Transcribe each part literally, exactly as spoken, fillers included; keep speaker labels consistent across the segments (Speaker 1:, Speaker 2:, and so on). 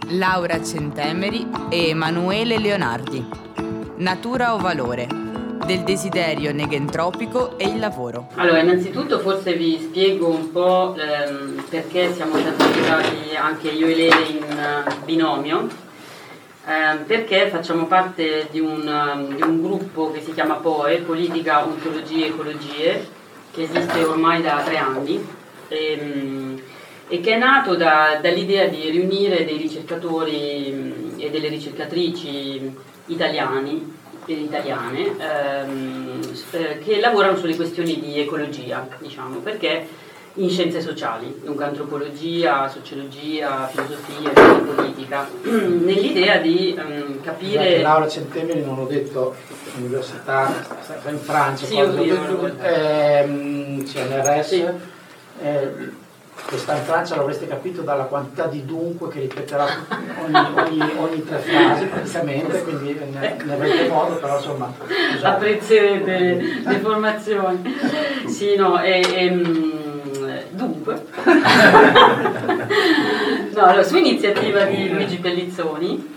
Speaker 1: Laura Centemeri e Emanuele Leonardi. Natura o valore? Del desiderio negentropico e il lavoro.
Speaker 2: Allora, innanzitutto forse vi spiego un po' ehm, perché siamo stati invitati anche io e lei in uh, binomio, ehm, perché facciamo parte di un, um, di un gruppo che si chiama P O E, Politica, Ontologie e Ecologie, che esiste ormai da tre anni e, um, e che è nato da, dall'idea di riunire dei ricercatori um, e delle ricercatrici italiani italiane ehm, eh, che lavorano sulle questioni di ecologia, diciamo, perché in scienze sociali, dunque antropologia, sociologia, filosofia, politica, nell'idea di ehm, capire...
Speaker 3: Scusate, Laura Centemeri, non ho detto università, sta in Francia,
Speaker 2: sì,
Speaker 3: quando,
Speaker 2: io, io,
Speaker 3: ehm, C N R S,
Speaker 2: sì.
Speaker 3: eh, che sta in Francia, l'avreste capito dalla quantità di dunque che ripeterà ogni, ogni, ogni tre frasi praticamente, quindi ne, ne avrete modo, però insomma scusate.
Speaker 2: Apprezzerete le formazioni. Sì, no, e, e, dunque no, allora, su iniziativa di Luigi Pellizzoni,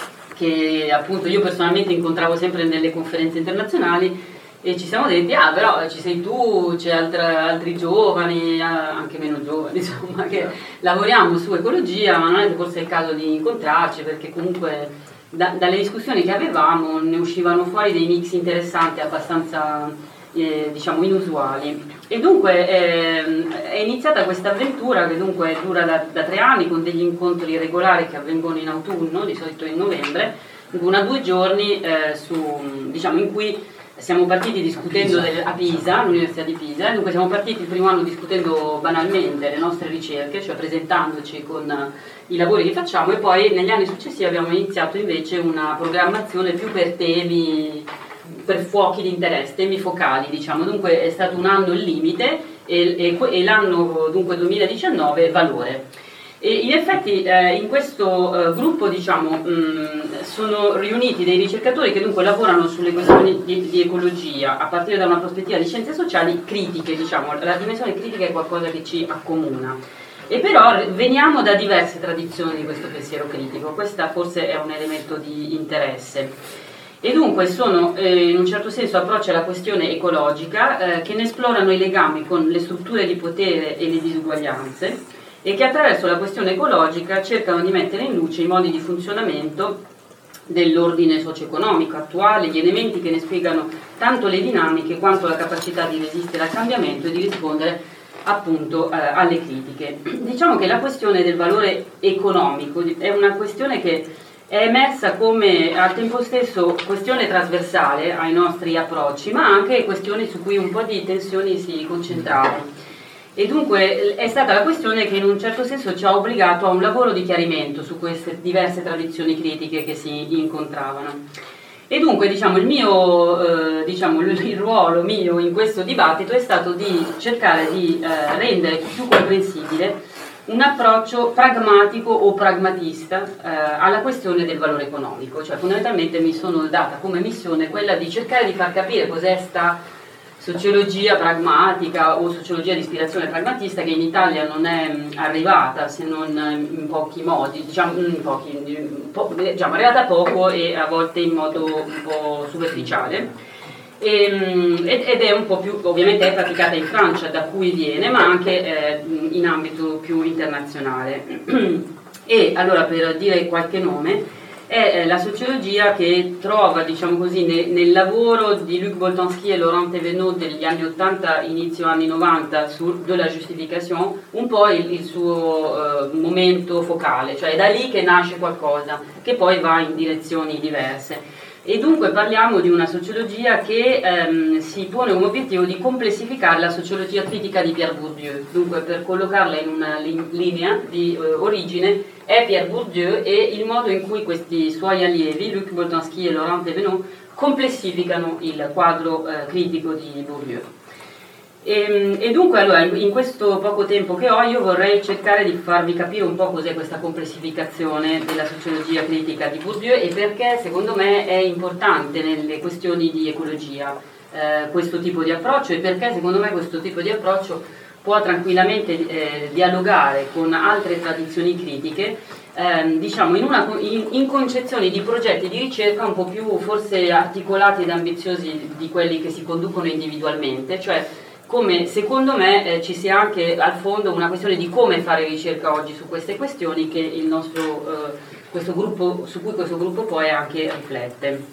Speaker 2: che appunto io personalmente incontravo sempre nelle conferenze internazionali, e ci siamo detti, ah però ci sei tu, c'è altra, altri giovani, anche meno giovani insomma, che lavoriamo su ecologia, ma non è che forse è il caso di incontrarci, perché comunque da, dalle discussioni che avevamo ne uscivano fuori dei mix interessanti, abbastanza eh, diciamo inusuali. E dunque eh, è iniziata questa avventura che dunque dura da, da tre anni, con degli incontri regolari che avvengono in autunno, di solito in novembre, una o due giorni eh, su, diciamo, in cui siamo partiti discutendo del, a Pisa, all'Università di Pisa, e dunque siamo partiti il primo anno discutendo banalmente le nostre ricerche, cioè presentandoci con uh, i lavori che facciamo, e poi negli anni successivi abbiamo iniziato invece una programmazione più per temi, per fuochi di interesse, temi focali, diciamo. Dunque è stato un anno il limite e, e, e l'anno dunque duemiladiciannove valore. E in effetti eh, in questo eh, gruppo, diciamo, mh, sono riuniti dei ricercatori che dunque lavorano sulle questioni di, di ecologia a partire da una prospettiva di scienze sociali critiche, diciamo, la dimensione critica è qualcosa che ci accomuna. E però veniamo da diverse tradizioni di questo pensiero critico, questo forse è un elemento di interesse. E dunque sono eh, in un certo senso approcci alla questione ecologica eh, che ne esplorano i legami con le strutture di potere e le disuguaglianze, e che attraverso la questione ecologica cercano di mettere in luce i modi di funzionamento dell'ordine socio-economico attuale, gli elementi che ne spiegano tanto le dinamiche quanto la capacità di resistere al cambiamento e di rispondere appunto eh, alle critiche. Diciamo che la questione del valore economico è una questione che è emersa come al tempo stesso questione trasversale ai nostri approcci, ma anche questione su cui un po' di tensioni si concentravano. E dunque è stata la questione che in un certo senso ci ha obbligato a un lavoro di chiarimento su queste diverse tradizioni critiche che si incontravano. E dunque diciamo, il mio eh, diciamo, il ruolo mio in questo dibattito è stato di cercare di eh, rendere più comprensibile un approccio pragmatico o pragmatista eh, alla questione del valore economico, cioè fondamentalmente mi sono data come missione quella di cercare di far capire cos'è sta sociologia pragmatica o sociologia di ispirazione pragmatista, che in Italia non è arrivata se non in pochi modi, diciamo, in pochi, in po- diciamo arrivata poco e a volte in modo un po' superficiale, e, ed è un po' più, ovviamente è praticata in Francia, da cui viene, ma anche eh, in ambito più internazionale. E allora, per dire qualche nome, è la sociologia che trova, diciamo così, nel, nel lavoro di Luc Boltanski e Laurent Thévenot degli anni ottanta, inizio anni novanta, su De la Justification, un po' il, il suo uh, momento focale, cioè è da lì che nasce qualcosa, che poi va in direzioni diverse. E dunque parliamo di una sociologia che ehm, si pone come obiettivo di complessificare la sociologia critica di Pierre Bourdieu. Dunque, per collocarla in una li- linea di eh, origine, è Pierre Bourdieu e il modo in cui questi suoi allievi, Luc Boltanski e Laurent Thévenot, complessificano il quadro eh, critico di Bourdieu. E, e dunque allora in questo poco tempo che ho io vorrei cercare di farvi capire un po' cos'è questa complessificazione della sociologia critica di Bourdieu e perché secondo me è importante nelle questioni di ecologia eh, questo tipo di approccio, e perché secondo me questo tipo di approccio può tranquillamente eh, dialogare con altre tradizioni critiche ehm, diciamo in, una, in, in concezioni di progetti di ricerca un po' più forse articolati ed ambiziosi di quelli che si conducono individualmente, cioè come secondo me eh, ci sia anche al fondo una questione di come fare ricerca oggi su queste questioni che il nostro, eh, questo gruppo, su cui questo gruppo poi anche riflette.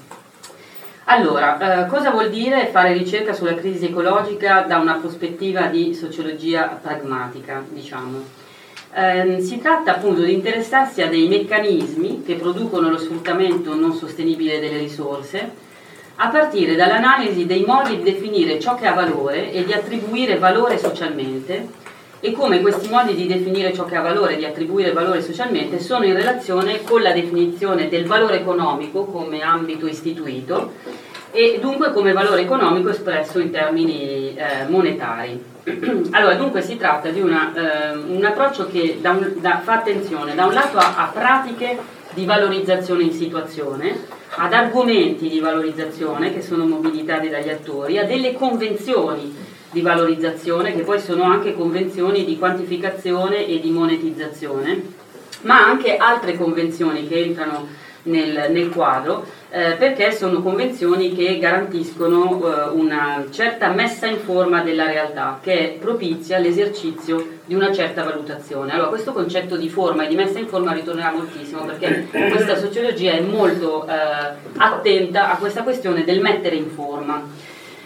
Speaker 2: Allora, eh, cosa vuol dire fare ricerca sulla crisi ecologica da una prospettiva di sociologia pragmatica, diciamo? Eh, si tratta appunto di interessarsi a dei meccanismi che producono lo sfruttamento non sostenibile delle risorse, a partire dall'analisi dei modi di definire ciò che ha valore e di attribuire valore socialmente, e come questi modi di definire ciò che ha valore e di attribuire valore socialmente sono in relazione con la definizione del valore economico come ambito istituito e dunque come valore economico espresso in termini eh, monetari. Allora, dunque si tratta di una, eh, un approccio che da un, da, fa attenzione da un lato a, a pratiche di valorizzazione in situazione, ad argomenti di valorizzazione che sono mobilitati dagli attori, a delle convenzioni di valorizzazione che poi sono anche convenzioni di quantificazione e di monetizzazione, ma anche altre convenzioni che entrano nel, nel quadro eh, perché sono convenzioni che garantiscono eh, una certa messa in forma della realtà che propizia l'esercizio di una certa valutazione. Allora, questo concetto di forma e di messa in forma ritornerà moltissimo perché questa sociologia è molto eh, attenta a questa questione del mettere in forma.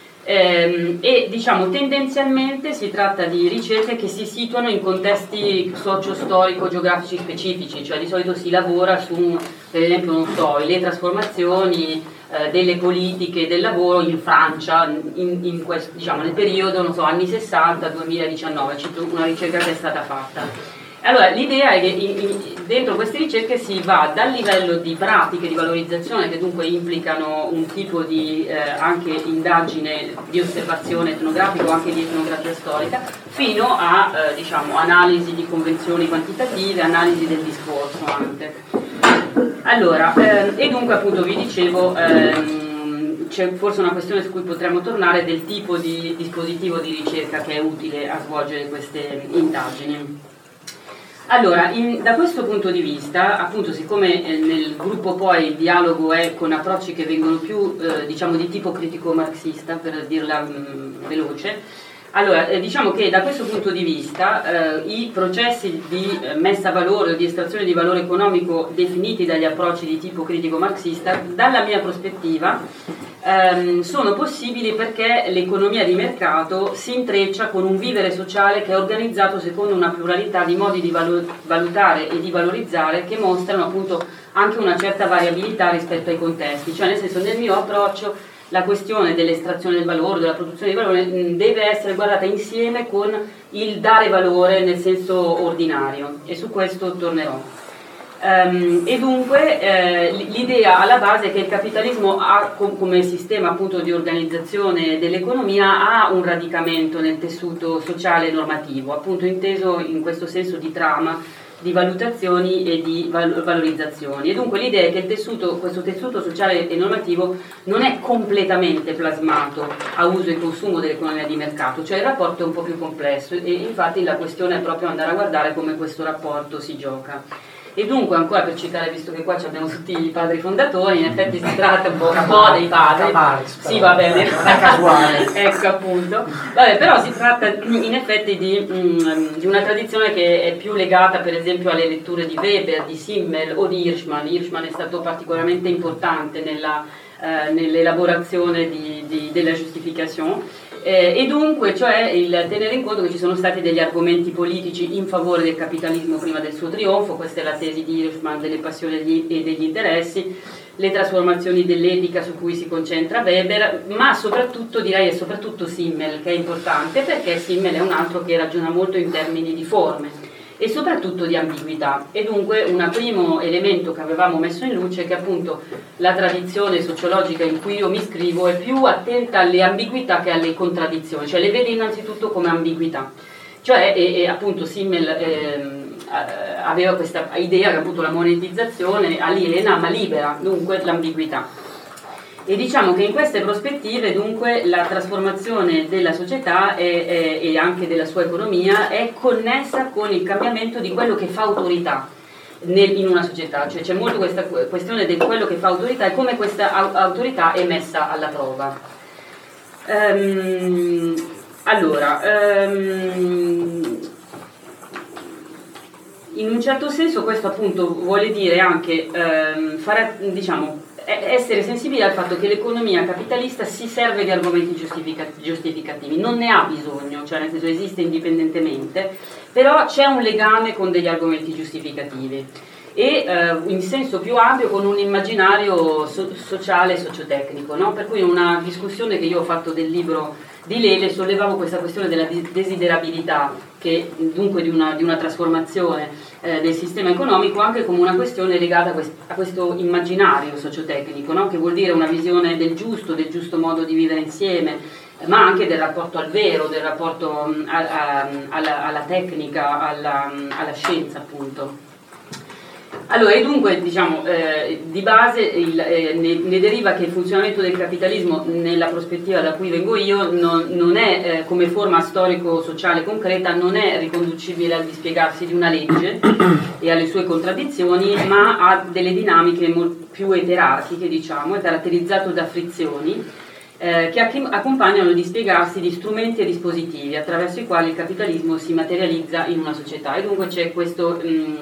Speaker 2: Ehm, e diciamo tendenzialmente si tratta di ricerche che si situano in contesti socio-storico-geografici specifici, cioè di solito si lavora su, per esempio, non so, le trasformazioni eh, delle politiche del lavoro in Francia in, in questo, diciamo, nel periodo, non so, anni sessanta duemiladiciannove, cito una ricerca che è stata fatta. Allora, l'idea è che in, in, dentro queste ricerche si va dal livello di pratiche di valorizzazione che dunque implicano un tipo di eh, anche indagine di osservazione etnografica o anche di etnografia storica, fino a eh, diciamo, analisi di convenzioni quantitative, analisi del discorso anche. Allora, eh, e dunque appunto vi dicevo, ehm, c'è forse una questione su cui potremmo tornare del tipo di dispositivo di ricerca che è utile a svolgere queste indagini. Allora, in, da questo punto di vista, appunto, siccome eh, nel gruppo poi il dialogo è con approcci che vengono più, eh, diciamo, di tipo critico-marxista, per dirla mh, veloce, allora, eh, diciamo che da questo punto di vista eh, i processi di eh, messa a valore o di estrazione di valore economico definiti dagli approcci di tipo critico-marxista, dalla mia prospettiva, Ehm, sono possibili perché l'economia di mercato si intreccia con un vivere sociale che è organizzato secondo una pluralità di modi di valu- valutare e di valorizzare che mostrano appunto anche una certa variabilità rispetto ai contesti, cioè nel senso nel mio approccio la questione dell'estrazione del valore, della produzione di valore mh, deve essere guardata insieme con il dare valore nel senso ordinario e su questo tornerò. Um, e dunque eh, l'idea alla base è che il capitalismo ha, com- come sistema appunto di organizzazione dell'economia ha un radicamento nel tessuto sociale e normativo, appunto inteso in questo senso di trama di valutazioni e di val- valorizzazioni e dunque l'idea è che il tessuto, questo tessuto sociale e normativo non è completamente plasmato a uso e consumo dell'economia di mercato, cioè il rapporto è un po' più complesso e infatti la questione è proprio andare a guardare come questo rapporto si gioca. E dunque, ancora per citare, visto che qua abbiamo tutti i padri fondatori, in effetti si tratta un po', un po' dei padri.
Speaker 3: Marx,
Speaker 2: sì, va bene.
Speaker 3: È casuale.
Speaker 2: Ecco, appunto. Vabbè, però si tratta in effetti di, mh, di una tradizione che è più legata, per esempio, alle letture di Weber, di Simmel o di Hirschman. Hirschman è stato particolarmente importante nella, eh, nell'elaborazione di, di, della giustification. Eh, e dunque, cioè, il tenere in conto che ci sono stati degli argomenti politici in favore del capitalismo prima del suo trionfo, questa è la tesi di Hirschman delle passioni e degli interessi, le trasformazioni dell'etica su cui si concentra Weber, ma soprattutto, direi, è soprattutto Simmel che è importante, perché Simmel è un altro che ragiona molto in termini di forme e soprattutto di ambiguità. E dunque un primo elemento che avevamo messo in luce è che appunto la tradizione sociologica in cui io mi iscrivo è più attenta alle ambiguità che alle contraddizioni, cioè le vede innanzitutto come ambiguità. Cioè, e, e appunto Simmel ehm, aveva questa idea che appunto la monetizzazione aliena ma libera, dunque l'ambiguità. E diciamo che in queste prospettive dunque la trasformazione della società è, è, e anche della sua economia è connessa con il cambiamento di quello che fa autorità. nel, in una società, cioè c'è molto questa questione di quello che fa autorità e come questa autorità è messa alla prova. Um, allora, um, in un certo senso questo appunto vuole dire anche um, fare, diciamo, essere sensibili al fatto che l'economia capitalista si serve di argomenti giustifica- giustificativi, non ne ha bisogno, cioè nel senso esiste indipendentemente, però c'è un legame con degli argomenti giustificativi e eh, in senso più ampio con un immaginario so- sociale e sociotecnico, no? Per cui una discussione che io ho fatto del libro di Lele sollevavo questa questione della desiderabilità, che dunque di una, di una trasformazione eh, del sistema economico anche come una questione legata a, quest- a questo immaginario sociotecnico, no? Che vuol dire una visione del giusto, del giusto modo di vivere insieme, ma anche del rapporto al vero, del rapporto um, a, a, alla, alla tecnica, alla, alla scienza appunto. Allora, e dunque, diciamo, eh, di base il, eh, ne, ne deriva che il funzionamento del capitalismo, nella prospettiva da cui vengo io, non, non è eh, come forma storico-sociale concreta, non è riconducibile al dispiegarsi di una legge e alle sue contraddizioni, ma ha delle dinamiche molto più eterarchiche, diciamo, è caratterizzato da frizioni eh, che accompagnano il dispiegarsi di strumenti e dispositivi attraverso i quali il capitalismo si materializza in una società. E dunque c'è questo mh,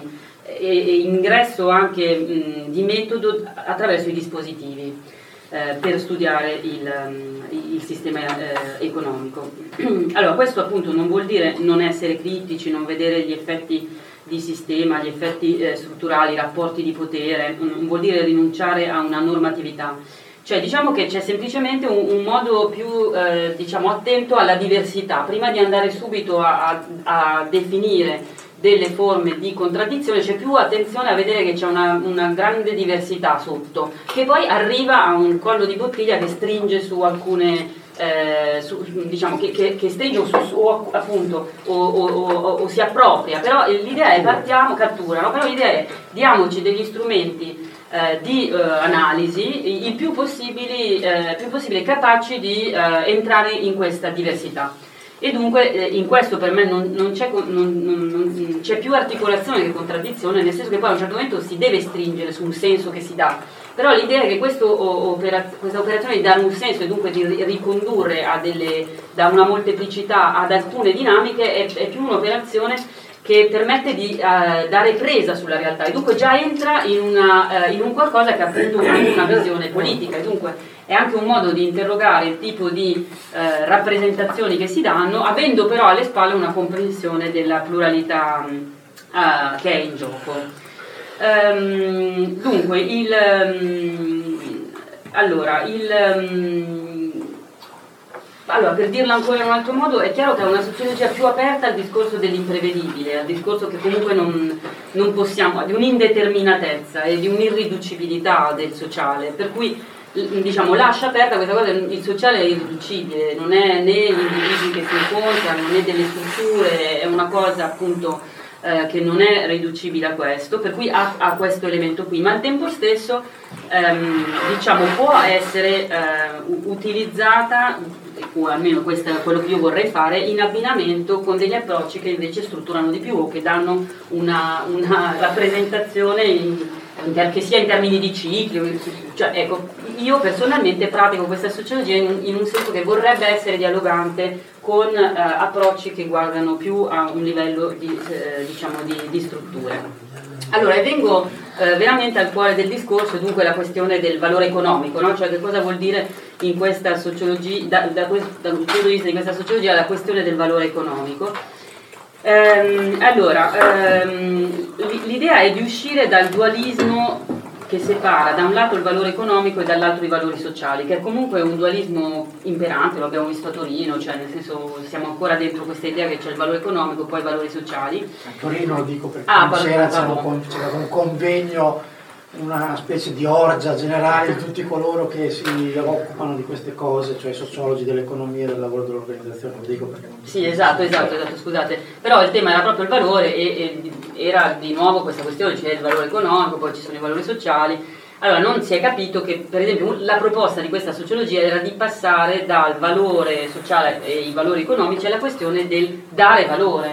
Speaker 2: e ingresso anche mh, di metodo attraverso i dispositivi eh, per studiare il, um, il sistema eh, economico. Allora, questo appunto non vuol dire non essere critici, non vedere gli effetti di sistema, gli effetti eh, strutturali, i rapporti di potere, non vuol dire rinunciare a una normatività. Cioè diciamo che c'è semplicemente un, un modo più eh, diciamo, attento alla diversità, prima di andare subito a, a, a definire delle forme di contraddizione, c'è più attenzione a vedere che c'è una, una grande diversità sotto, che poi arriva a un collo di bottiglia che stringe su alcune, eh, su, diciamo, che, che, che stringe o, su, o appunto o, o, o, o si appropria, però l'idea è partiamo, cattura, no? Però l'idea è diamoci degli strumenti eh, di eh, analisi il più possibili, eh, più possibile capaci di eh, entrare in questa diversità. E dunque eh, in questo per me non, non, c'è, non, non, non c'è più articolazione che contraddizione, nel senso che poi a un certo momento si deve stringere su un senso che si dà, però l'idea è che questo, opera, questa operazione di dare un senso e dunque di ricondurre a delle, da una molteplicità ad alcune dinamiche è, è più un'operazione che permette di uh, dare presa sulla realtà e dunque già entra in, una, uh, in un qualcosa che appunto ha una visione politica e dunque è anche un modo di interrogare il tipo di eh, rappresentazioni che si danno, avendo però alle spalle una comprensione della pluralità uh, che è in gioco. Um, dunque, il, um, allora, il, um, allora, per dirla ancora in un altro modo, è chiaro che è una sociologia più aperta al discorso dell'imprevedibile, al discorso che comunque non, non possiamo, di un'indeterminatezza e di un'irriducibilità del sociale, per cui diciamo lascia aperta questa cosa, il sociale è irriducibile, non è né gli individui che si incontrano né delle strutture, è una cosa appunto eh, che non è riducibile a questo, per cui ha, ha questo elemento qui, ma al tempo stesso ehm, diciamo può essere eh, utilizzata, o almeno questo è quello che io vorrei fare, in abbinamento con degli approcci che invece strutturano di più o che danno una, una rappresentazione in, che sia in termini di cicli, cioè, ecco, io personalmente pratico questa sociologia in, in un senso che vorrebbe essere dialogante con eh, approcci che guardano più a un livello di, eh, diciamo di, di strutture. Allora, e vengo eh, veramente al cuore del discorso, dunque la questione del valore economico, no? Cioè che cosa vuol dire in questa sociologia, da, da, da un punto di vista di questa sociologia, la questione del valore economico. Ehm, allora, ehm, l'idea è di uscire dal dualismo che separa da un lato il valore economico e dall'altro i valori sociali, che è comunque un dualismo imperante, lo abbiamo visto a Torino, cioè nel senso siamo ancora dentro questa idea che c'è il valore economico e poi i valori sociali.
Speaker 3: A Torino lo dico perché
Speaker 2: ah,
Speaker 3: c'era, c'era un convegno, una specie di orgia generale di tutti coloro che si occupano di queste cose, cioè sociologi dell'economia e del lavoro dell'organizzazione, lo dico perché non
Speaker 2: sì, esatto, esatto, esatto, scusate, però il tema era proprio il valore e, e era di nuovo questa questione, c'è il valore economico, poi ci sono i valori sociali. Allora non si è capito che per esempio la proposta di questa sociologia era di passare dal valore sociale e i valori economici alla questione del dare valore.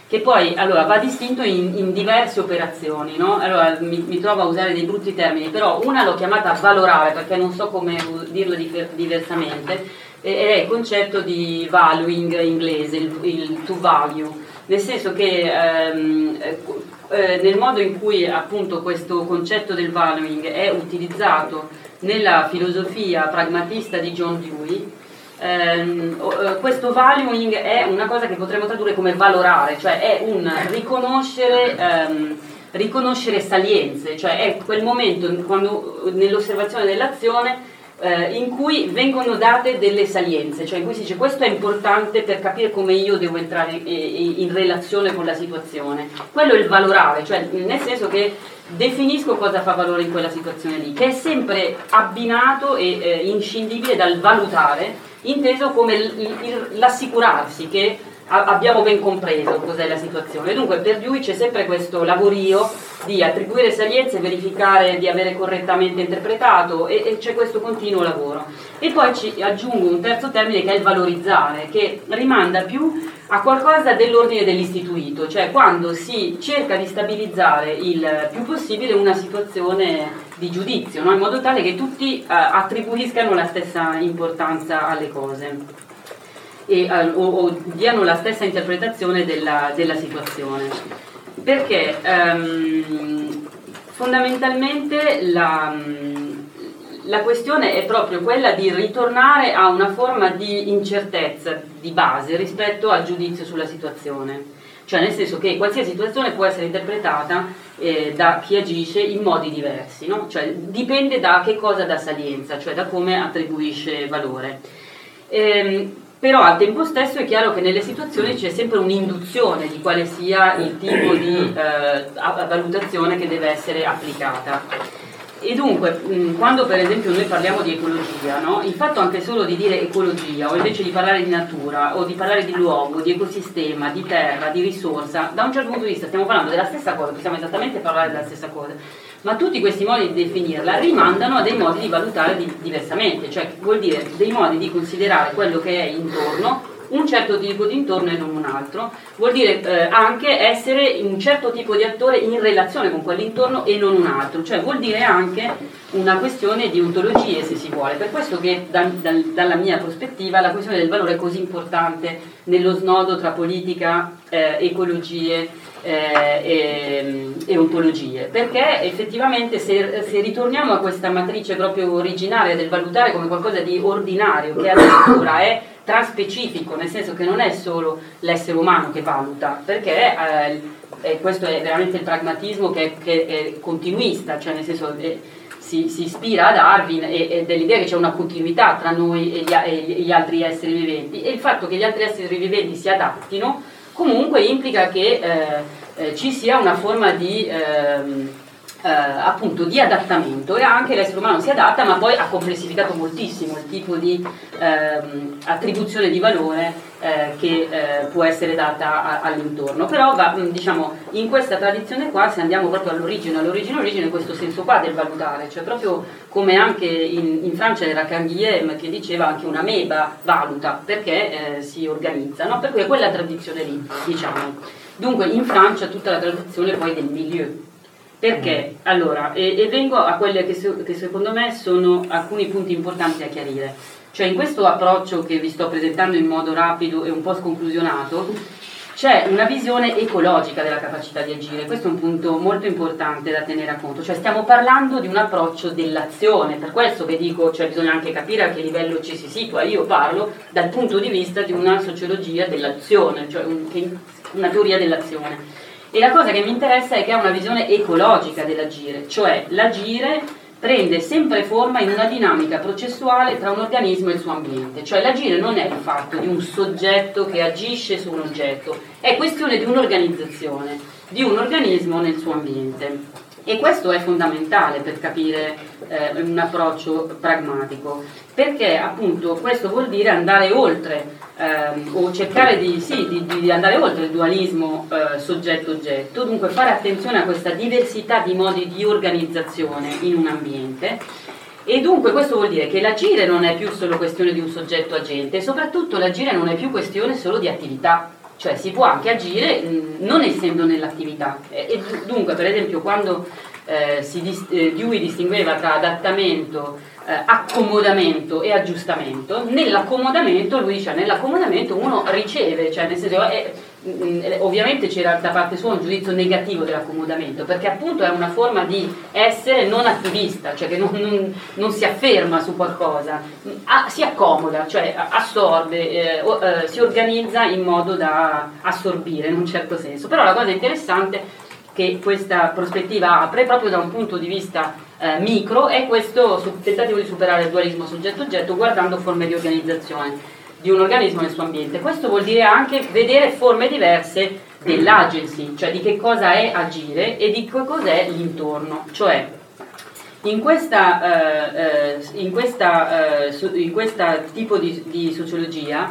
Speaker 2: che poi allora, va distinto in, in diverse operazioni, no? Allora mi, mi trovo a usare dei brutti termini, però una l'ho chiamata valorare perché non so come dirlo difer- diversamente, ed è il concetto di valuing inglese, il, il to value, nel senso che ehm, eh, nel modo in cui appunto questo concetto del valuing è utilizzato nella filosofia pragmatista di John Dewey, ehm, questo valuing è una cosa che potremmo tradurre come valorare, cioè è un riconoscere, ehm, riconoscere salienze, cioè è quel momento quando, nell'osservazione dell'azione eh, in cui vengono date delle salienze, cioè in cui si dice questo è importante per capire come io devo entrare in, in relazione con la situazione. Quello è il valorare, cioè nel senso che definisco cosa fa valore in quella situazione lì, che è sempre abbinato e eh, inscindibile dal valutare, inteso come il, il, l'assicurarsi che a, abbiamo ben compreso cos'è la situazione. Dunque per lui c'è sempre questo lavorio di attribuire salienze, verificare di avere correttamente interpretato, e, e c'è questo continuo lavoro. E poi ci aggiungo un terzo termine che è il valorizzare, che rimanda più a qualcosa dell'ordine dell'istituito, cioè quando si cerca di stabilizzare il più possibile una situazione di giudizio, no? In modo tale che tutti uh, attribuiscano la stessa importanza alle cose e, uh, o, o diano la stessa interpretazione della, della situazione, perché um, fondamentalmente la, la questione è proprio quella di ritornare a una forma di incertezza di base rispetto al giudizio sulla situazione. Cioè nel senso che qualsiasi situazione può essere interpretata eh, da chi agisce in modi diversi, no? Cioè dipende da che cosa dà salienza, cioè da come attribuisce valore. Ehm, però al tempo stesso è chiaro che nelle situazioni c'è sempre un'induzione di quale sia il tipo di eh, valutazione che deve essere applicata. E dunque, quando per esempio noi parliamo di ecologia, no? Il fatto anche solo di dire ecologia, o invece di parlare di natura, o di parlare di luogo, di ecosistema, di terra, di risorsa, da un certo punto di vista stiamo parlando della stessa cosa, possiamo esattamente parlare della stessa cosa, ma tutti questi modi di definirla rimandano a dei modi di valutare di, diversamente, cioè vuol dire dei modi di considerare quello che è intorno, un certo tipo di intorno e non un altro, vuol dire eh, anche essere un certo tipo di attore in relazione con quell'intorno e non un altro, cioè vuol dire anche una questione di ontologie, se si vuole. Per questo che da, da, dalla mia prospettiva la questione del valore è così importante nello snodo tra politica, eh, ecologie eh, e, e ontologie, perché effettivamente se, se ritorniamo a questa matrice proprio originaria del valutare come qualcosa di ordinario, che addirittura è transpecifico, nel senso che non è solo l'essere umano che valuta, perché eh, e questo è veramente il pragmatismo che è, che è continuista, cioè nel senso eh, si, si ispira a Darwin e, e dell'idea che c'è una continuità tra noi e gli, e gli altri esseri viventi, e il fatto che gli altri esseri viventi si adattino comunque implica che eh, eh, ci sia una forma di eh, Eh, appunto di adattamento, e anche l'essere umano si adatta, ma poi ha complessificato moltissimo il tipo di ehm, attribuzione di valore eh, che eh, può essere data a, all'intorno. Però va, diciamo, in questa tradizione qua, se andiamo proprio all'origine, all'origine, origine, in questo senso qua del valutare, cioè proprio come anche in, in Francia era Canguilhem che diceva anche una meba valuta perché eh, si organizza, no? Per cui è quella tradizione lì, diciamo. Dunque in Francia tutta la tradizione poi del milieu. Perché? Allora, e, e vengo a quelle che, se, che secondo me sono alcuni punti importanti da chiarire. Cioè in questo approccio che vi sto presentando in modo rapido e un po' sconclusionato c'è una visione ecologica della capacità di agire. Questo è un punto molto importante da tenere a conto. Cioè stiamo parlando di un approccio dell'azione, per questo che dico, cioè bisogna anche capire a che livello ci si situa. Io parlo dal punto di vista di una sociologia dell'azione, cioè un, una teoria dell'azione. E la cosa che mi interessa è che ha una visione ecologica dell'agire, cioè l'agire prende sempre forma in una dinamica processuale tra un organismo e il suo ambiente, cioè l'agire non è il fatto di un soggetto che agisce su un oggetto, è questione di un'organizzazione, di un organismo nel suo ambiente. E questo è fondamentale per capire eh, un approccio pragmatico, perché appunto questo vuol dire andare oltre ehm, o cercare di, sì, di, di andare oltre il dualismo eh, soggetto-oggetto, dunque fare attenzione a questa diversità di modi di organizzazione in un ambiente. E dunque questo vuol dire che l'agire non è più solo questione di un soggetto agente, e soprattutto l'agire non è più questione solo di attività. cioè si può anche agire mh, non essendo nell'attività. E, e dunque, per esempio, quando eh, si dis- eh, Dewey distingueva tra adattamento, eh, accomodamento e aggiustamento, nell'accomodamento, lui dice, nell'accomodamento uno riceve, cioè nel senso, è, mh, ovviamente c'era da parte sua un giudizio negativo dell'accomodamento, perché appunto è una forma di essere non attivista, cioè che non, non, non si afferma su qualcosa, ah, si accomoda, cioè assorbe, eh, o, eh, si organizza in modo da assorbire in un certo senso. Però la cosa interessante che questa prospettiva apre proprio da un punto di vista eh, micro è questo su, tentativo di superare il dualismo soggetto-oggetto guardando forme di organizzazione di un organismo nel suo ambiente. Questo vuol dire anche vedere forme diverse dell'agency, cioè di che cosa è agire e di che cos'è l'intorno. Cioè in questa, eh, eh, in questa, eh, su, in questa tipo di, di sociologia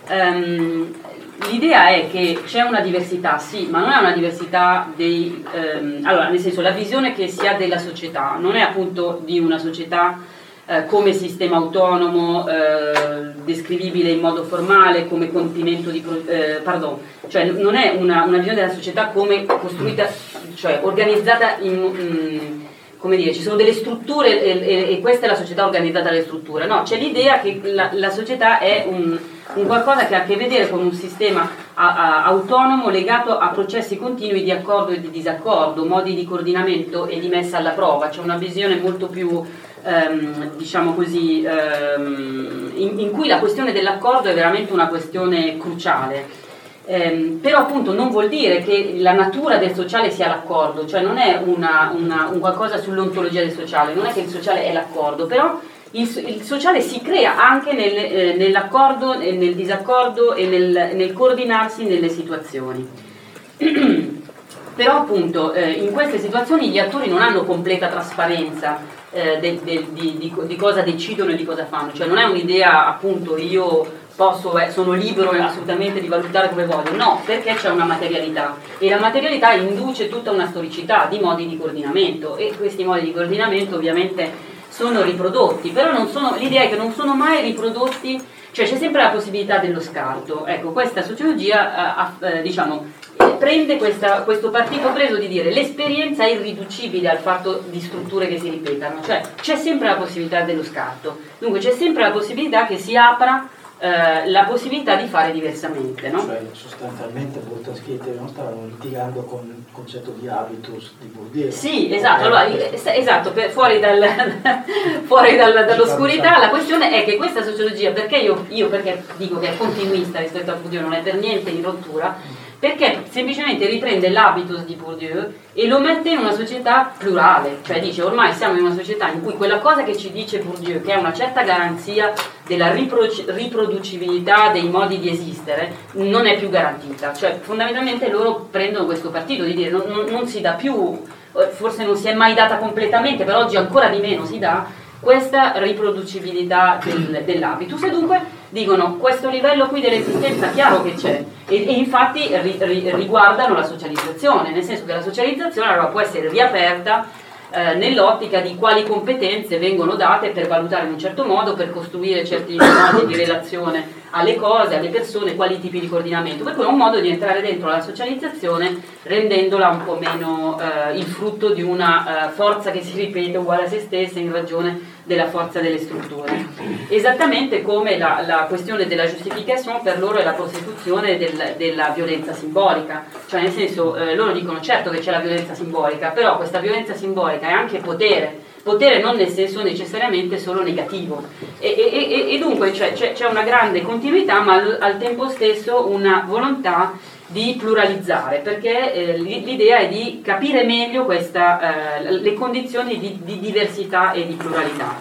Speaker 2: ehm, l'idea è che c'è una diversità, sì, ma non è una diversità dei... Ehm, allora, nel senso, la visione che si ha della società non è appunto di una società eh, come sistema autonomo, eh, descrivibile in modo formale, come compimento di... Eh, pardon, cioè non è una, una visione della società come costruita, cioè organizzata in... in come dire, ci sono delle strutture e, e, e questa è la società organizzata dalle strutture. No, c'è l'idea che la, la società è un, un qualcosa che ha a che vedere con un sistema a, a, autonomo legato a processi continui di accordo e di disaccordo, modi di coordinamento e di messa alla prova. C'è una visione molto più, ehm, diciamo così, ehm, in, in cui la questione dell'accordo è veramente una questione cruciale. Eh, però appunto non vuol dire che la natura del sociale sia l'accordo, cioè non è una, una, un qualcosa sull'ontologia del sociale, non è che il sociale è l'accordo, però il, il sociale si crea anche nel, eh, nell'accordo, e nel disaccordo e nel, nel coordinarsi nelle situazioni. Però appunto eh, in queste situazioni gli attori non hanno completa trasparenza eh, de, de, di, di, di cosa decidono e di cosa fanno, cioè non è un'idea appunto io posso, eh, sono libero assolutamente di valutare come voglio, no, perché c'è una materialità e la materialità induce tutta una storicità di modi di coordinamento e questi modi di coordinamento ovviamente sono riprodotti, però non sono, l'idea è che non sono mai riprodotti, cioè c'è sempre la possibilità dello scarto. Ecco, questa sociologia eh, eh, diciamo prende questa, questo partito preso di dire l'esperienza è irriducibile al fatto di strutture che si ripetano, cioè c'è sempre la possibilità dello scarto, dunque c'è sempre la possibilità che si apra Eh, la possibilità di fare diversamente, no?
Speaker 3: Cioè sostanzialmente Montesquieu non stavano litigando con il concetto di habitus di Bourdieu.
Speaker 2: Sì, esatto, allora, esatto, per, fuori, dal, fuori dal, dall'oscurità la questione è che questa sociologia, perché io, io perché dico che è continuista rispetto a Bourdieu, non è per niente in rottura, perché semplicemente riprende l'habitus di Bourdieu e lo mette in una società plurale, cioè dice ormai siamo in una società in cui quella cosa che ci dice Bourdieu, che è una certa garanzia della riproducibilità dei modi di esistere, non è più garantita, cioè fondamentalmente loro prendono questo partito di dire non, non, non si dà più, forse non si è mai data completamente, però oggi ancora di meno si dà questa riproducibilità del, dell'habitus e dunque dicono questo livello qui dell'esistenza chiaro che c'è e, e infatti ri, ri, riguardano la socializzazione, nel senso che la socializzazione allora può essere riaperta eh, nell'ottica di quali competenze vengono date per valutare in un certo modo, per costruire certi modi di relazione alle cose, alle persone, quali tipi di coordinamento, per cui è un modo di entrare dentro la socializzazione rendendola un po' meno eh, il frutto di una eh, forza che si ripete uguale a se stessa in ragione della forza delle strutture. Esattamente come la, la questione della giustification per loro è la prosecuzione del, della violenza simbolica, cioè nel senso eh, loro dicono certo che c'è la violenza simbolica, però questa violenza simbolica è anche potere, potere non nel senso necessariamente solo negativo e, e, e, e dunque cioè, c'è, c'è una grande continuità ma al, al tempo stesso una volontà di pluralizzare, perché eh, l'idea è di capire meglio questa, eh, le condizioni di, di diversità e di pluralità.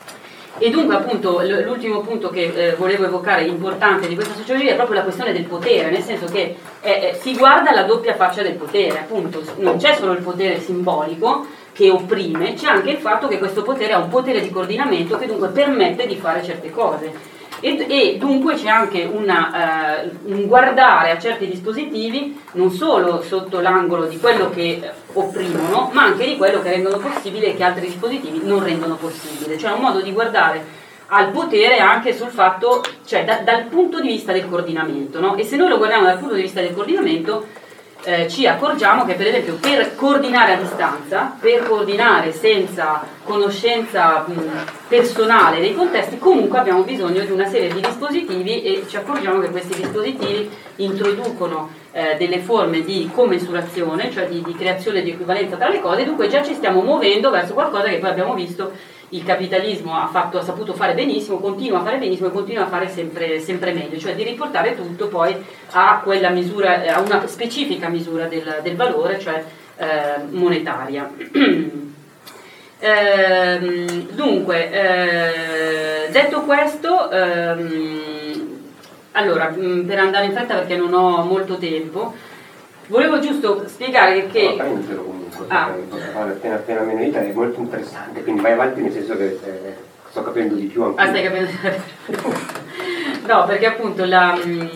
Speaker 2: E dunque appunto l'ultimo punto che eh, volevo evocare importante di questa sociologia è proprio la questione del potere, nel senso che eh, si guarda la doppia faccia del potere, appunto non c'è solo il potere simbolico che opprime, c'è anche il fatto che questo potere ha un potere di coordinamento che dunque permette di fare certe cose. E, e dunque c'è anche una, uh, un guardare a certi dispositivi non solo sotto l'angolo di quello che opprimono, ma anche di quello che rendono possibile e che altri dispositivi non rendono possibile, cioè un modo di guardare ha il potere anche sul fatto, cioè da, dal punto di vista del coordinamento, no? E se noi lo guardiamo dal punto di vista del coordinamento, Eh, ci accorgiamo che per esempio per coordinare a distanza, per coordinare senza conoscenza mh, personale dei contesti, comunque abbiamo bisogno di una serie di dispositivi e ci accorgiamo che questi dispositivi introducono eh, delle forme di commensurazione, cioè di, di creazione di equivalenza tra le cose, dunque già ci stiamo muovendo verso qualcosa che poi abbiamo visto il capitalismo ha, fatto, ha saputo fare benissimo, continua a fare benissimo e continua a fare sempre, sempre meglio, cioè di riportare tutto poi a quella misura, a una specifica misura del, del valore, cioè eh, monetaria. ehm, dunque, eh, detto questo, ehm, allora, per andare in fretta perché non ho molto tempo, volevo giusto spiegare che...
Speaker 4: No, comunque,
Speaker 2: ah.
Speaker 4: appena appena meno vita è molto interessante, quindi vai avanti nel senso che eh, sto capendo di più anche.
Speaker 2: Ah, stai capendo? No, perché appunto la,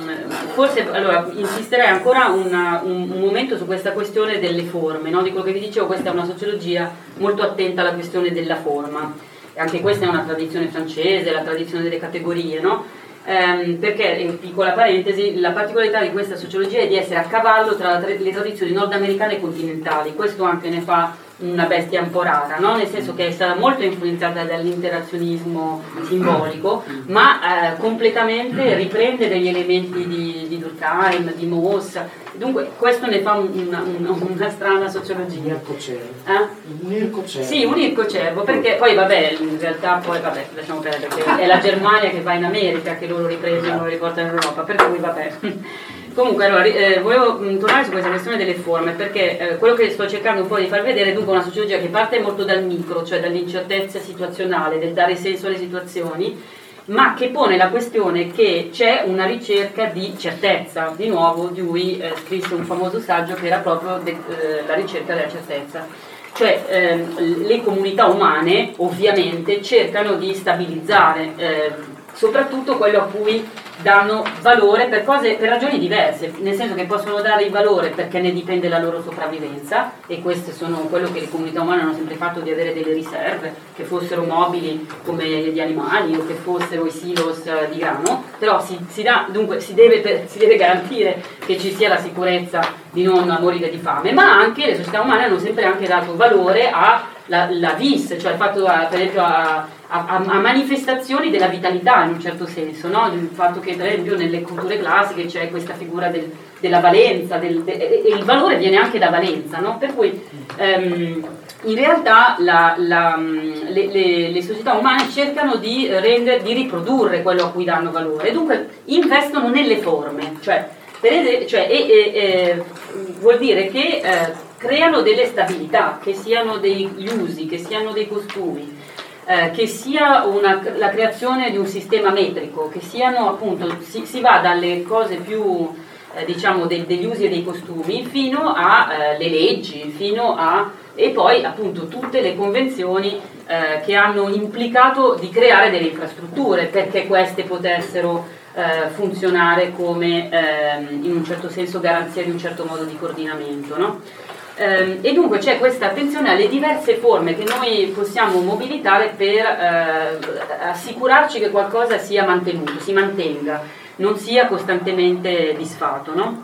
Speaker 2: forse allora insisterei ancora una, un, un momento su questa questione delle forme, no? Di quello che vi dicevo, questa è una sociologia molto attenta alla questione della forma, e anche questa è una tradizione francese, la tradizione delle categorie, no? Ehm, perché, in piccola parentesi, la particolarità di questa sociologia è di essere a cavallo tra le tradizioni nordamericane e continentali. Questo anche ne fa una bestia un po' rara, no? Nel senso che è stata molto influenzata dall'interazionismo simbolico, ma eh, completamente riprende degli elementi di, di Durkheim, di Mauss. Dunque questo ne fa una, una, una strana sociologia.
Speaker 3: Un ircocervo.
Speaker 2: Eh?
Speaker 3: Un ircocervo.
Speaker 2: Sì, un ircocervo, perché poi vabbè, in realtà poi vabbè, lasciamo perdere, perché è la Germania che va in America, che loro riprendono e riportano in Europa, per cui vabbè. Comunque, allora, eh, volevo mh, tornare su questa questione delle forme, perché eh, quello che sto cercando un po' di far vedere è dunque una sociologia che parte molto dal micro, cioè dall'incertezza situazionale, del dare senso alle situazioni, ma che pone la questione che c'è una ricerca di certezza. Di nuovo Dewey eh, scrisse un famoso saggio che era proprio de, eh, la ricerca della certezza. Cioè ehm, le comunità umane ovviamente cercano di stabilizzare eh, soprattutto quello a cui danno valore per cose, per ragioni diverse, nel senso che possono dare il valore perché ne dipende la loro sopravvivenza, e queste sono quello che le comunità umane hanno sempre fatto, di avere delle riserve, che fossero mobili come gli animali o che fossero i silos di grano, però si, si dà, dunque si deve, si deve garantire che ci sia la sicurezza di non morire di fame, ma anche le società umane hanno sempre anche dato valore a la, la vis, cioè il fatto a, per esempio a, a, a manifestazioni della vitalità in un certo senso, no? Il fatto che per esempio nelle culture classiche c'è questa figura del, della valenza, del, de, e il valore viene anche da valenza, no? Per cui ehm, in realtà la, la, le, le, le società umane cercano di, rendere, di riprodurre quello a cui danno valore, e dunque investono nelle forme, cioè, per esempio, cioè e, e, e, vuol dire che eh, creano delle stabilità, che siano degli usi, che siano dei costumi, eh, che sia una, la creazione di un sistema metrico, che siano appunto, si, si va dalle cose più eh, diciamo de, degli usi e dei costumi fino alle eh, leggi, fino a, e poi appunto tutte le convenzioni eh, che hanno implicato di creare delle infrastrutture perché queste potessero eh, funzionare come eh, in un certo senso garanzia di un certo modo di coordinamento, no? Eh, e dunque c'è questa attenzione alle diverse forme che noi possiamo mobilitare per eh, assicurarci che qualcosa sia mantenuto, si mantenga, non sia costantemente disfatto, no?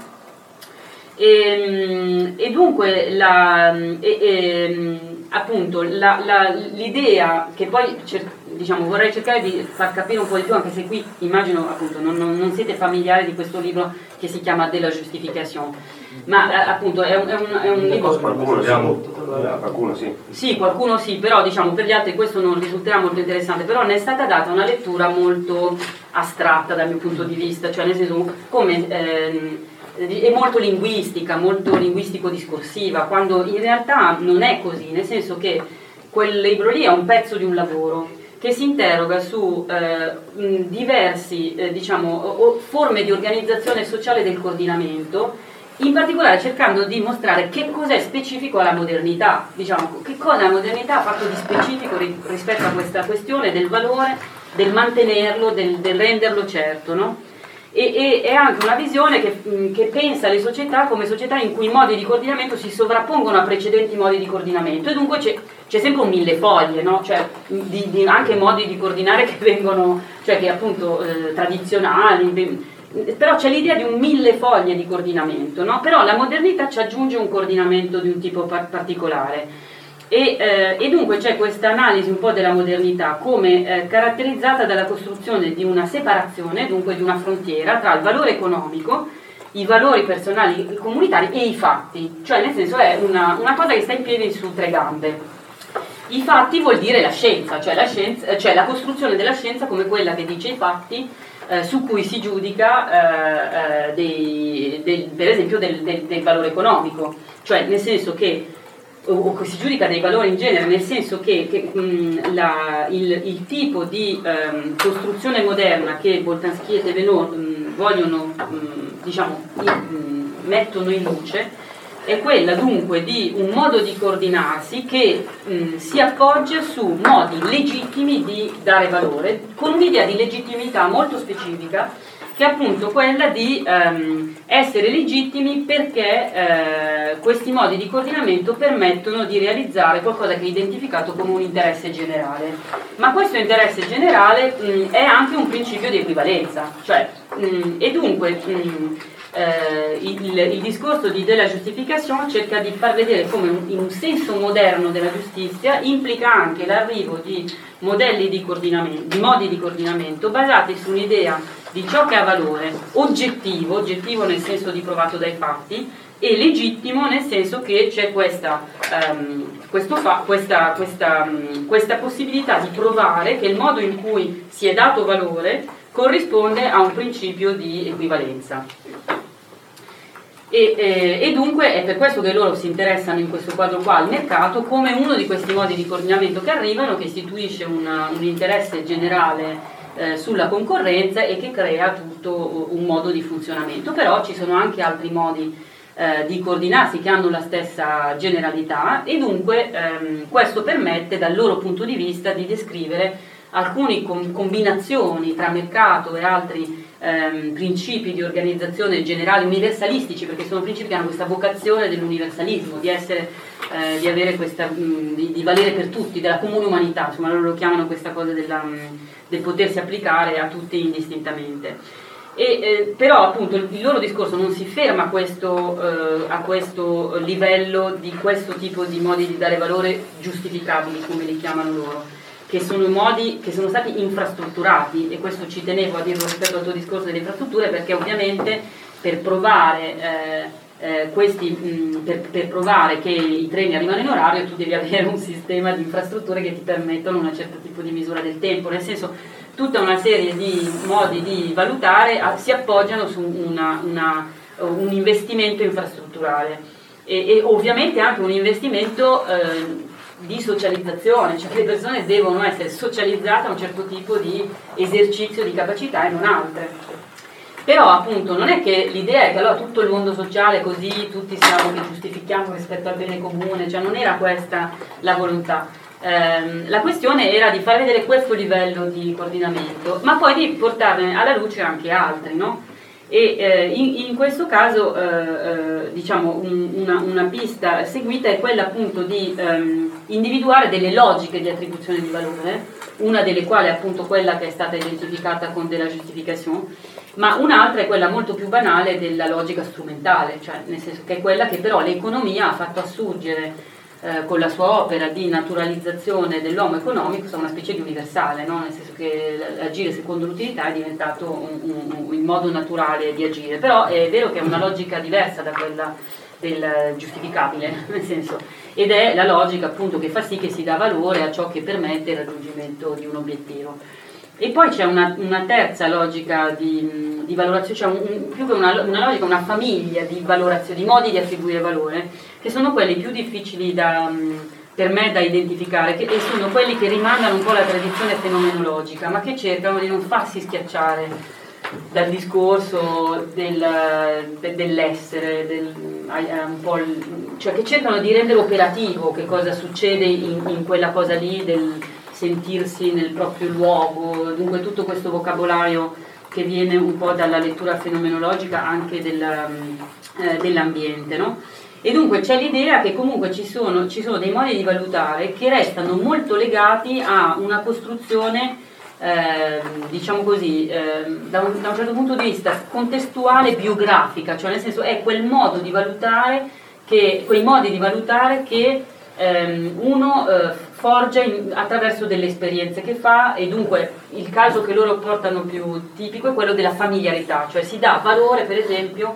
Speaker 2: E, e dunque la, e, e, appunto la, la, l'idea che poi cer- diciamo, vorrei cercare di far capire un po' di più, anche se qui immagino appunto non, non, non siete familiari di questo libro che si chiama De la Justification, ma eh, appunto è un, è un, è un libro...
Speaker 4: Qualcuno, qualcuno sì.
Speaker 2: Sì, qualcuno sì, però diciamo per gli altri questo non risulterà molto interessante, però ne è stata data una lettura molto astratta dal mio punto di vista, cioè nel senso come... Ehm, è molto linguistica, molto linguistico-discorsiva, quando in realtà non è così, nel senso che quel libro lì è un pezzo di un lavoro che si interroga su eh, diversi eh, diciamo, o, forme di organizzazione sociale del coordinamento, in particolare cercando di mostrare che cos'è specifico alla modernità, diciamo, che cosa la modernità ha fatto di specifico rispetto a questa questione del valore, del mantenerlo, del, del renderlo certo, no? E, e è anche una visione che, che pensa alle società come società in cui i modi di coordinamento si sovrappongono a precedenti modi di coordinamento, e dunque c'è, c'è sempre un mille foglie, no? Cioè, di, di anche modi di coordinare che vengono, cioè che appunto eh, tradizionali, però c'è l'idea di un mille foglie di coordinamento, no? Però la modernità ci aggiunge un coordinamento di un tipo par- particolare e, eh, e dunque c'è questa analisi un po' della modernità come eh, caratterizzata dalla costruzione di una separazione, dunque di una frontiera tra il valore economico, i valori personali comunitari e i fatti, cioè nel senso è una, una cosa che sta in piedi su tre gambe. I fatti vuol dire la scienza, cioè la, scienza, cioè la costruzione della scienza come quella che dice i fatti, eh, su cui si giudica eh, dei, del, per esempio del, del, del valore economico, cioè nel senso che o, o si giudica dei valori in genere, nel senso che, che mh, la, il, il tipo di um, costruzione moderna che Boltanski e Thévenot mh, vogliono, mh, diciamo, mh, mettono in luce è quella dunque di un modo di coordinarsi che mh, si appoggia su modi legittimi di dare valore, con un'idea di legittimità molto specifica, che è appunto quella di ehm, essere legittimi perché eh, questi modi di coordinamento permettono di realizzare qualcosa che è identificato come un interesse generale. Ma questo interesse generale mh, è anche un principio di equivalenza, cioè, mh, e dunque mh, eh, il, il discorso di De la Justification cerca di far vedere come un, in un senso moderno della giustizia implica anche l'arrivo di modelli di coordinamento, di modi di coordinamento basati su un'idea di ciò che ha valore oggettivo, oggettivo nel senso di provato dai fatti, e legittimo nel senso che c'è questa, um, questo fa, questa, questa, um, questa possibilità di provare che il modo in cui si è dato valore corrisponde a un principio di equivalenza. E, eh, e dunque è per questo che loro si interessano in questo quadro qua al mercato come uno di questi modi di coordinamento che arrivano, che istituisce una, un interesse generale eh, sulla concorrenza e che crea tutto un modo di funzionamento. Però ci sono anche altri modi eh, di coordinarsi che hanno la stessa generalità e dunque ehm, questo permette dal loro punto di vista di descrivere alcune com- combinazioni tra mercato e altri ehm, principi di organizzazione generali universalistici, perché sono principi che hanno questa vocazione dell'universalismo, di essere, eh, di avere questa, mh, di, di valere per tutti, della comune umanità, insomma loro lo chiamano questa cosa della, mh, del potersi applicare a tutti indistintamente. E, eh, però appunto il, il loro discorso non si ferma a questo, eh, a questo livello di questo tipo di modi di dare valore giustificabili, come li chiamano loro, che sono modi che sono stati infrastrutturati, e questo ci tenevo a dirlo rispetto al tuo discorso delle infrastrutture, perché ovviamente per provare eh, eh, questi mh, per, per provare che i treni arrivano in orario tu devi avere un sistema di infrastrutture che ti permettono un certo tipo di misura del tempo, nel senso tutta una serie di modi di valutare a, si appoggiano su una, una, un investimento infrastrutturale e, e ovviamente anche un investimento eh, di socializzazione, cioè che le persone devono essere socializzate a un certo tipo di esercizio di capacità e non altre. Però appunto non è che l'idea è che allora tutto il mondo sociale è così, tutti siamo che giustifichiamo rispetto al bene comune, cioè non era questa la volontà. Eh, la questione era di far vedere questo livello di coordinamento, ma poi di portarne alla luce anche altri, no? E eh, in, in questo caso eh, eh, diciamo un, una, una pista seguita è quella appunto di ehm, individuare delle logiche di attribuzione di valore, una delle quali è appunto quella che è stata identificata con De la Justification, ma un'altra è quella molto più banale della logica strumentale, cioè nel senso che è quella che però l'economia ha fatto assurgere Eh, con la sua opera di naturalizzazione dell'uomo economico, è una specie di universale, no? Nel senso che agire secondo l'utilità è diventato un, un, un modo naturale di agire, però è vero che è una logica diversa da quella del giustificabile, nel senso, ed è la logica appunto che fa sì che si dà valore a ciò che permette il raggiungimento di un obiettivo. E poi c'è una, una terza logica di, di valorazione, cioè un, un, più che una, una logica, una famiglia di valorazione, di modi di attribuire valore, che sono quelli più difficili da, per me da identificare, che, e sono quelli che rimandano un po' alla tradizione fenomenologica, ma che cercano di non farsi schiacciare dal discorso del, de, dell'essere, del, un po' il, cioè che cercano di rendere operativo che cosa succede in, in quella cosa lì, del sentirsi nel proprio luogo, dunque tutto questo vocabolario che viene un po' dalla lettura fenomenologica anche del, eh, dell'ambiente, no? E dunque c'è l'idea che comunque ci sono, ci sono dei modi di valutare che restano molto legati a una costruzione Eh, diciamo così, eh, da, un, da un certo punto di vista contestuale, biografica, cioè nel senso è quel modo di valutare, che, quei modi di valutare che ehm, uno eh, forgia in, attraverso delle esperienze che fa, e dunque il caso che loro portano più tipico è quello della familiarità, cioè si dà valore per esempio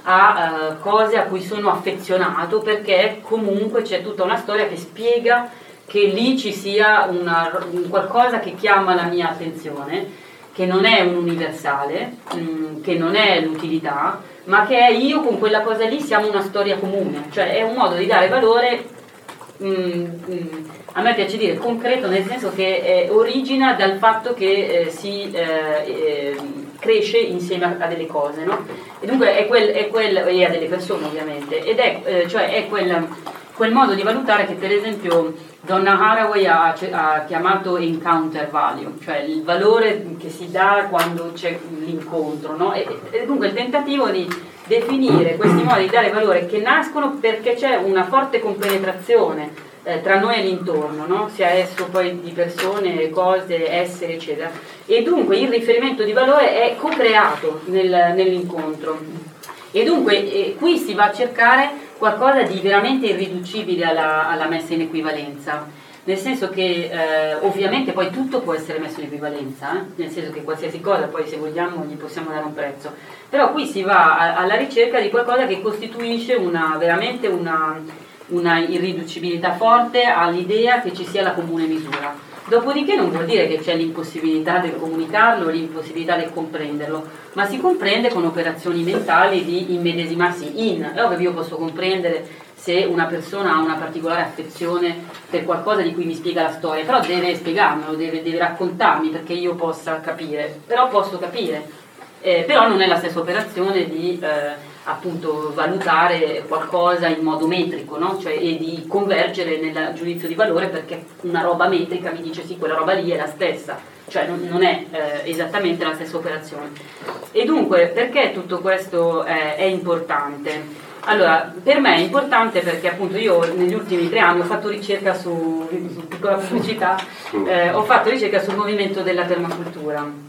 Speaker 2: a uh, cose a cui sono affezionato perché comunque c'è tutta una storia che spiega che lì ci sia una, un qualcosa che chiama la mia attenzione, che non è un universale, mh, che non è l'utilità, ma che è io con quella cosa lì siamo una storia comune, cioè è un modo di dare valore, mh, mh, a me piace dire concreto, nel senso che eh, origina dal fatto che eh, si eh, eh, cresce insieme a, a delle cose, no? E dunque è quel, è quel, e a delle persone ovviamente, ed è, eh, cioè è quel, quel modo di valutare che per esempio Donna Haraway ha, ha chiamato encounter value, cioè il valore che si dà quando c'è l'incontro, no? E, e dunque il tentativo di definire questi modi di dare valore che nascono perché c'è una forte compenetrazione eh, tra noi e l'intorno, no? Sia esso poi di persone, cose, esseri, eccetera. E dunque il riferimento di valore è co-creato nel, nell'incontro. E dunque eh, qui si va a cercare qualcosa di veramente irriducibile alla, alla messa in equivalenza, nel senso che eh, ovviamente poi tutto può essere messo in equivalenza, eh? Nel senso che qualsiasi cosa poi se vogliamo gli possiamo dare un prezzo, però qui si va a, alla ricerca di qualcosa che costituisce una, veramente una, una irriducibilità forte all'idea che ci sia la comune misura. Dopodiché non vuol dire che c'è l'impossibilità del comunicarlo, l'impossibilità del comprenderlo, ma si comprende con operazioni mentali di immedesimarsi in. È ovvio che io posso comprendere se una persona ha una particolare affezione per qualcosa di cui mi spiega la storia, però deve spiegarmelo, deve, deve raccontarmi perché io possa capire, però posso capire, eh, però non è la stessa operazione di eh, appunto valutare qualcosa in modo metrico, no? Cioè, e di convergere nel giudizio di valore perché una roba metrica mi dice sì, quella roba lì è la stessa, cioè non, non è eh, esattamente la stessa operazione. E dunque perché tutto questo è, è importante? Allora, per me è importante perché appunto io negli ultimi tre anni ho fatto ricerca su, su piccola pubblicità, eh, ho fatto ricerca sul movimento della permacultura.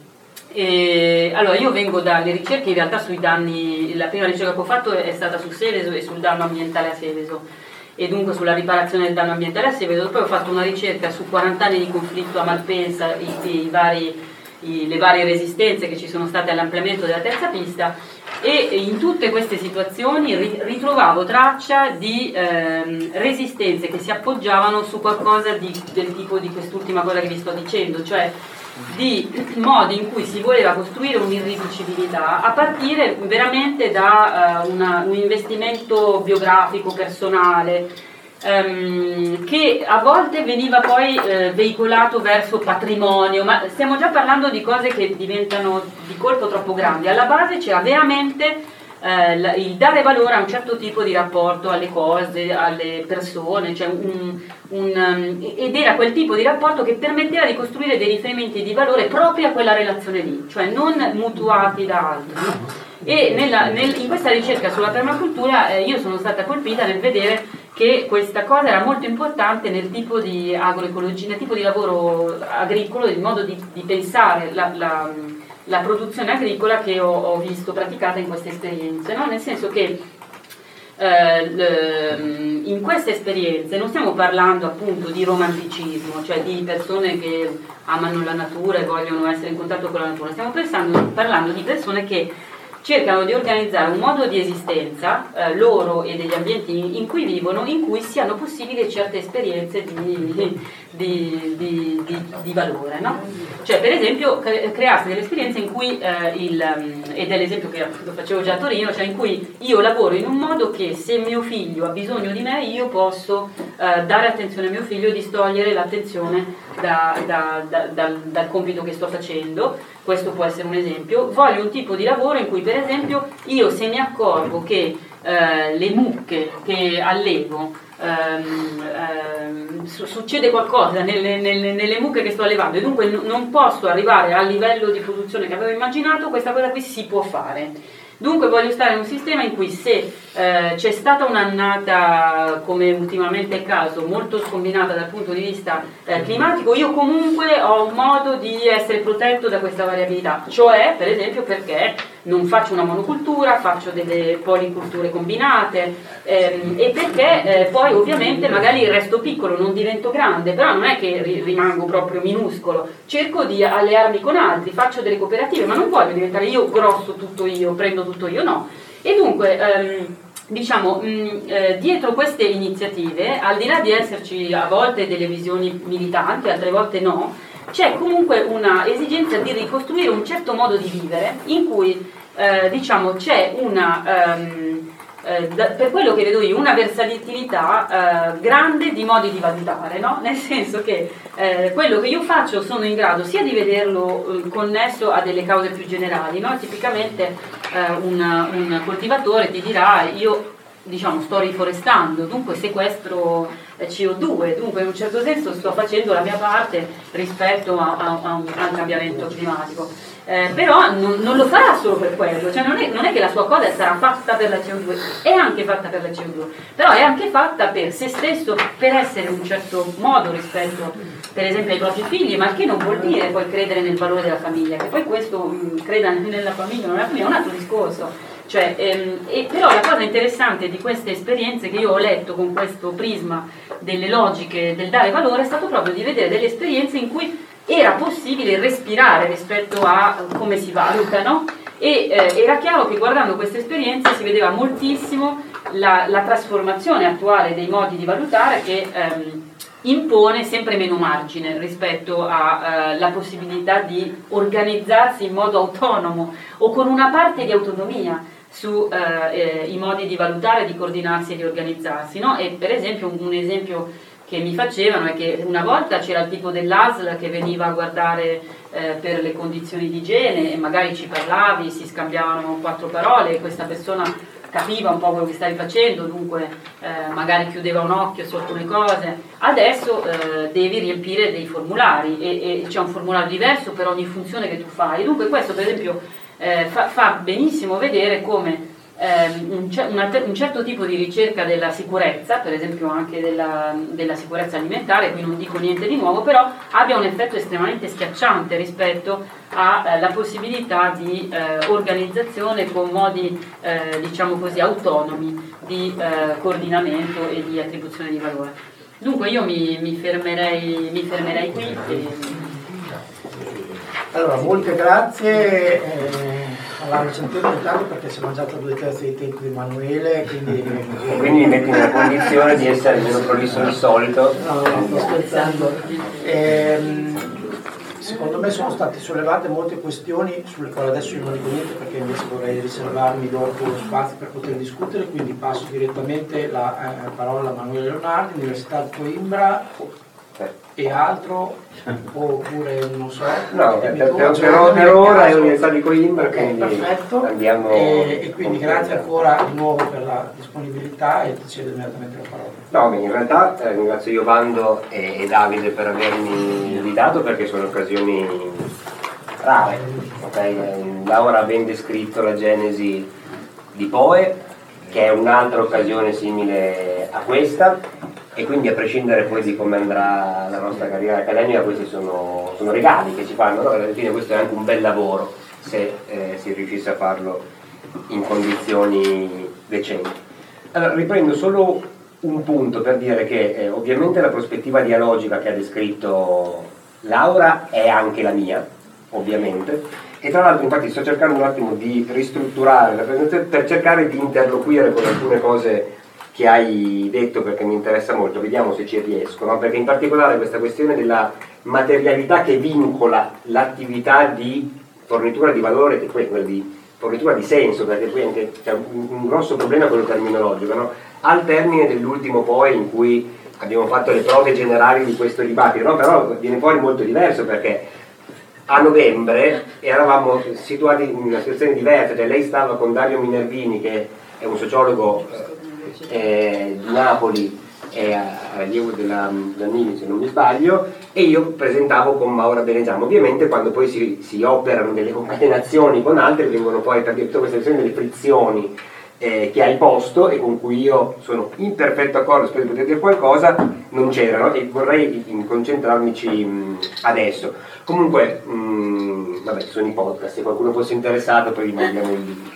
Speaker 2: E, allora io vengo dalle ricerche in realtà sui danni, la prima ricerca che ho fatto è stata su Seveso e sul danno ambientale a Seveso e dunque sulla riparazione del danno ambientale a Seveso. Poi ho fatto una ricerca su quaranta anni di conflitto a Malpensa, i, i vari, i, le varie resistenze che ci sono state all'ampliamento della terza pista, e in tutte queste situazioni ritrovavo traccia di ehm, resistenze che si appoggiavano su qualcosa di, del tipo di quest'ultima cosa che vi sto dicendo, cioè di modi in cui si voleva costruire un'irriducibilità a partire veramente da uh, una, un investimento biografico, personale, um, che a volte veniva poi uh, veicolato verso patrimonio, ma stiamo già parlando di cose che diventano di colpo troppo grandi. Alla base c'era veramente Uh, il dare valore a un certo tipo di rapporto alle cose, alle persone, cioè un, un, um, ed era quel tipo di rapporto che permetteva di costruire dei riferimenti di valore proprio a quella relazione lì, cioè non mutuati da altri. E nella, nel, in questa ricerca sulla permacultura eh, io sono stata colpita nel vedere che questa cosa era molto importante nel tipo di agroecologia, nel tipo di lavoro agricolo, nel modo di, di pensare la, la la produzione agricola che ho, ho visto praticata in queste esperienze, no? Nel senso che eh, le, in queste esperienze non stiamo parlando appunto di romanticismo, cioè di persone che amano la natura e vogliono essere in contatto con la natura, stiamo pensando, parlando di persone che cercano di organizzare un modo di esistenza eh, loro e degli ambienti in, in cui vivono, in cui siano possibili certe esperienze di, di, di, di, di, di valore, no? Cioè per esempio cre- crearsi delle esperienze in cui eh, il, ed è l'esempio che lo facevo già a Torino, cioè in cui io lavoro in un modo che se mio figlio ha bisogno di me io posso eh, dare attenzione a mio figlio e distogliere l'attenzione da, da, da, dal, dal compito che sto facendo. Questo può essere un esempio. Voglio un tipo di lavoro in cui per esempio io se mi accorgo che eh, le mucche che allevo ehm, ehm, su- succede qualcosa nelle, nelle, nelle mucche che sto allevando e dunque n- non posso arrivare al livello di produzione che avevo immaginato, questa cosa qui si può fare. Dunque voglio stare in un sistema in cui se eh, c'è stata un'annata, come ultimamente è il caso, molto scombinata dal punto di vista eh, climatico, io comunque ho un modo di essere protetto da questa variabilità, cioè per esempio perché non faccio una monocultura, faccio delle policulture combinate ehm, e perché eh, poi ovviamente magari resto piccolo, non divento grande, però non è che ri- rimango proprio minuscolo, cerco di allearmi con altri, faccio delle cooperative, ma non voglio diventare io grosso tutto io, prendo tutto io, no. E dunque, ehm, diciamo, mh, eh, dietro queste iniziative, al di là di esserci a volte delle visioni militanti, altre volte no, c'è comunque una esigenza di ricostruire un certo modo di vivere in cui eh, diciamo, c'è una, ehm, eh, da, per quello che vedo io, una versatilità eh, grande di modi di valutare, no? Nel senso che eh, quello che io faccio sono in grado sia di vederlo eh, connesso a delle cause più generali, no? Tipicamente eh, un, un coltivatore ti dirà io diciamo sto riforestando, dunque sequestro C O due, dunque in un certo senso sto facendo la mia parte rispetto a, a, a un, al cambiamento climatico. Eh, però non, non lo farà solo per quello, cioè non è, non è che la sua cosa sarà fatta per la C O due, è anche fatta per la C O due, però è anche fatta per se stesso, per essere in un certo modo rispetto per esempio ai propri figli, ma che non vuol dire poi credere nel valore della famiglia, che poi questo mh, creda nella famiglia, non è famiglia, è un altro discorso. Cioè, ehm, e però la cosa interessante di queste esperienze che io ho letto con questo prisma delle logiche del dare valore è stato proprio di vedere delle esperienze in cui era possibile respirare rispetto a come si valuta, no? E eh, era chiaro che guardando queste esperienze si vedeva moltissimo la, la trasformazione attuale dei modi di valutare che ehm, impone sempre meno margine rispetto alla eh, possibilità di organizzarsi in modo autonomo o con una parte di autonomia sui eh, modi di valutare, di coordinarsi e di organizzarsi, no? E per esempio un, un esempio che mi facevano è che una volta c'era il tipo dell'A S L che veniva a guardare eh, per le condizioni di igiene e magari ci parlavi, si scambiavano quattro parole e questa persona capiva un po' quello che stavi facendo, dunque eh, magari chiudeva un occhio su alcune cose. Adesso eh, devi riempire dei formulari e, e c'è un formulario diverso per ogni funzione che tu fai, dunque questo per esempio eh, fa, fa benissimo vedere come Un, un certo tipo di ricerca della sicurezza, per esempio anche della, della sicurezza alimentare, qui non dico niente di nuovo, però abbia un effetto estremamente schiacciante rispetto alla eh, possibilità di eh, organizzazione con modi eh, diciamo così autonomi di eh, coordinamento e di attribuzione di valore. Dunque io mi, mi, fermerei, mi fermerei qui. E...
Speaker 3: Allora, molte grazie. Eh... Allora, sentito intanto perché si è mangiato due terzi dei tempi di Emanuele, quindi...
Speaker 4: quindi mi metti nella condizione di essere meno prolisso di solito.
Speaker 3: No, no, sto scherzando. Ehm, secondo me sono state sollevate molte questioni sulle quali adesso io non dico niente perché invece vorrei riservarmi dopo lo spazio per poter discutere, quindi passo direttamente la eh, parola a Emanuele Leonardi, Università di Coimbra. E altro oppure non so
Speaker 4: no, per, per, per, però per ora è l'Università di Coimbra,
Speaker 3: okay, perfetto
Speaker 4: andiamo
Speaker 3: e, e quindi grazie ancora di nuovo per la disponibilità e ti cedo immediatamente la parola.
Speaker 4: No, beh, in realtà eh, ringrazio io Vando e, e Davide per avermi invitato perché sono occasioni rare, okay? Laura ha ben descritto la genesi di Poe, che è un'altra occasione simile a questa, e quindi a prescindere poi di come andrà la nostra carriera accademica, questi sono, sono regali che ci fanno, no? Alla fine questo è anche un bel lavoro se eh, si riuscisse a farlo in condizioni decenti. Allora riprendo solo un punto per dire che eh, ovviamente la prospettiva dialogica che ha descritto Laura è anche la mia, ovviamente, e tra l'altro infatti sto cercando un attimo di ristrutturare la presentazione per cercare di interloquire con alcune cose che hai detto perché mi interessa molto, vediamo se ci riesco, no? Perché in particolare questa questione della materialità che vincola l'attività di fornitura di valore, che poi è quella di fornitura di senso, perché poi anche c'è un, un grosso problema quello terminologico, no? Al termine dell'ultimo poi in cui abbiamo fatto le prove generali di questo dibattito, no? Però viene fuori molto diverso perché a novembre eravamo situati in una situazione diversa, cioè lei stava con Dario Minervini che è un sociologo eh, di Napoli, è allievo della, della Nini se non mi sbaglio, e io presentavo con Maura Benegiamo. Ovviamente quando poi si, si operano delle concatenazioni con altri vengono poi, per tutte queste questioni, delle frizioni eh, che hai posto e con cui io sono in perfetto accordo, spero di poter dire qualcosa, non c'erano e vorrei concentrarmici mh, adesso. Comunque, mh, vabbè, ci sono i podcast, se qualcuno fosse interessato poi mandiamo il link.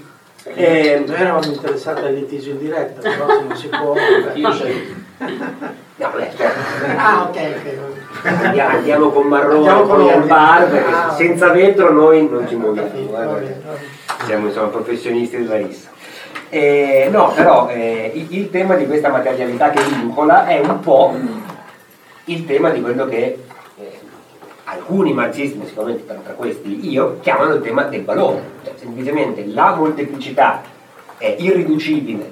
Speaker 3: Eh, noi eravamo interessati al litigio in diretta, però se non si può...
Speaker 4: Io scelgo. No, beh, certo.
Speaker 3: Ah, ok, ok.
Speaker 4: Andiamo, andiamo con Marrone,
Speaker 3: Andiamo con
Speaker 4: poi al
Speaker 3: Olli.
Speaker 4: bar, perché
Speaker 3: Ah,
Speaker 4: senza vetro noi non ci muoviamo.
Speaker 3: Capito, va
Speaker 4: eh,
Speaker 3: bene, va bene.
Speaker 4: Siamo insomma professionisti della rissa. Eh, no, però eh, il, il tema di questa materialità che vincola è un po' il tema di quello che eh, alcuni marxisti, sicuramente tra, tra questi io, chiamano il tema del valore. Cioè, semplicemente la molteplicità è irriducibile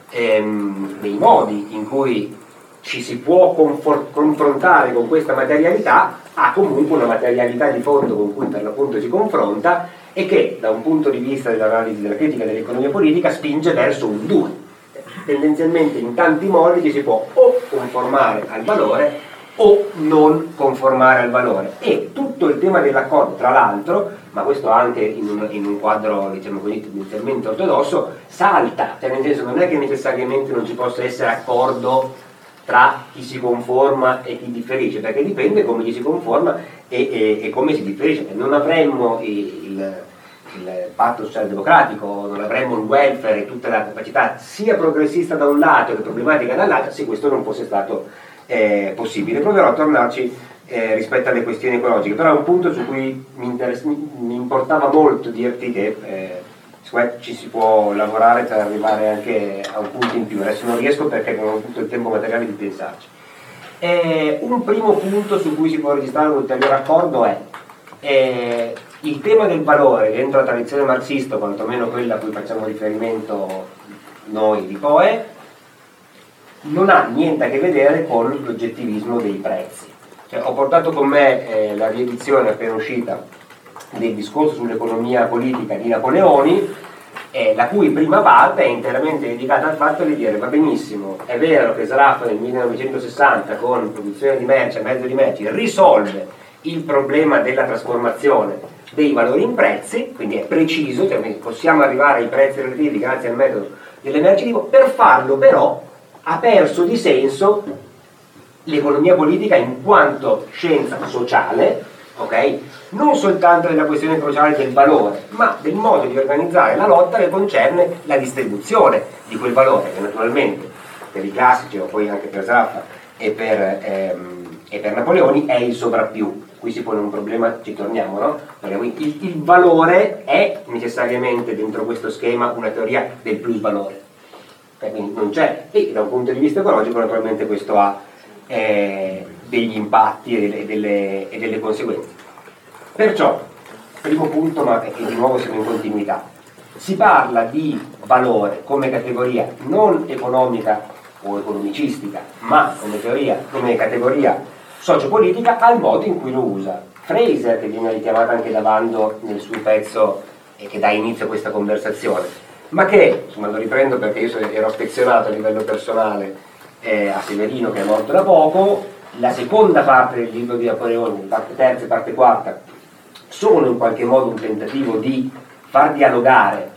Speaker 4: ehm, dei modi in cui ci si può confor- confrontare con questa materialità, ha comunque una materialità di fondo con cui per l'appunto si confronta e che da un punto di vista dell'analisi della critica dell'economia politica spinge verso un due. Tendenzialmente in tanti modi ci si può o conformare al valore o non conformare al valore, e tutto il tema dell'accordo, tra l'altro, ma questo anche in un, in un quadro diciamo così tendenzialmente ortodosso, salta, cioè nel senso non è che necessariamente non ci possa essere accordo tra chi si conforma e chi differisce, perché dipende come chi si conforma e, e, e come si differisce. Non avremmo il, il, il patto sociale democratico, non avremmo il welfare e tutta la capacità sia progressista da un lato che problematica dall'altro se questo non fosse stato eh, possibile. Proverò a tornarci eh, rispetto alle questioni ecologiche, però è un punto su cui mi, interess- mi, mi importava molto dirti che eh, ci si può lavorare per arrivare anche a un punto in più. Adesso non riesco perché non ho tutto il tempo materiale di pensarci. Eh, un primo punto su cui si può registrare un ulteriore accordo è eh, il tema del valore dentro la tradizione marxista, o quantomeno quella a cui facciamo riferimento noi di Poe, non ha niente a che vedere con l'oggettivismo dei prezzi. Cioè, ho portato con me eh, la riedizione appena uscita del discorso sull'economia politica di Napoleoni, eh, la cui prima parte è interamente dedicata al fatto di dire: va benissimo, è vero che Sraffa nel millenovecentosessanta con produzione di merci e mezzo di merci risolve il problema della trasformazione dei valori in prezzi, quindi è preciso, cioè possiamo arrivare ai prezzi relativi grazie al metodo dell'energetivo. Per farlo però ha perso di senso l'economia politica in quanto scienza sociale, ok? Non soltanto della questione cruciale del valore, ma del modo di organizzare la lotta che concerne la distribuzione di quel valore, che naturalmente per i classici, o poi anche per Sraffa e per, ehm, e per Napoleoni, è il sovrappiù. Qui si pone un problema, ci torniamo, no? Perché il, il valore è necessariamente dentro questo schema una teoria del plus valore, quindi non c'è, e da un punto di vista ecologico naturalmente questo ha eh, degli impatti e delle, delle, e delle conseguenze. Perciò, primo punto, ma che di nuovo siamo in continuità, si parla di valore come categoria non economica o economicistica, ma come teoria, come categoria sociopolitica al modo in cui lo usa Fraser, che viene richiamata anche da Bando nel suo pezzo e che dà inizio a questa conversazione, ma che, insomma, lo riprendo perché io ero affezionato a livello personale eh, a Severino, che è morto da poco. La seconda parte del libro di Napoleone, parte terza e parte quarta, sono in qualche modo un tentativo di far dialogare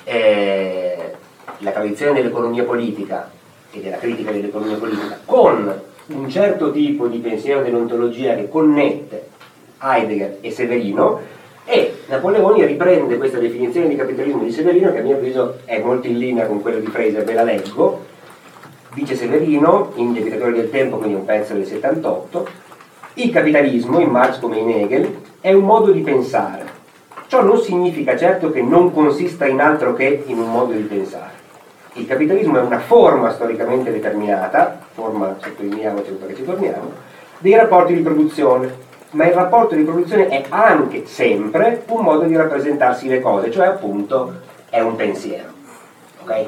Speaker 4: eh, la tradizione dell'economia politica e della critica dell'economia politica con un certo tipo di pensiero dell'ontologia che connette Heidegger e Severino, e Napoleoni riprende questa definizione di capitalismo di Severino, che a mio avviso è molto in linea con quella di Fraser. Ve la leggo. Dice Severino, in Debitatore del Tempo, quindi un pezzo del settantotto: il capitalismo, in Marx come in Hegel, è un modo di pensare. Ciò non significa certo che non consista in altro che in un modo di pensare. Il capitalismo è una forma storicamente determinata, forma, sottolineiamoci perché ci torniamo, dei rapporti di produzione, ma il rapporto di produzione è anche sempre un modo di rappresentarsi le cose, cioè appunto è un pensiero. Ok?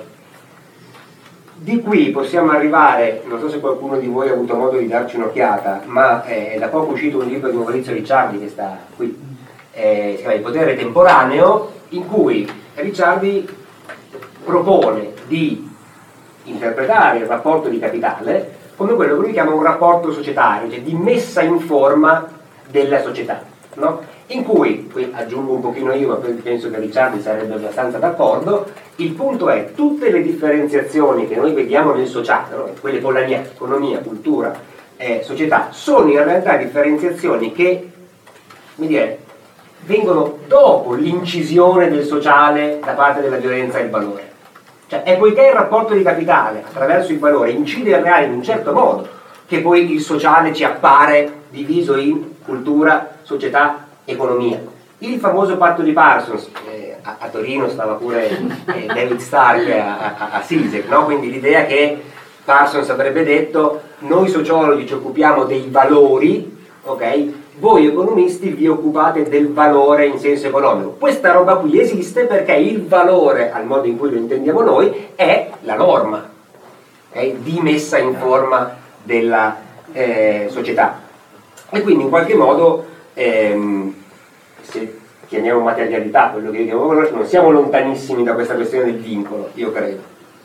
Speaker 4: Di qui possiamo arrivare, non so se qualcuno di voi ha avuto modo di darci un'occhiata, ma è da poco uscito un libro di Maurizio Ricciardi che sta qui, eh, si chiama Il potere temporaneo, in cui Ricciardi propone di interpretare il rapporto di capitale come quello che lui chiama un rapporto societario, cioè di messa in forma della società. no? In cui, qui aggiungo un pochino io, ma penso che Ricciardi sarebbe abbastanza d'accordo, il punto è tutte le differenziazioni che noi vediamo nel sociale, no? Quelle con la mia economia, cultura, eh, società, sono in realtà differenziazioni che, come dire, vengono dopo l'incisione del sociale da parte della violenza e del valore. Cioè è poiché il rapporto di capitale attraverso il valore incide il reale in un certo modo che poi il sociale ci appare diviso in cultura, società, economia. Il famoso patto di Parsons, eh, a, a Torino stava pure eh, David Stark a, a, a Sisek, no? Quindi l'idea che Parsons avrebbe detto: noi sociologi ci occupiamo dei valori, ok? Voi economisti vi occupate del valore in senso economico. Questa roba qui esiste perché il valore, al modo in cui lo intendiamo noi, è la norma, okay? Di messa in forma della eh, società. E quindi in qualche modo, ehm, se chiamiamo materialità quello che chiamiamo valore, non siamo lontanissimi da questa questione del vincolo, io credo.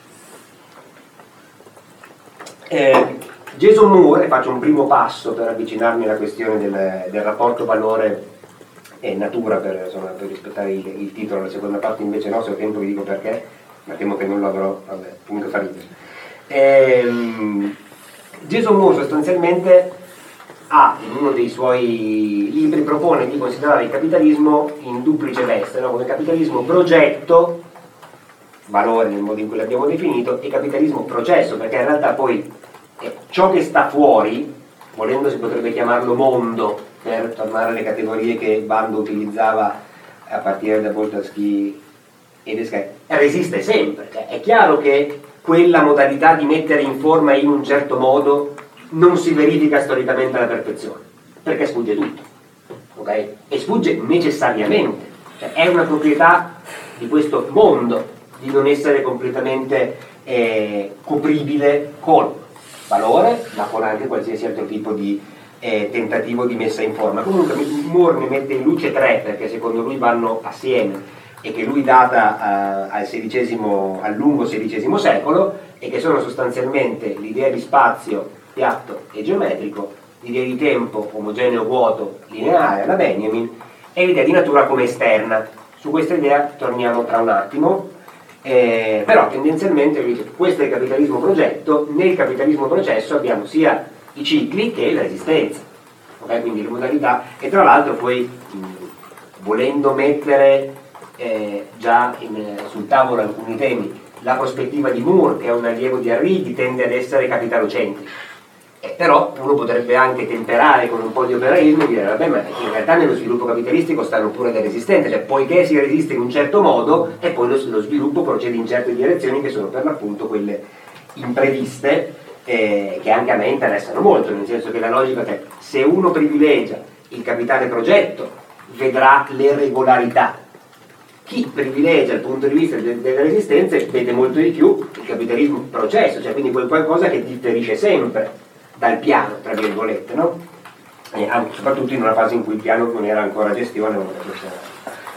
Speaker 4: Eh, Jason Moore, e faccio un primo passo per avvicinarmi alla questione del, del rapporto valore e natura, per, insomma, per rispettare il, il titolo. La seconda parte invece no, se ho tempo vi dico perché, ma temo che non lo avrò, vabbè, comunque fa ridere. Ehm, Jason Moore sostanzialmente ha, in uno dei suoi libri, propone di considerare il capitalismo in duplice veste, no? Come capitalismo progetto, valore nel modo in cui l'abbiamo definito, e capitalismo processo, perché in realtà poi ciò che sta fuori, volendo si potrebbe chiamarlo mondo, per tornare alle categorie che Bando utilizzava a partire da Boltanski e Descartes, resiste sempre. Cioè, è chiaro che quella modalità di mettere in forma in un certo modo non si verifica storicamente alla perfezione, perché sfugge tutto, ok? E sfugge necessariamente, cioè, è una proprietà di questo mondo di non essere completamente eh, copribile con valore, ma con anche qualsiasi altro tipo di eh, tentativo di messa in forma. Comunque Moore ne mette in luce tre, perché secondo lui vanno assieme, e che lui data uh, al, sedicesimo, al lungo sedicesimo secolo, e che sono sostanzialmente l'idea di spazio piatto e geometrico, l'idea di tempo omogeneo, vuoto, lineare alla Benjamin, e l'idea di natura come esterna. Su questa idea torniamo tra un attimo. Eh, però tendenzialmente lui dice: questo è il capitalismo progetto. Nel capitalismo processo abbiamo sia i cicli che la resistenza, okay? Quindi le modalità, e tra l'altro poi mh, volendo mettere eh, già in, sul tavolo alcuni temi, la prospettiva di Moore, che è un allievo di Arrighi, tende ad essere capitalocentrica. Eh, però uno potrebbe anche temperare con un po' di operaismo e dire: vabbè, ma in realtà nello sviluppo capitalistico stanno pure le resistenze, cioè poiché si resiste in un certo modo e poi lo, lo sviluppo procede in certe direzioni che sono per l'appunto quelle impreviste, eh, che anche a me interessano molto, nel senso che la logica è: se uno privilegia il capitale progetto vedrà le regolarità, chi privilegia il punto di vista de- delle resistenze vede molto di più il capitalismo processo, cioè quindi quel qualcosa che differisce sempre dal piano, tra virgolette, no? E anche, soprattutto in una fase in cui il piano non era ancora gestione, non era.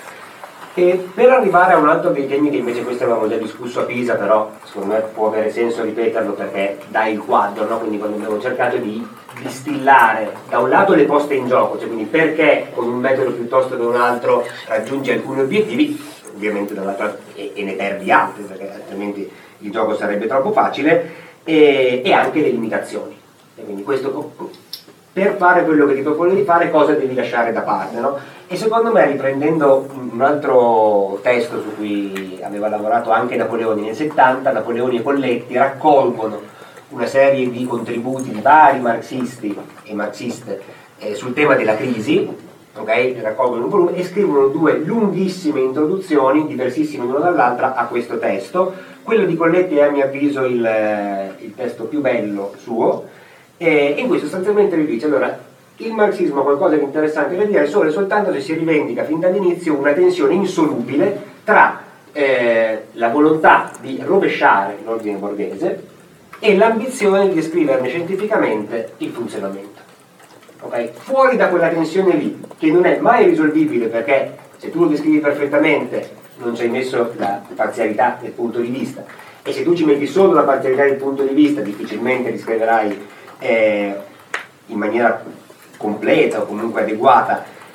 Speaker 4: E per arrivare a un altro dei temi che invece questo avevamo già discusso a Pisa, però secondo me può avere senso ripeterlo perché dà il quadro, no? Quindi quando abbiamo cercato di distillare da un lato le poste in gioco, cioè quindi perché con un metodo piuttosto che un altro raggiungi alcuni obiettivi, ovviamente dall'altro e, e ne perdi altri, perché altrimenti il gioco sarebbe troppo facile, e, e anche le limitazioni. E quindi questo, per fare quello che ti propone di fare, cosa devi lasciare da parte, no? E secondo me, riprendendo un altro testo su cui aveva lavorato anche Napoleoni nel settanta, Napoleoni e Colletti raccolgono una serie di contributi di vari marxisti e marxiste eh, sul tema della crisi, ok? Raccolgono un volume e scrivono due lunghissime introduzioni, diversissime l'una dall'altra, a questo testo. Quello di Colletti è a mio avviso il, il testo più bello suo, e in cui sostanzialmente lui dice: allora, il marxismo ha qualcosa di interessante da dire solo e soltanto se si rivendica fin dall'inizio una tensione insolubile tra eh, la volontà di rovesciare l'ordine borghese e l'ambizione di descriverne scientificamente il funzionamento. Okay? Fuori da quella tensione lì, che non è mai risolvibile, perché se tu lo descrivi perfettamente non ci hai messo la parzialità del punto di vista, e se tu ci metti solo la parzialità del punto di vista difficilmente descriverai eh, in maniera completa o comunque adeguata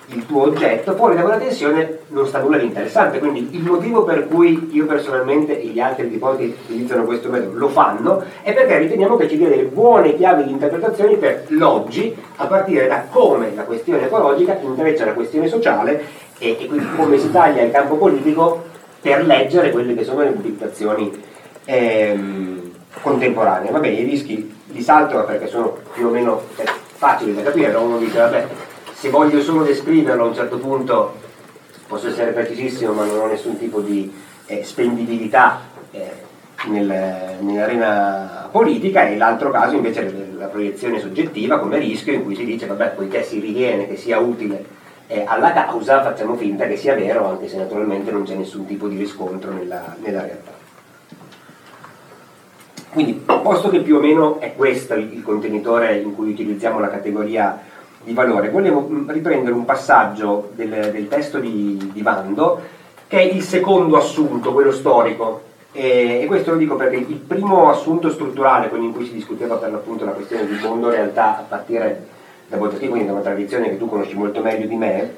Speaker 4: il tuo oggetto, fuori da quella tensione non sta nulla di interessante. Quindi il motivo per cui io personalmente e gli altri di poi che utilizzano questo metodo lo fanno è perché riteniamo che ci dia delle buone chiavi di interpretazioni per l'oggi, a partire da come la questione ecologica intreccia la questione sociale e, e quindi come si taglia il campo politico per leggere quelle che sono le mobilitazioni ehm, contemporanee. Vabbè, i rischi li salto perché sono più o meno eh, facili da capire, no? Uno dice vabbè, se voglio solo descriverlo a un certo punto posso essere precisissimo ma non ho nessun tipo di eh, spendibilità eh, nel, nell'arena politica, e l'altro caso invece è la proiezione soggettiva come rischio, in cui si dice vabbè, poiché si ritiene che sia utile eh, alla causa, facciamo finta che sia vero, anche se naturalmente non c'è nessun tipo di riscontro nella, nella realtà. Quindi, posto che più o meno è questo il contenitore in cui utilizziamo la categoria di valore, volevo riprendere un passaggio del, del testo di, di Vando, che è il secondo assunto, quello storico, e, e questo lo dico perché il primo assunto strutturale, quello in cui si discuteva per l'appunto la questione di mondo-realtà a partire da Montesquieu, quindi da una tradizione che tu conosci molto meglio di me.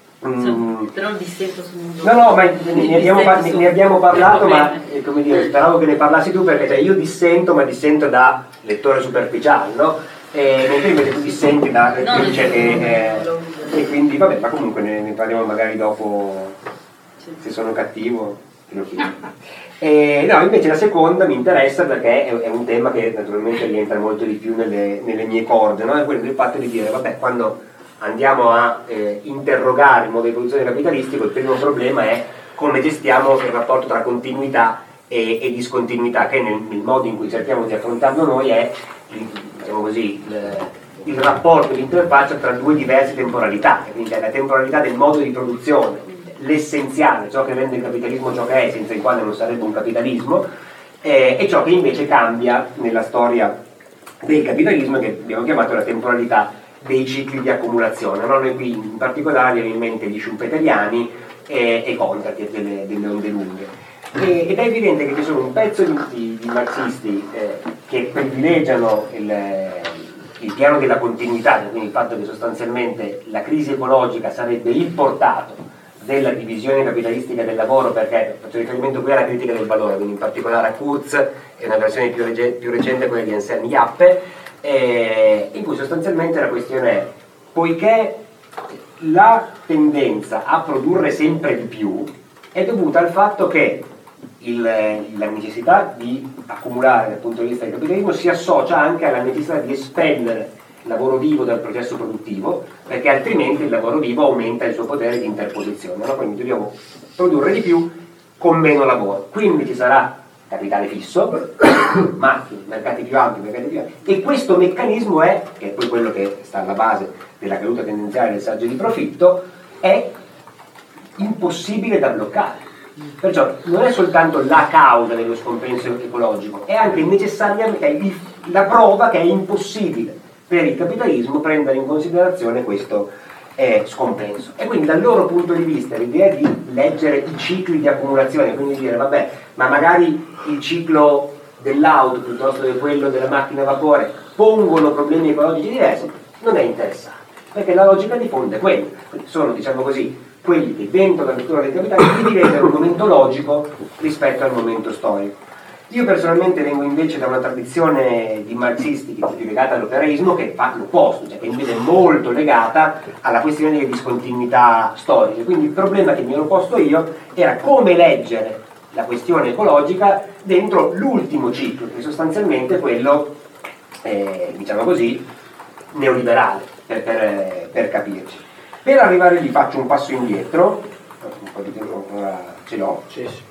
Speaker 2: Mm. Però dissento su un
Speaker 4: No, no, ma ne abbiamo, par- ne abbiamo parlato, ma eh, come dire, speravo che ne parlassi tu, perché cioè, io dissento, ma dissento da lettore superficiale, no? E mentre invece tu dissenti da lettrice no, e, eh, e quindi vabbè, ma comunque ne, ne parliamo magari dopo, se sono cattivo te lo chiedo. E, no, invece la seconda mi interessa perché è, è un tema che naturalmente rientra molto di più nelle, nelle mie corde, no? È quello del fatto di dire vabbè, quando andiamo a eh, interrogare il modo di produzione capitalistico, il primo problema è come gestiamo il rapporto tra continuità e, e discontinuità, che nel, nel modo in cui cerchiamo di affrontarlo noi è il, diciamo così, il, il rapporto, l'interfaccia tra due diverse temporalità, quindi è la temporalità del modo di produzione, l'essenziale, ciò che rende il capitalismo ciò che è, senza il quale non sarebbe un capitalismo, eh, e ciò che invece cambia nella storia del capitalismo, che abbiamo chiamato la temporalità dei cicli di accumulazione, no? Noi qui in particolare abbiamo in mente gli schumpeteriani e, e Conrad, delle, delle onde lunghe, e, ed è evidente che ci sono un pezzo di, di, di marxisti eh, che privilegiano il, il piano della continuità, quindi il fatto che sostanzialmente la crisi ecologica sarebbe il portato della divisione capitalistica del lavoro, perché faccio riferimento qui alla critica del valore, quindi in particolare a Kurz e una versione più, reg- più recente, quella di Anselm Jappe, Eh, in cui sostanzialmente la questione è, poiché la tendenza a produrre sempre di più è dovuta al fatto che il, la necessità di accumulare dal punto di vista del capitalismo si associa anche alla necessità di espellere il lavoro vivo dal processo produttivo, perché altrimenti il lavoro vivo aumenta il suo potere di interposizione, no? Quindi dobbiamo produrre di più con meno lavoro, quindi ci sarà capitale fisso, macchine, mercati più ampi, mercati più ampi, e questo meccanismo è, che è poi quello che sta alla base della caduta tendenziale del saggio di profitto, è impossibile da bloccare. Perciò non è soltanto la causa dello scompenso ecologico, è anche necessariamente è la prova che è impossibile per il capitalismo prendere in considerazione questo eh, scompenso. E quindi dal loro punto di vista l'idea di leggere i cicli di accumulazione, quindi dire vabbè, ma magari il ciclo dell'auto piuttosto che quello della macchina a vapore pongono problemi ecologici diversi, non è interessante, perché la logica di fondo è quella. Quindi sono, diciamo così, quelli che dentro la lettura del capitale privilegiano un momento logico rispetto al momento storico. Io personalmente vengo invece da una tradizione di marxisti che è più legata all'operaismo, che fa l'opposto, cioè che invece è molto legata alla questione delle discontinuità storiche. Quindi il problema che mi ero posto io era come leggere la questione ecologica dentro l'ultimo ciclo, che sostanzialmente è quello, eh, diciamo così, neoliberale, per, per, per capirci. Per arrivare lì faccio un passo indietro, un po' di tempo ancora ce l'ho,
Speaker 3: Sì, sì.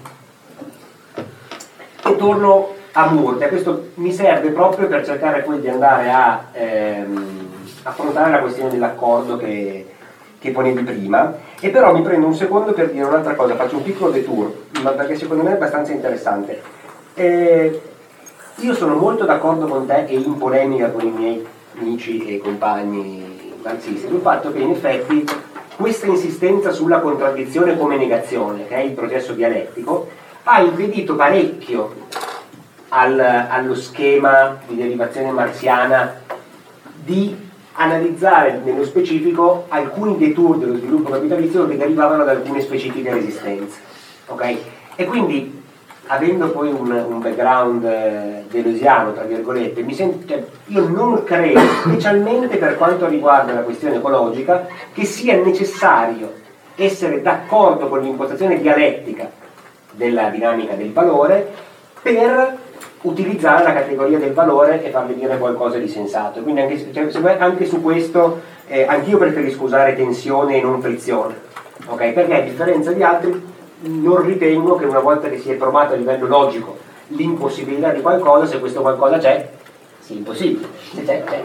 Speaker 4: e torno a Moore, e questo mi serve proprio per cercare poi di andare a ehm, affrontare la questione dell'accordo che, che ponevi prima, e però mi prendo un secondo per dire un'altra cosa, faccio un piccolo detour, ma perché secondo me è abbastanza interessante. Eh, io sono molto d'accordo con te e in polemica con i miei amici e compagni marxisti sul fatto che in effetti questa insistenza sulla contraddizione come negazione, che è il processo dialettico, ha impedito parecchio al, allo schema di derivazione marxiana di analizzare nello specifico alcuni detour dello sviluppo capitalizio che derivavano da alcune specifiche resistenze. Okay? E quindi, avendo poi un, un background eh, deleuziano, tra virgolette, mi sento, cioè, io non credo, specialmente per quanto riguarda la questione ecologica, che sia necessario essere d'accordo con l'impostazione dialettica della dinamica del valore per utilizzare la categoria del valore e farvi dire qualcosa di sensato. Quindi anche, cioè, anche su questo eh, anch'io preferisco usare tensione e non frizione, okay? Perché a differenza di altri non ritengo che una volta che si è provato a livello logico l'impossibilità di qualcosa, se questo qualcosa c'è, sia impossibile. Se c'è, c'è.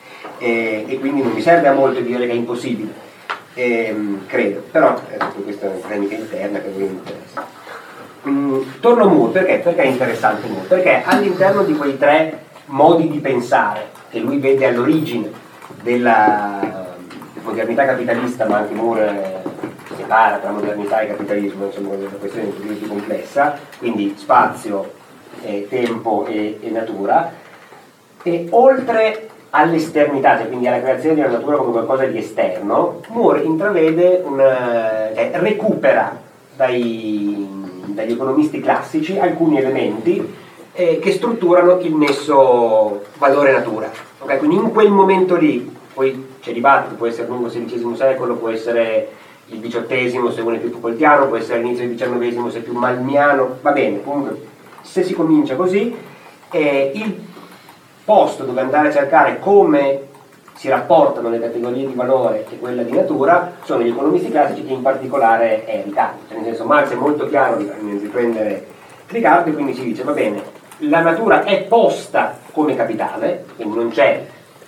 Speaker 4: E, e quindi non mi serve a molto dire che è impossibile, e, credo, però eh, questa è una dinamica interna che a voi interessa. Mm, torno a Moore, perché? Perché è interessante Moore? Perché all'interno di quei tre modi di pensare che lui vede all'origine della modernità capitalista, ma anche Moore separa tra modernità e capitalismo, insomma, è una questione più complessa, quindi spazio, eh, tempo e, e natura, e oltre all'esternità, cioè quindi alla creazione di una natura come qualcosa di esterno, Moore intravede una, cioè recupera dai, dagli economisti classici alcuni elementi eh, che strutturano il nesso valore-natura. Okay? Quindi in quel momento lì, poi c'è dibattito, può essere lungo il sedicesimo secolo, può essere il diciottesimo se uno è più Foucaultiano, può essere l'inizio del diciannovesimo se è più malmiano, va bene, comunque se si comincia così, eh, il posto dove andare a cercare come si rapportano le categorie di valore e quella di natura sono gli economisti classici, che in particolare è Riccardo. Cioè, nel senso, Marx è molto chiaro nel riprendere Riccardo e quindi si dice, va bene, la natura è posta come capitale, quindi non c'è,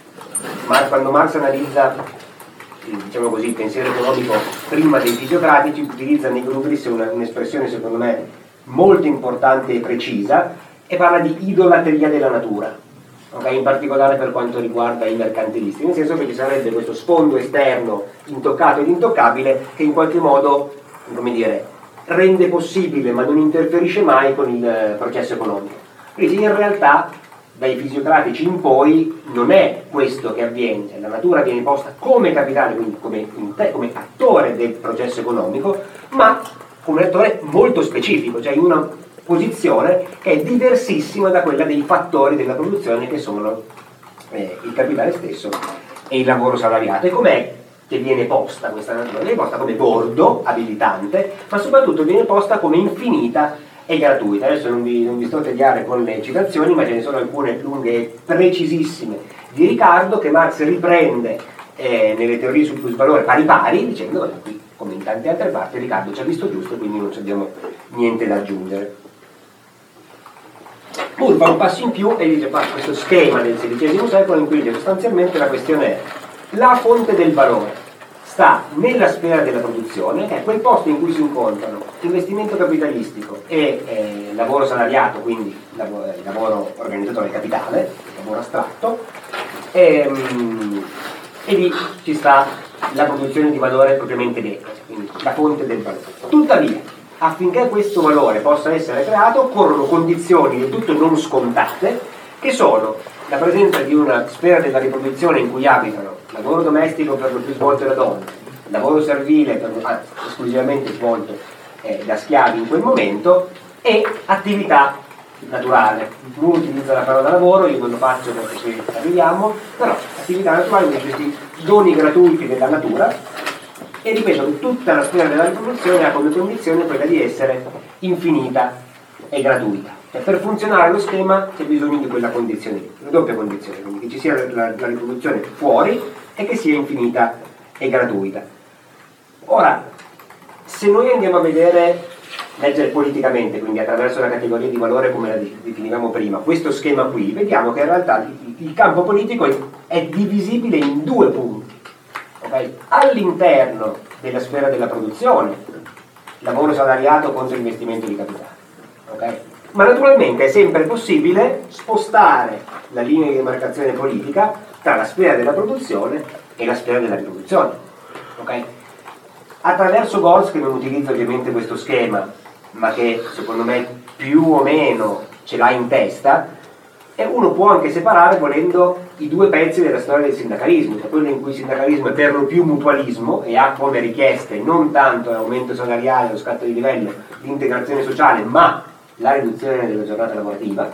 Speaker 4: ma quando Marx analizza, diciamo così, il pensiero economico prima dei fisiocratici, utilizza nei Grundrisse una, un'espressione secondo me molto importante e precisa, e parla di idolatria della natura. Okay, in particolare per quanto riguarda i mercantilisti, nel senso che ci sarebbe questo sfondo esterno intoccato ed intoccabile che in qualche modo, come dire, rende possibile ma non interferisce mai con il processo economico. Quindi in realtà dai fisiocratici in poi non è questo che avviene, cioè, la natura viene posta come capitale, quindi come, come attore del processo economico, ma come un attore molto specifico, cioè in una posizione che è diversissima da quella dei fattori della produzione che sono eh, il capitale stesso e il lavoro salariato. E com'è che viene posta questa natura? Viene posta come bordo, abilitante, ma soprattutto viene posta come infinita e gratuita. Adesso non vi, non vi sto a tagliare con le citazioni, ma ce ne sono alcune lunghe e precisissime di Riccardo che Marx riprende eh, nelle teorie sul plusvalore pari pari, dicendo che qui, come in tante altre parti, Riccardo ci ha visto giusto, quindi non ci abbiamo niente da aggiungere. Moore fa un passo in più e dice, fa questo schema del sedicesimo secolo in cui dice sostanzialmente la questione è: la fonte del valore sta nella sfera della produzione, che è quel posto in cui si incontrano investimento capitalistico e eh, lavoro salariato, quindi lavoro, eh, lavoro organizzato dal capitale, lavoro astratto, e, e lì ci sta la produzione di valore propriamente detta, quindi la fonte del valore. Tuttavia, affinché questo valore possa essere creato, occorrono condizioni del tutto non scontate, che sono la presenza di una sfera della riproduzione in cui abitano lavoro domestico per lo più svolto da donne, lavoro servile per, anzi, esclusivamente svolto eh, da schiavi in quel momento, e attività naturale. Moore utilizza la parola lavoro, io non lo faccio perché qui arriviamo, però attività naturale, quindi questi doni gratuiti della natura. E ripeto, tutta la sfera della riproduzione ha come condizione quella di essere infinita e gratuita. E per funzionare lo schema c'è bisogno di quella condizione, una doppia condizione, quindi che ci sia la, la riproduzione fuori e che sia infinita e gratuita. Ora, se noi andiamo a vedere, leggere politicamente, quindi attraverso la categoria di valore come la definivamo prima, questo schema qui, vediamo che in realtà il, il campo politico è, è divisibile in due punti. Okay? All'interno della sfera della produzione, lavoro salariato contro investimento di capitale, okay? Ma naturalmente è sempre possibile spostare la linea di demarcazione politica tra la sfera della produzione e la sfera della riproduzione, okay? Attraverso Gorz, che non utilizza ovviamente questo schema, ma che secondo me più o meno ce l'ha in testa, E uno può anche separare, volendo, i due pezzi della storia del sindacalismo, cioè quello in cui il sindacalismo è per lo più mutualismo e ha come richieste non tanto l'aumento salariale, lo scatto di livello, l'integrazione sociale, ma la riduzione della giornata lavorativa,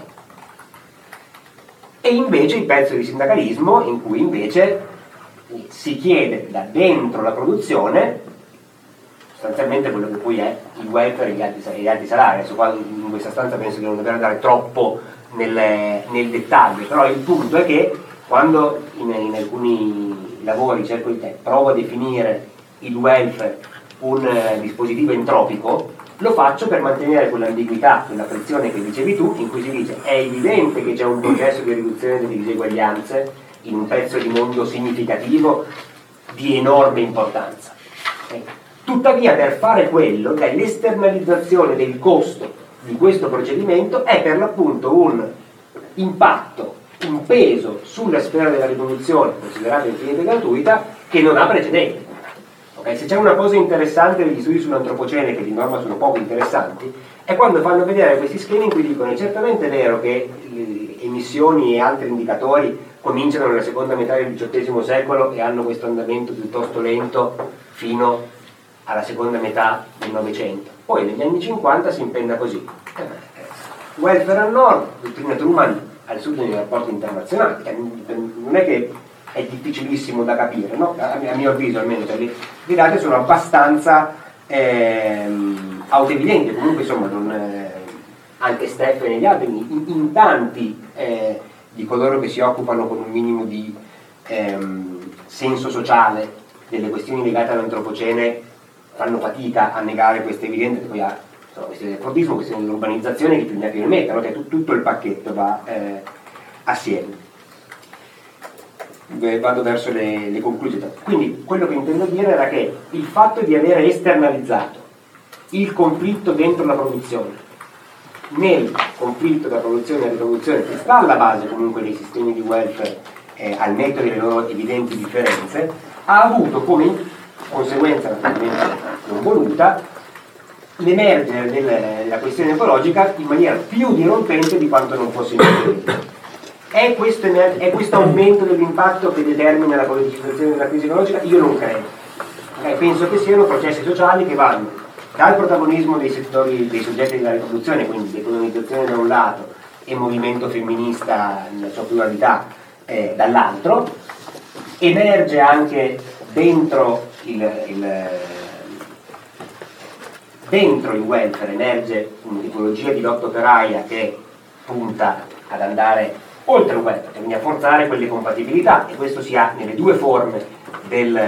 Speaker 4: e invece il pezzo di sindacalismo in cui invece si chiede da dentro la produzione sostanzialmente quello che poi è il welfare e gli alti, gli alti salari. Adesso qua in questa stanza penso che non dobbiamo andare troppo nel, nel dettaglio, però il punto è che quando in, in alcuni lavori cerco di te, provo a definire il welfare un eh, dispositivo entropico, lo faccio per mantenere quell'ambiguità, quella frizione che dicevi tu, in cui si dice è evidente che c'è un processo di riduzione delle diseguaglianze in un pezzo di mondo significativo di enorme importanza. Ecco. Tuttavia, per fare quello, l'esternalizzazione del costo di questo procedimento è per l'appunto un impatto, un peso sulla sfera della riproduzione, considerata infinita e gratuita, che non ha precedenti. Okay? Se c'è una cosa interessante negli studi sull'antropocene, che di norma sono poco interessanti, è quando fanno vedere questi schemi in cui dicono è certamente vero che le emissioni e altri indicatori cominciano nella seconda metà del diciottesimo secolo e hanno questo andamento piuttosto lento fino alla seconda metà del Novecento. Poi negli anni cinquanta si impenna così. Welfare al nord, dottrina Truman al sud nei rapporti internazionali. Non è che è difficilissimo da capire, no? A mio avviso almeno, cioè, le, le date sono abbastanza ehm, autoevidenti, comunque insomma non, eh, anche Stefano e gli altri, in, in tanti eh, di coloro che si occupano con un minimo di ehm, senso sociale delle questioni legate all'antropocene fanno fatica a negare queste evidenze, poi ha questione del fordismo, questione dell'urbanizzazione che più ne ha più ne metta, no? Che tutto, tutto il pacchetto va eh, assieme. Vado verso le, le conclusioni. Quindi quello che intendo dire era che il fatto di avere esternalizzato il conflitto dentro la produzione, nel conflitto tra produzione e riproduzione, che sta alla base comunque dei sistemi di welfare eh, al netto delle loro evidenti differenze, ha avuto come conseguenza naturalmente non voluta l'emergere della questione ecologica in maniera più dirompente di quanto non fosse imprevisto. È questo, è questo aumento dell'impatto che determina la politicizzazione della crisi ecologica? Io non credo. Okay, penso che siano processi sociali che vanno dal protagonismo dei settori, dei soggetti della riproduzione, quindi decolonizzazione da un lato e movimento femminista nella sua pluralità eh, dall'altro. Emerge anche dentro il, il, dentro il welfare, emerge una tipologia di lotta operaia che punta ad andare oltre il welfare, quindi a forzare quelle compatibilità, e questo si ha nelle due forme del,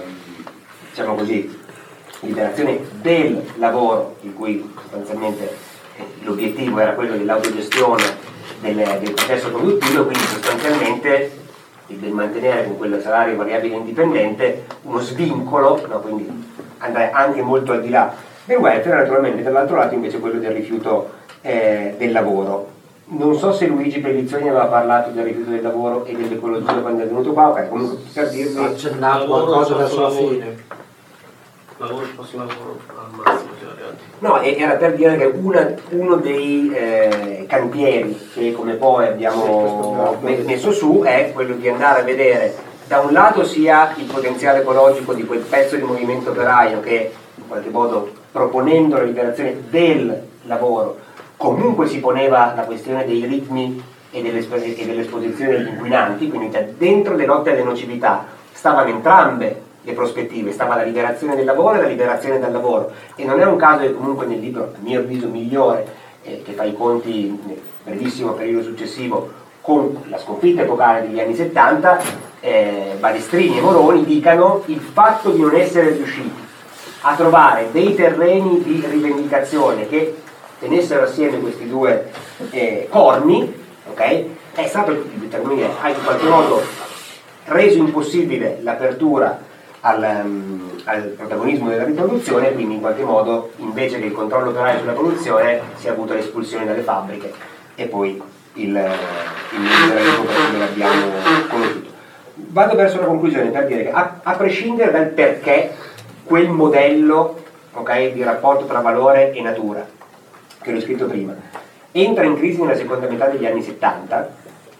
Speaker 4: diciamo così, liberazione del lavoro, in cui sostanzialmente l'obiettivo era quello dell'autogestione del, del processo produttivo, quindi sostanzialmente del mantenere con quel salario variabile indipendente uno svincolo, no? Quindi andare anche molto al di là del welfare, naturalmente dall'altro lato invece quello del rifiuto eh, del lavoro. Non so se Luigi Pellizzoni aveva parlato del rifiuto del lavoro e dell'ecologia quando è venuto qua, ok, comunque per dirvi
Speaker 3: ha accennato qualcosa verso la fine.
Speaker 5: Lavoro post lavoro al massimo.
Speaker 4: No, era per dire che una, uno dei eh, cantieri che come poi abbiamo sì, messo su è quello di andare a vedere da un lato sia il potenziale ecologico di quel pezzo di movimento operaio che in qualche modo, proponendo la liberazione del lavoro, comunque si poneva la questione dei ritmi e dell'esposizione degli inquinanti, quindi cioè, dentro le lotte alle nocività stavano entrambe le prospettive, stava la liberazione del lavoro e la liberazione dal lavoro, e non è un caso che comunque nel libro, a mio avviso migliore, eh, che fa i conti nel brevissimo periodo successivo con la sconfitta epocale degli anni settanta, eh, Balestrini e Moroni dicano il fatto di non essere riusciti a trovare dei terreni di rivendicazione che tenessero assieme questi due eh, corni, okay, è stato come dire, ha in qualche modo reso impossibile l'apertura al, um, al protagonismo della riproduzione, quindi in qualche modo invece che il controllo operaio sulla produzione si è avuto l'espulsione dalle fabbriche e poi il, il liberalismo come l'abbiamo conosciuto. Vado verso la conclusione per dire che a, a prescindere dal perché quel modello, okay, di rapporto tra valore e natura che l'ho scritto prima entra in crisi nella seconda metà degli anni settanta,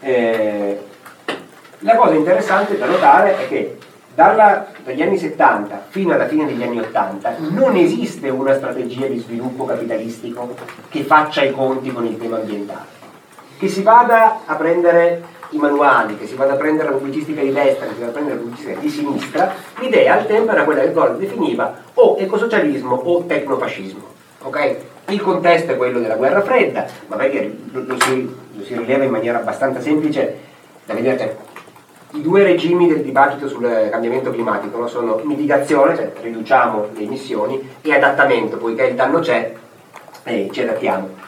Speaker 4: eh, la cosa interessante da notare è che dalla, dagli anni settanta fino alla fine degli anni ottanta non esiste una strategia di sviluppo capitalistico che faccia i conti con il tema ambientale. Che si vada a prendere i manuali, che si vada a prendere la pubblicistica di destra, che si vada a prendere la pubblicistica di sinistra, l'idea al tempo era quella che Gold definiva o ecosocialismo o tecnofascismo. Okay? Il contesto è quello della guerra fredda, ma perché lo, lo, si, lo si rileva in maniera abbastanza semplice da vedere. Cioè, i due regimi del dibattito sul cambiamento climatico, no? Sono mitigazione, cioè riduciamo le emissioni, e adattamento, poiché il danno c'è e ci adattiamo.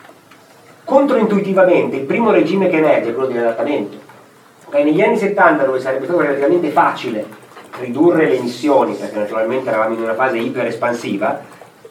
Speaker 4: Controintuitivamente il primo regime che emerge è quello dell'adattamento. Okay? Negli anni settanta, dove sarebbe stato relativamente facile ridurre le emissioni, perché naturalmente eravamo in una fase iperespansiva,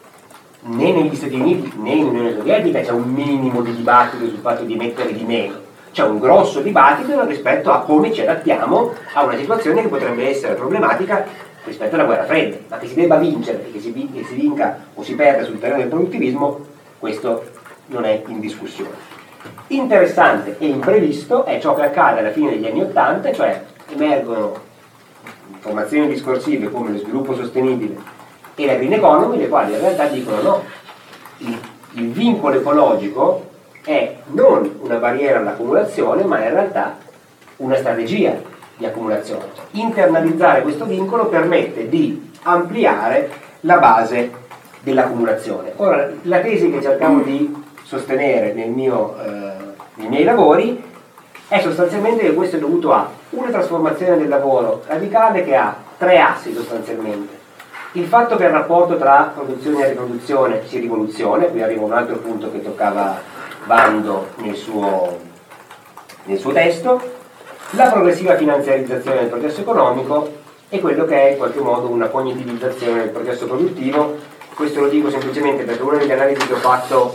Speaker 4: né negli Stati Uniti né in Unione Sovietica c'è un minimo di dibattito sul fatto di emettere di meno. C'è un grosso dibattito rispetto a come ci adattiamo a una situazione che potrebbe essere problematica rispetto alla guerra fredda, ma che si debba vincere e che si, che si vinca o si perda sul terreno del produttivismo, questo non è in discussione. Interessante e imprevisto è ciò che accade alla fine degli anni Ottanta, cioè emergono formazioni discorsive come lo sviluppo sostenibile e la green economy, le quali in realtà dicono no, il, il vincolo ecologico è non una barriera all'accumulazione, ma in realtà una strategia di accumulazione. Internalizzare questo vincolo permette di ampliare la base dell'accumulazione. Ora, la tesi che cercavo di sostenere nel mio, eh, nei miei lavori è sostanzialmente che questo è dovuto a una trasformazione del lavoro radicale che ha tre assi sostanzialmente. Il fatto che il rapporto tra produzione e riproduzione si rivoluziona, qui arriva un altro punto che toccava Vando nel suo, nel suo testo, la progressiva finanziarizzazione del processo economico e quello che è in qualche modo una cognitivizzazione del processo produttivo. Questo lo dico semplicemente perché una delle analisi che ho fatto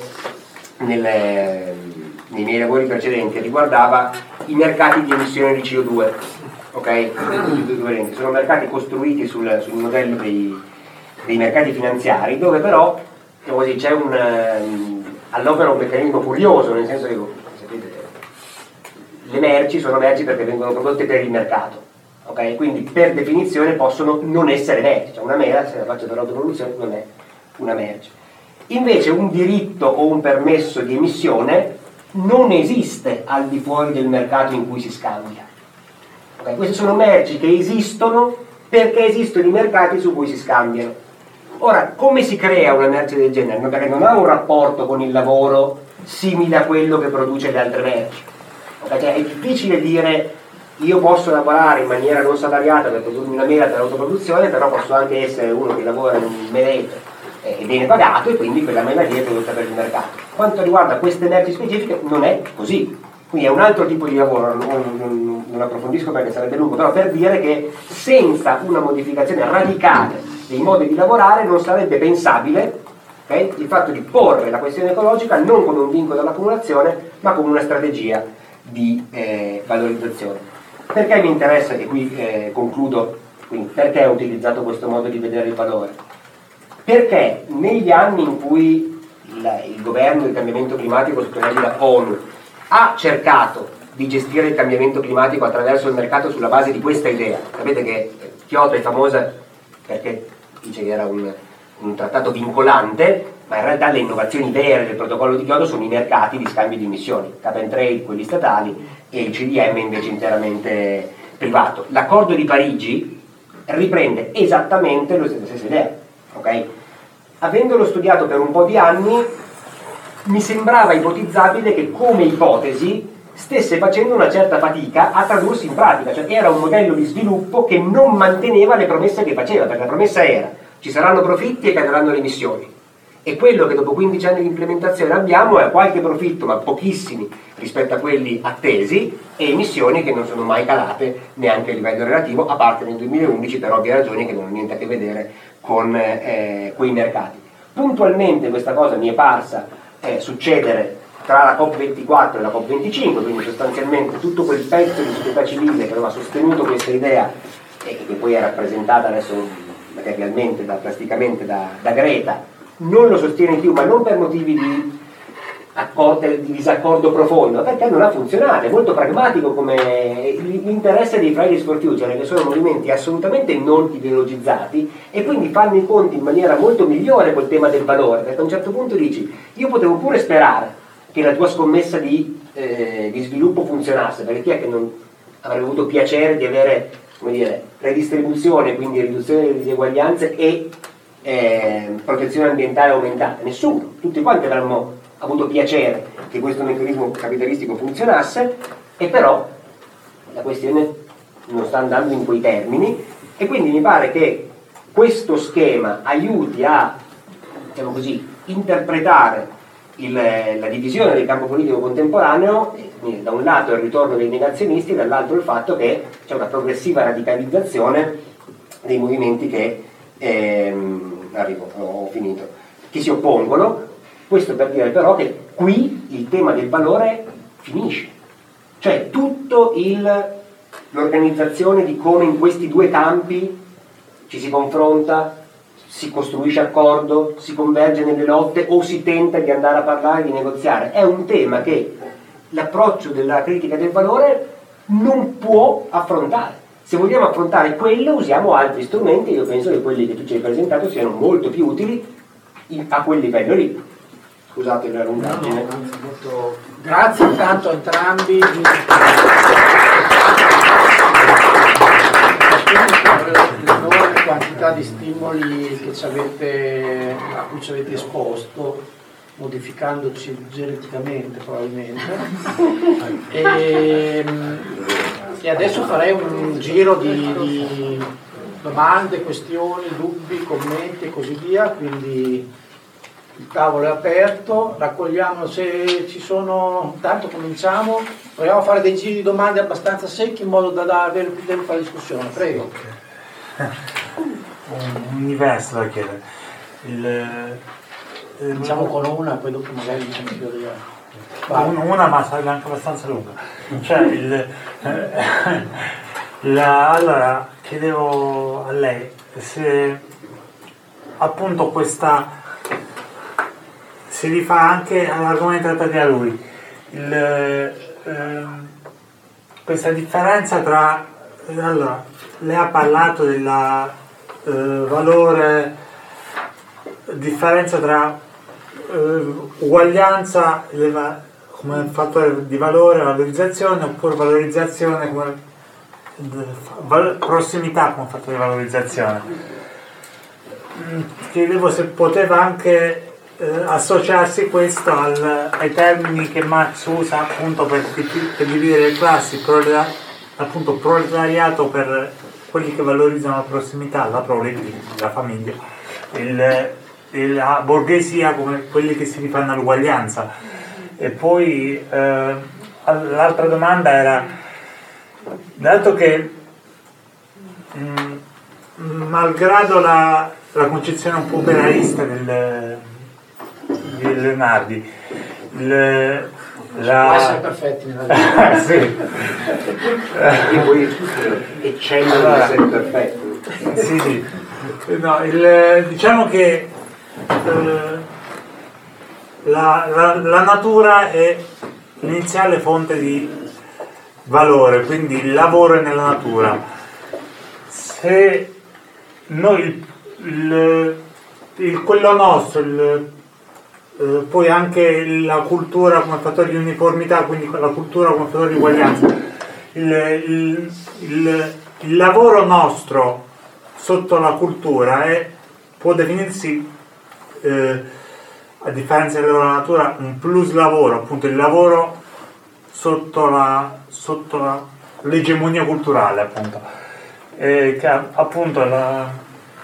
Speaker 4: nelle, nei miei lavori precedenti riguardava i mercati di emissione di C O due, okay? Sono mercati costruiti sul, sul modello dei, dei mercati finanziari, dove però così, c'è un all'opera un meccanismo curioso, nel senso che sapete, le merci sono merci perché vengono prodotte per il mercato, okay? Quindi per definizione possono non essere merci, cioè una mela, se la faccio per autoproduzione, non è una merce. Invece un diritto o un permesso di emissione non esiste al di fuori del mercato in cui si scambia. Okay? Queste sono merci che esistono perché esistono i mercati su cui si scambiano. Ora, come si crea una merce del genere? Perché non ha un rapporto con il lavoro simile a quello che produce le altre merci. Okay? Cioè, è difficile dire io posso lavorare in maniera non salariata per produrmi una mela per autoproduzione, però posso anche essere uno che lavora in un meleto e viene pagato e quindi quella mela lì è prodotta per il mercato. Quanto riguarda queste merci specifiche non è così. Quindi è un altro tipo di lavoro, non, non, non approfondisco perché sarebbe lungo, però per dire che senza una modificazione radicale dei modi di lavorare non sarebbe pensabile, okay, il fatto di porre la questione ecologica non come un vincolo all'accumulazione ma come una strategia di eh, valorizzazione. Perché mi interessa, e qui eh, concludo, quindi perché ho utilizzato questo modo di vedere il valore? Perché negli anni in cui il, il governo del cambiamento climatico sotto l'egida ONU ha cercato di gestire il cambiamento climatico attraverso il mercato sulla base di questa idea, sapete che Kyoto è famosa perché dice che era un, un trattato vincolante, ma in realtà le innovazioni vere del protocollo di Kyoto sono i mercati di scambio di emissioni, cap and trade, quelli statali, e il C D M invece interamente privato. L'accordo di Parigi riprende esattamente la stessa idea, ok? Avendolo studiato per un po' di anni, mi sembrava ipotizzabile che come ipotesi stesse facendo una certa fatica a tradursi in pratica, cioè era un modello di sviluppo che non manteneva le promesse che faceva, perché la promessa era ci saranno profitti e caleranno le emissioni, e quello che dopo quindici anni di implementazione abbiamo è qualche profitto, ma pochissimi rispetto a quelli attesi, e emissioni che non sono mai calate neanche a livello relativo, a parte nel duemilaundici per ovvie ragioni che non hanno niente a che vedere con eh, quei mercati. Puntualmente questa cosa mi è parsa eh, succedere tra la COP ventiquattro e la COP venticinque, quindi sostanzialmente tutto quel pezzo di società civile che aveva sostenuto questa idea e che poi è rappresentata adesso materialmente, da, plasticamente da, da Greta, non lo sostiene più, ma non per motivi di accordo, di disaccordo profondo, perché non ha funzionato, è molto pragmatico come l'interesse dei Fridays for Future, che sono movimenti assolutamente non ideologizzati e quindi fanno i conti in maniera molto migliore col tema del valore, perché a un certo punto dici, io potevo pure sperare che la tua scommessa di, eh, di sviluppo funzionasse, perché chi è che non avrebbe avuto piacere di avere, come dire, redistribuzione, quindi riduzione delle diseguaglianze e eh, protezione ambientale aumentata? Nessuno, tutti quanti avremmo avuto piacere che questo meccanismo capitalistico funzionasse, e però la questione non sta andando in quei termini, e quindi mi pare che questo schema aiuti a, diciamo così, interpretare il, la divisione del campo politico contemporaneo, quindi da un lato il ritorno dei negazionisti, dall'altro il fatto che c'è una progressiva radicalizzazione dei movimenti che ehm, arrivo, ho finito, che si oppongono. Questo per dire però che qui il tema del valore finisce, cioè tutto il, l'organizzazione di come in questi due campi ci si confronta, si costruisce accordo, si converge nelle lotte o si tenta di andare a parlare, di negoziare, è un tema che l'approccio della critica del valore non può affrontare. Se vogliamo affrontare quello usiamo altri strumenti, io penso che quelli che tu ci hai presentato siano molto più utili a quel livello lì. Scusate la lungaggine.
Speaker 3: No, no, molto... Grazie intanto a entrambi l'enorme quantità di stimoli che ci avete, a cui ci avete esposto, modificandoci geneticamente probabilmente. E, e adesso farei un giro di, di domande, questioni, dubbi, commenti e così via, quindi il tavolo è aperto, raccogliamo se ci sono, intanto cominciamo, proviamo a fare dei giri di domande abbastanza secchi in modo da, da avere più tempo per la discussione, prego.
Speaker 6: Un universo da chiedere. Il,
Speaker 3: Cominciamo con una, poi dopo magari diciamo più di
Speaker 6: una, una ma sarebbe anche abbastanza lunga. Cioè, il, la, allora, chiedevo a lei se appunto questa si rifà anche all'argomento trattato da lui, il, eh, questa differenza tra, allora, lei ha parlato della eh, valore, differenza tra eh, uguaglianza come fattore di valore, valorizzazione, oppure valorizzazione come val, prossimità come fattore di valorizzazione. Chiedevo se poteva anche Eh, associarsi questo al, ai termini che Marx usa appunto per, per dividere le classi, proleta, appunto proletariato per quelli che valorizzano la prossimità, la prole, la famiglia, il, il, la borghesia come quelli che si rifanno all'uguaglianza. E poi eh, l'altra domanda era, dato che mh, malgrado la, la concezione un po' operaista del di Leonardi, il, la...
Speaker 3: può essere perfetti nella vita.
Speaker 6: Sì.
Speaker 4: E poi eccellono allora, di essere perfetti.
Speaker 6: Sì, sì. No, il, diciamo che eh, la, la, la natura è l'iniziale fonte di valore, quindi il lavoro è nella natura. Se noi il, il, il, quello nostro, il, Eh, poi anche la cultura come fattore di uniformità, quindi la cultura come fattore di uguaglianza, il, il, il, il lavoro nostro sotto la cultura è, può definirsi eh, a differenza della natura un plus lavoro, appunto il lavoro sotto la sotto la, l'egemonia culturale, appunto eh, che appunto la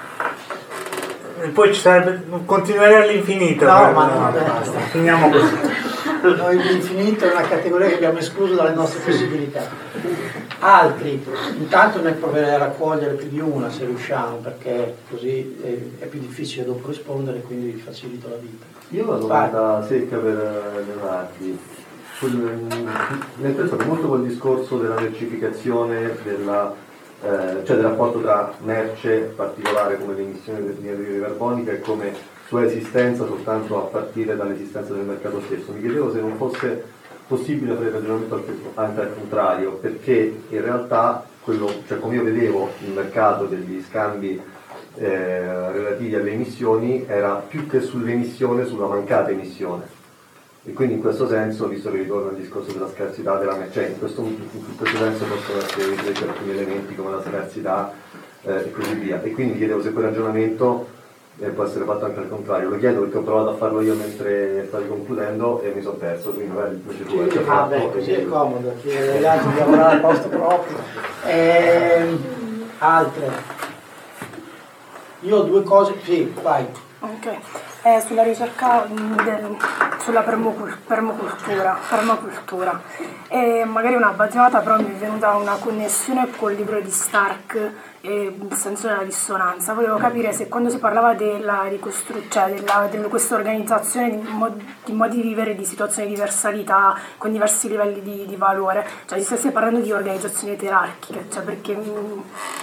Speaker 6: e poi ci sarebbe, continuerei all'infinito.
Speaker 3: No,
Speaker 6: per,
Speaker 3: ma no, basta.
Speaker 6: Finiamo così.
Speaker 3: Noi l'infinito è una categoria che abbiamo escluso dalle nostre possibilità. Altri, intanto ne proverei a raccogliere più di una se riusciamo, perché così è, è più difficile dopo rispondere, quindi vi facilito la vita.
Speaker 7: Io ho una domanda Vai. secca per Leonardi, nel senso che molto quel discorso della mercificazione della eh, cioè del rapporto tra merce particolare come l'emissione di anidride carbonica e come sua esistenza soltanto a partire dall'esistenza del mercato stesso. Mi chiedevo se non fosse possibile fare il ragionamento anche al contrario, perché in realtà quello, cioè come io vedevo il mercato degli scambi eh, relativi alle emissioni era più che sull'emissione, sulla mancata emissione. E quindi in questo senso, visto che ritorno al discorso della scarsità della merce, in questo, in questo senso possono essere ripresi alcuni elementi come la scarsità eh, e così via. E quindi chiedevo se quel ragionamento eh, può essere fatto anche al contrario. Lo chiedo perché ho provato a farlo io mentre stavi concludendo e mi sono perso, quindi magari invece tu hai
Speaker 3: Ah beh, così è comodo, chiedere agli altri di lavorare al posto proprio. Ehm, altre. Io ho due cose, sì, vai.
Speaker 8: Ok, eh, sulla ricerca mh, del, sulla permocul- permacultura, permacultura. E magari una baggiata, però mi è venuta una connessione col libro di Stark e il senso della dissonanza. Volevo capire se quando si parlava della ricostruzione, cioè di questa organizzazione di, mod- di modi di vivere, di situazioni di diversalità, con diversi livelli di, di valore, cioè si stesse parlando di organizzazioni gerarchiche, cioè perché... Mh,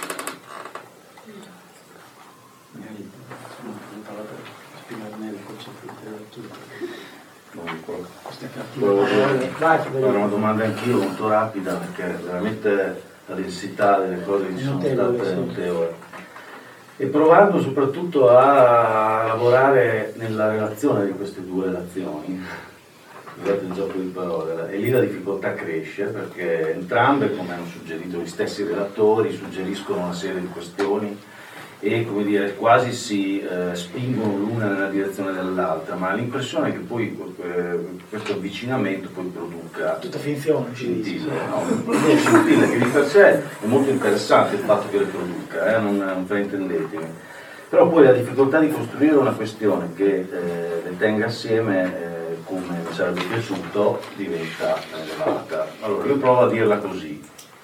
Speaker 9: Fare una domanda anch'io molto rapida, perché veramente la densità delle cose che ci sono state è notevole, e provando soprattutto a lavorare nella relazione di queste due relazioni, scusate il gioco di parole, e lì la difficoltà cresce perché entrambe, come hanno suggerito gli stessi relatori, suggeriscono una serie di questioni e, come dire, quasi si eh, spingono l'una nella direzione dell'altra, ma l'impressione è che poi eh, questo avvicinamento poi produca
Speaker 3: tutta finzione,
Speaker 9: scintille, no? Scintille, che di per sé è molto interessante il fatto che le produca, eh? non, non fraintendetemi, però poi la difficoltà di costruire una questione che eh, le tenga assieme eh, come mi sarebbe piaciuto diventa elevata. Allora io provo a dirla così: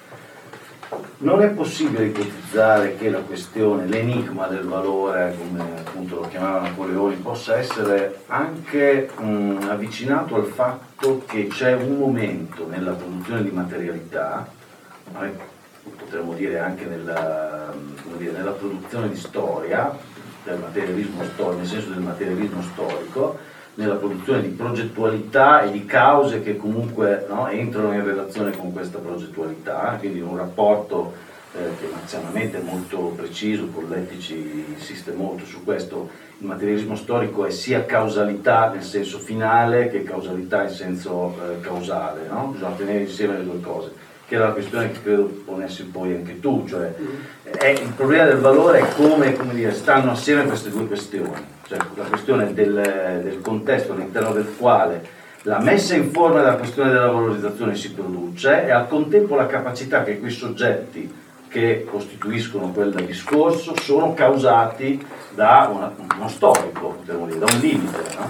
Speaker 9: non è possibile ipotizzare che la questione, l'enigma del valore, come appunto lo chiamava Napoleone, possa essere anche mh, avvicinato al fatto che c'è un momento nella produzione di materialità, noi potremmo dire anche nella, dire, nella produzione di storia, del materialismo storico, nel senso del materialismo storico, nella produzione di progettualità e di cause che comunque, no, entrano in relazione con questa progettualità, quindi in un rapporto eh, che marzianamente è molto preciso, Collettici insiste molto su questo. Il materialismo storico è sia causalità nel senso finale che causalità in senso eh, causale, no? Bisogna tenere insieme le due cose, che era la questione che credo ponessi poi anche tu, cioè è, il problema del valore è come, come dire, stanno assieme queste due questioni. Cioè, la questione del, del contesto all'interno del quale la messa in forma della questione della valorizzazione si produce, e al contempo la capacità che quei soggetti che costituiscono quel discorso sono causati da una, uno storico, potremmo dire, da un limite, no?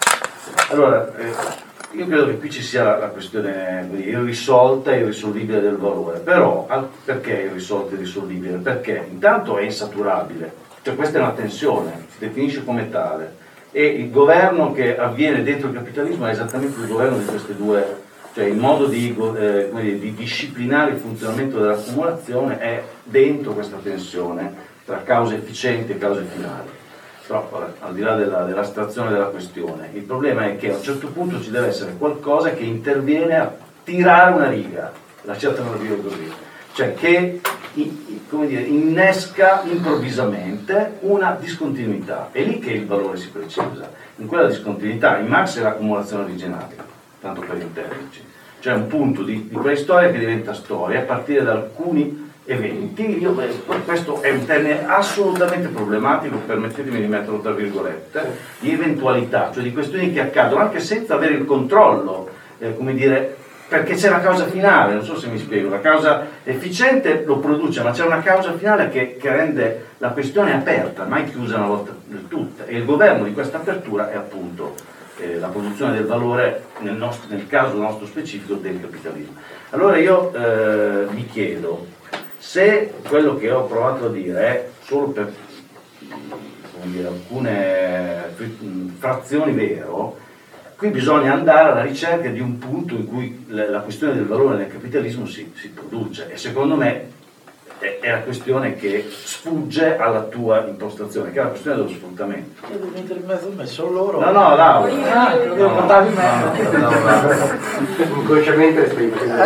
Speaker 9: Allora, eh, io credo che qui ci sia la, la questione irrisolta e irrisolvibile del valore, però al, perché irrisolta e irrisolvibile? Perché intanto è insaturabile. Cioè questa è una tensione, si definisce come tale, e il governo che avviene dentro il capitalismo è esattamente il governo di queste due, cioè il modo di, eh, di disciplinare il funzionamento dell'accumulazione è dentro questa tensione tra cause efficienti e cause finali. Però vabbè, al di là della, dell'astrazione della questione, il problema è che a un certo punto ci deve essere qualcosa che interviene a tirare una riga, lasciatemelo dire così, cioè che come dire, innesca improvvisamente una discontinuità. È lì che il valore si precisa, in quella discontinuità. In Marx è l'accumulazione originaria, tanto per intenderci, cioè un punto di, di preistoria che diventa storia a partire da alcuni eventi. Io, questo è un termine assolutamente problematico, permettetemi di metterlo tra virgolette, di eventualità, cioè di questioni che accadono anche senza avere il controllo, eh, come dire, perché c'è la causa finale, non so se mi spiego, la causa efficiente lo produce, ma c'è una causa finale che, che rende la questione aperta, mai chiusa una volta per tutte, e il governo di questa apertura è appunto eh, la produzione del valore, nel, nostro, nel caso nostro specifico del capitalismo. Allora io eh, mi chiedo se quello che ho provato a dire è solo per, come dire, alcune frazioni vero. Qui bisogna andare alla ricerca di un punto in cui la questione del valore nel capitalismo si, si produce, e secondo me è, è la questione che sfugge alla tua impostazione, che è la questione dello sfruttamento.
Speaker 3: Io devo mettere in mezzo a me, sono loro.
Speaker 9: No, no, Laura.
Speaker 3: Ah, lo devo portare in mezzo.
Speaker 4: Inconsciamente stai facendo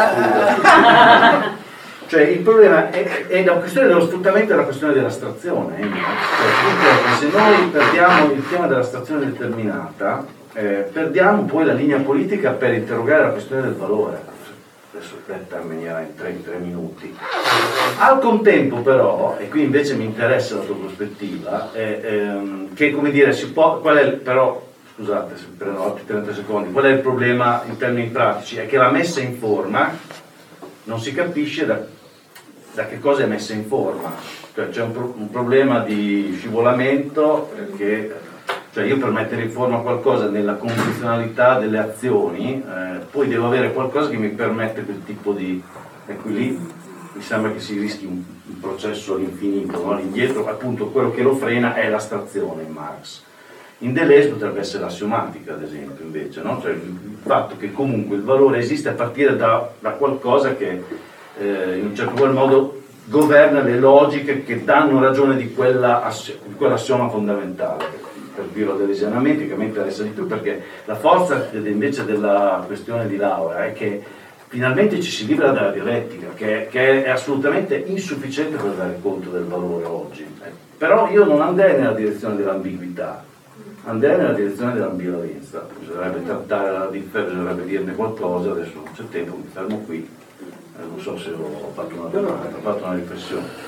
Speaker 9: Cioè il problema è, è la questione dello sfruttamento e la questione dell'astrazione. Eh? Cioè, se noi perdiamo il tema dell'astrazione determinata, eh, perdiamo poi la linea politica per interrogare la questione del valore. Adesso detta in maniera in tre, in tre minuti. Al contempo però, e qui invece mi interessa la tua prospettiva, è, ehm, che come dire, si può, qual è il, però, scusate se prendo altri trenta secondi, qual è il problema in termini pratici? È che la messa in forma non si capisce da, da che cosa è messa in forma, cioè c'è un, pro, un problema di scivolamento perché cioè io per mettere in forma qualcosa nella condizionalità delle azioni eh, poi devo avere qualcosa che mi permette quel tipo di, e qui lì mi sembra che si rischi un, un processo all'infinito, no? Indietro appunto quello che lo frena è l'astrazione in Marx. In Deleuze potrebbe essere l'assiomatica, ad esempio, invece, no? Cioè il fatto che comunque il valore esiste a partire da, da qualcosa che eh, in un certo qual modo governa le logiche che danno ragione di, quella, di quell'assioma fondamentale. Per dirlo deleuzianamente, che a me interessa di più, perché la forza invece della questione di Laura è che finalmente ci si libera dalla dialettica, che, che è assolutamente insufficiente per dare conto del valore oggi. Però io non andrei nella direzione dell'ambiguità, andrei nella direzione dell'ambivalenza. Bisognerebbe trattare la differenza, bisognerebbe dirne qualcosa, adesso non c'è tempo, mi fermo qui, eh, non so se ho fatto una domanda, ho fatto una riflessione.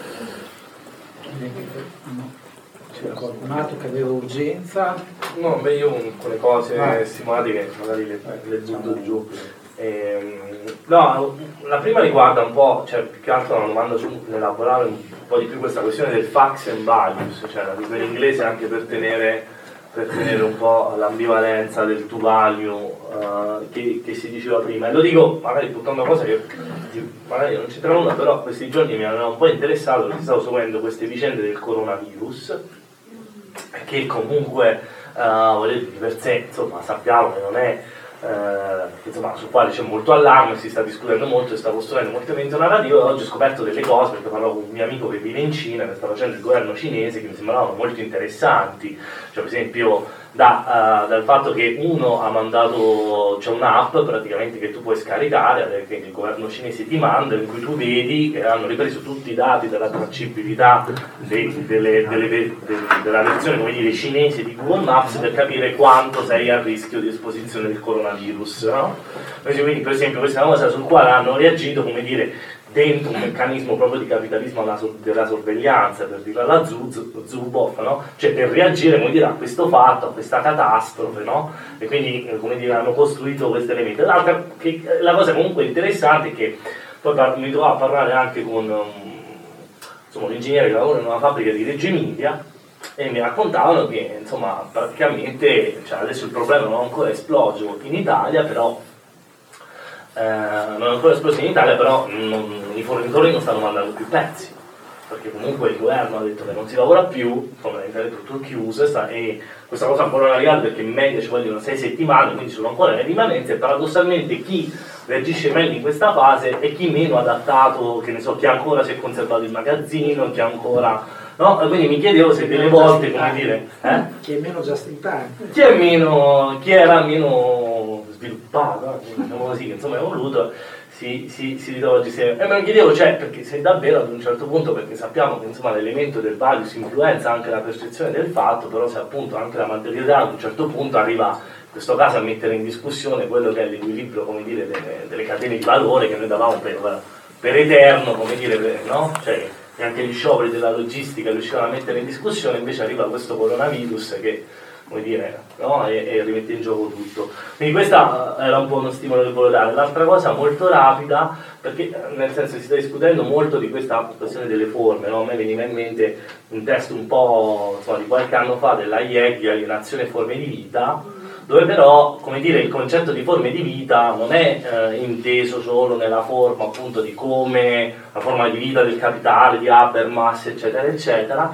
Speaker 3: C'era qualcun altro che aveva urgenza?
Speaker 5: No, beh, io alcune cose ah. stimolate che magari le, le butto giù. Ehm, no, la prima riguarda un po', cioè più che altro una domanda su elaborare un po' di più questa questione del facts and values, cioè la dico in inglese anche per tenere, per tenere un po' l'ambivalenza del to value uh, che, che si diceva prima. E lo dico magari buttando una cosa che magari non c'entra nulla, però questi giorni mi hanno un po' interessato perché stavo seguendo queste vicende del coronavirus, che comunque uh, di per sé insomma sappiamo che non è uh, insomma sul quale c'è molto allarme, si sta discutendo molto, si sta costruendo molto evento narrativo, e oggi ho scoperto delle cose perché parlavo con un mio amico che vive in Cina, che sta facendo il governo cinese, che mi sembravano molto interessanti, cioè per esempio da, uh, dal fatto che uno ha mandato, c'è un'app praticamente che tu puoi scaricare, che il governo cinese ti manda, in cui tu vedi che hanno ripreso tutti i dati della tracciabilità dei, delle, delle, de, della versione come dire, cinese di Google Maps per capire quanto sei a rischio di esposizione del coronavirus, no? Quindi per esempio questa è una cosa sul quale hanno reagito, come dire, dentro un meccanismo proprio di capitalismo della sorveglianza, per dirla alla Zuboff, no? Cioè per reagire, come dire, a questo fatto, a questa catastrofe, no? E quindi, come dire, hanno costruito questo elemento. L'altra, che, la cosa comunque interessante è che poi par- mi trovavo a parlare anche con um, insomma, un ingegnere che lavora in una fabbrica di Reggio Emilia, e mi raccontavano che, insomma, praticamente, cioè, adesso il problema non è ancora esploso in Italia, però Eh, non è ancora esploso in Italia, però non, i fornitori non stanno mandando più pezzi, perché comunque il governo ha detto che non si lavora più, fondamentalmente tutto chiuso, sta, e questa cosa ancora non è arrivata perché in media ci vogliono sei settimane, quindi sono ancora nelle rimanenze, e paradossalmente chi reagisce meglio in questa fase è chi meno adattato, che ne so, chi ancora si è conservato il magazzino, chi ancora... No? Quindi mi chiedevo se delle volte, come dire... Eh?
Speaker 3: Chi è meno just in time.
Speaker 5: Chi è meno... chi era meno sviluppato, diciamo così, che insomma è voluto, si, si, si ritrova oggi sempre. E me lo chiedevo, cioè, perché se davvero ad un certo punto, perché sappiamo che insomma l'elemento del value si influenza anche la percezione del fatto, però se appunto anche la materialità ad un certo punto arriva, in questo caso, a mettere in discussione quello che è l'equilibrio, come dire, delle, delle catene di valore che noi davamo per, per eterno, come dire, per, no? Cioè, e anche gli scioperi della logistica riuscivano a mettere in discussione, invece arriva questo coronavirus che, come dire, no? e, e rimette in gioco tutto. Quindi questa era un po' uno stimolo che volevo dare. L'altra cosa molto rapida, perché nel senso si sta discutendo molto di questa questione delle forme, no? A me veniva in mente un testo un po' insomma, di qualche anno fa della I E G, Alienazione e forme di vita, dove però, come dire, il concetto di forme di vita non è eh, inteso solo nella forma appunto di come la forma di vita del capitale, di Habermas, eccetera, eccetera,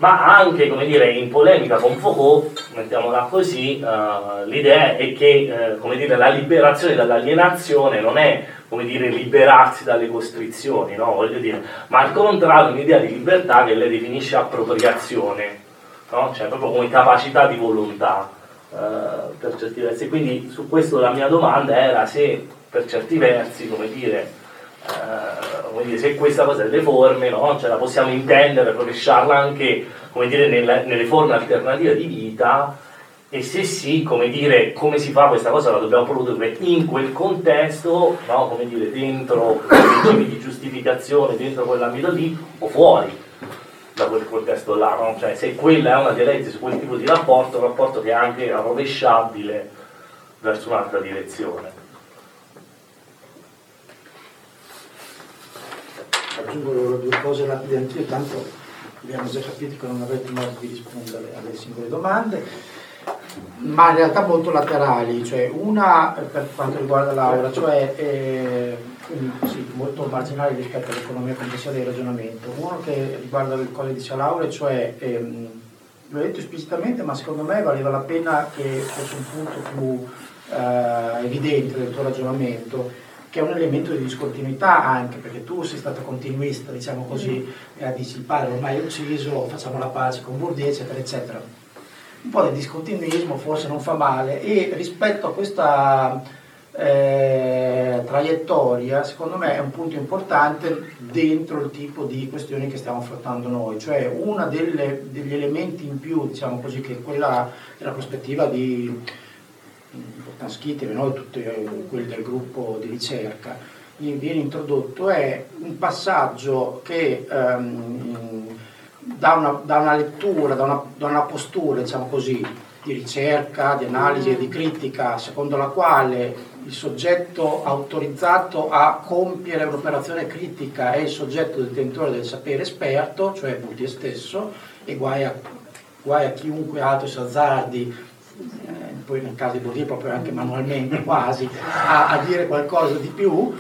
Speaker 5: ma anche, come dire, in polemica con Foucault, mettiamola così, uh, l'idea è che uh, come dire, la liberazione dall'alienazione non è, come dire, liberarsi dalle costrizioni, no? Voglio dire, ma al contrario un'idea di libertà che lei definisce appropriazione, no? Cioè proprio come capacità di volontà uh, per certi versi. Quindi su questo la mia domanda era se per certi versi, come dire, Uh, come dire, se questa cosa delle forme, no? Cioè la possiamo intendere, rovesciarla anche, come dire, nelle, nelle forme alternative di vita, e se sì, come dire, come si fa questa cosa, la dobbiamo produrre in quel contesto, no? Come dire, dentro i regimi di giustificazione, dentro quell'ambito lì, o fuori da quel contesto là, no? Cioè se quella è una dialettica su quel tipo di rapporto, un rapporto che è anche rovesciabile verso un'altra direzione.
Speaker 3: Aggiungo due cose rapide anch'io, tanto abbiamo già capito che non avrete modo di rispondere alle singole domande, ma in realtà molto laterali, cioè una per quanto riguarda Laura, cioè eh, sì, molto marginali rispetto all'economia complessiva del ragionamento. Uno che riguarda le cose che dice Laura, cioè ehm, l'ho detto esplicitamente, ma secondo me valeva la pena che fosse un punto più eh, evidente del tuo ragionamento, che è un elemento di discontinuità anche, perché tu sei stato continuista, diciamo così, e dici il padre ormai è ucciso, facciamo la pace con Bourdieu, eccetera, eccetera. Un po' di discontinuismo forse non fa male, e rispetto a questa eh, traiettoria, secondo me è un punto importante dentro il tipo di questioni che stiamo affrontando noi, cioè uno degli elementi in più, diciamo così, che è quella della prospettiva di Schitti, noi tutti quelli del gruppo di ricerca, viene introdotto, è un passaggio che um, da, una, da una lettura, da una, da una postura, diciamo così, di ricerca, di analisi e di critica, secondo la quale il soggetto autorizzato a compiere un'operazione critica è il soggetto detentore del sapere esperto, cioè Bourdieu stesso, e guai a, guai a chiunque altro si azzardi, poi nel caso di Bourdieu proprio anche manualmente quasi, a, a dire qualcosa di più,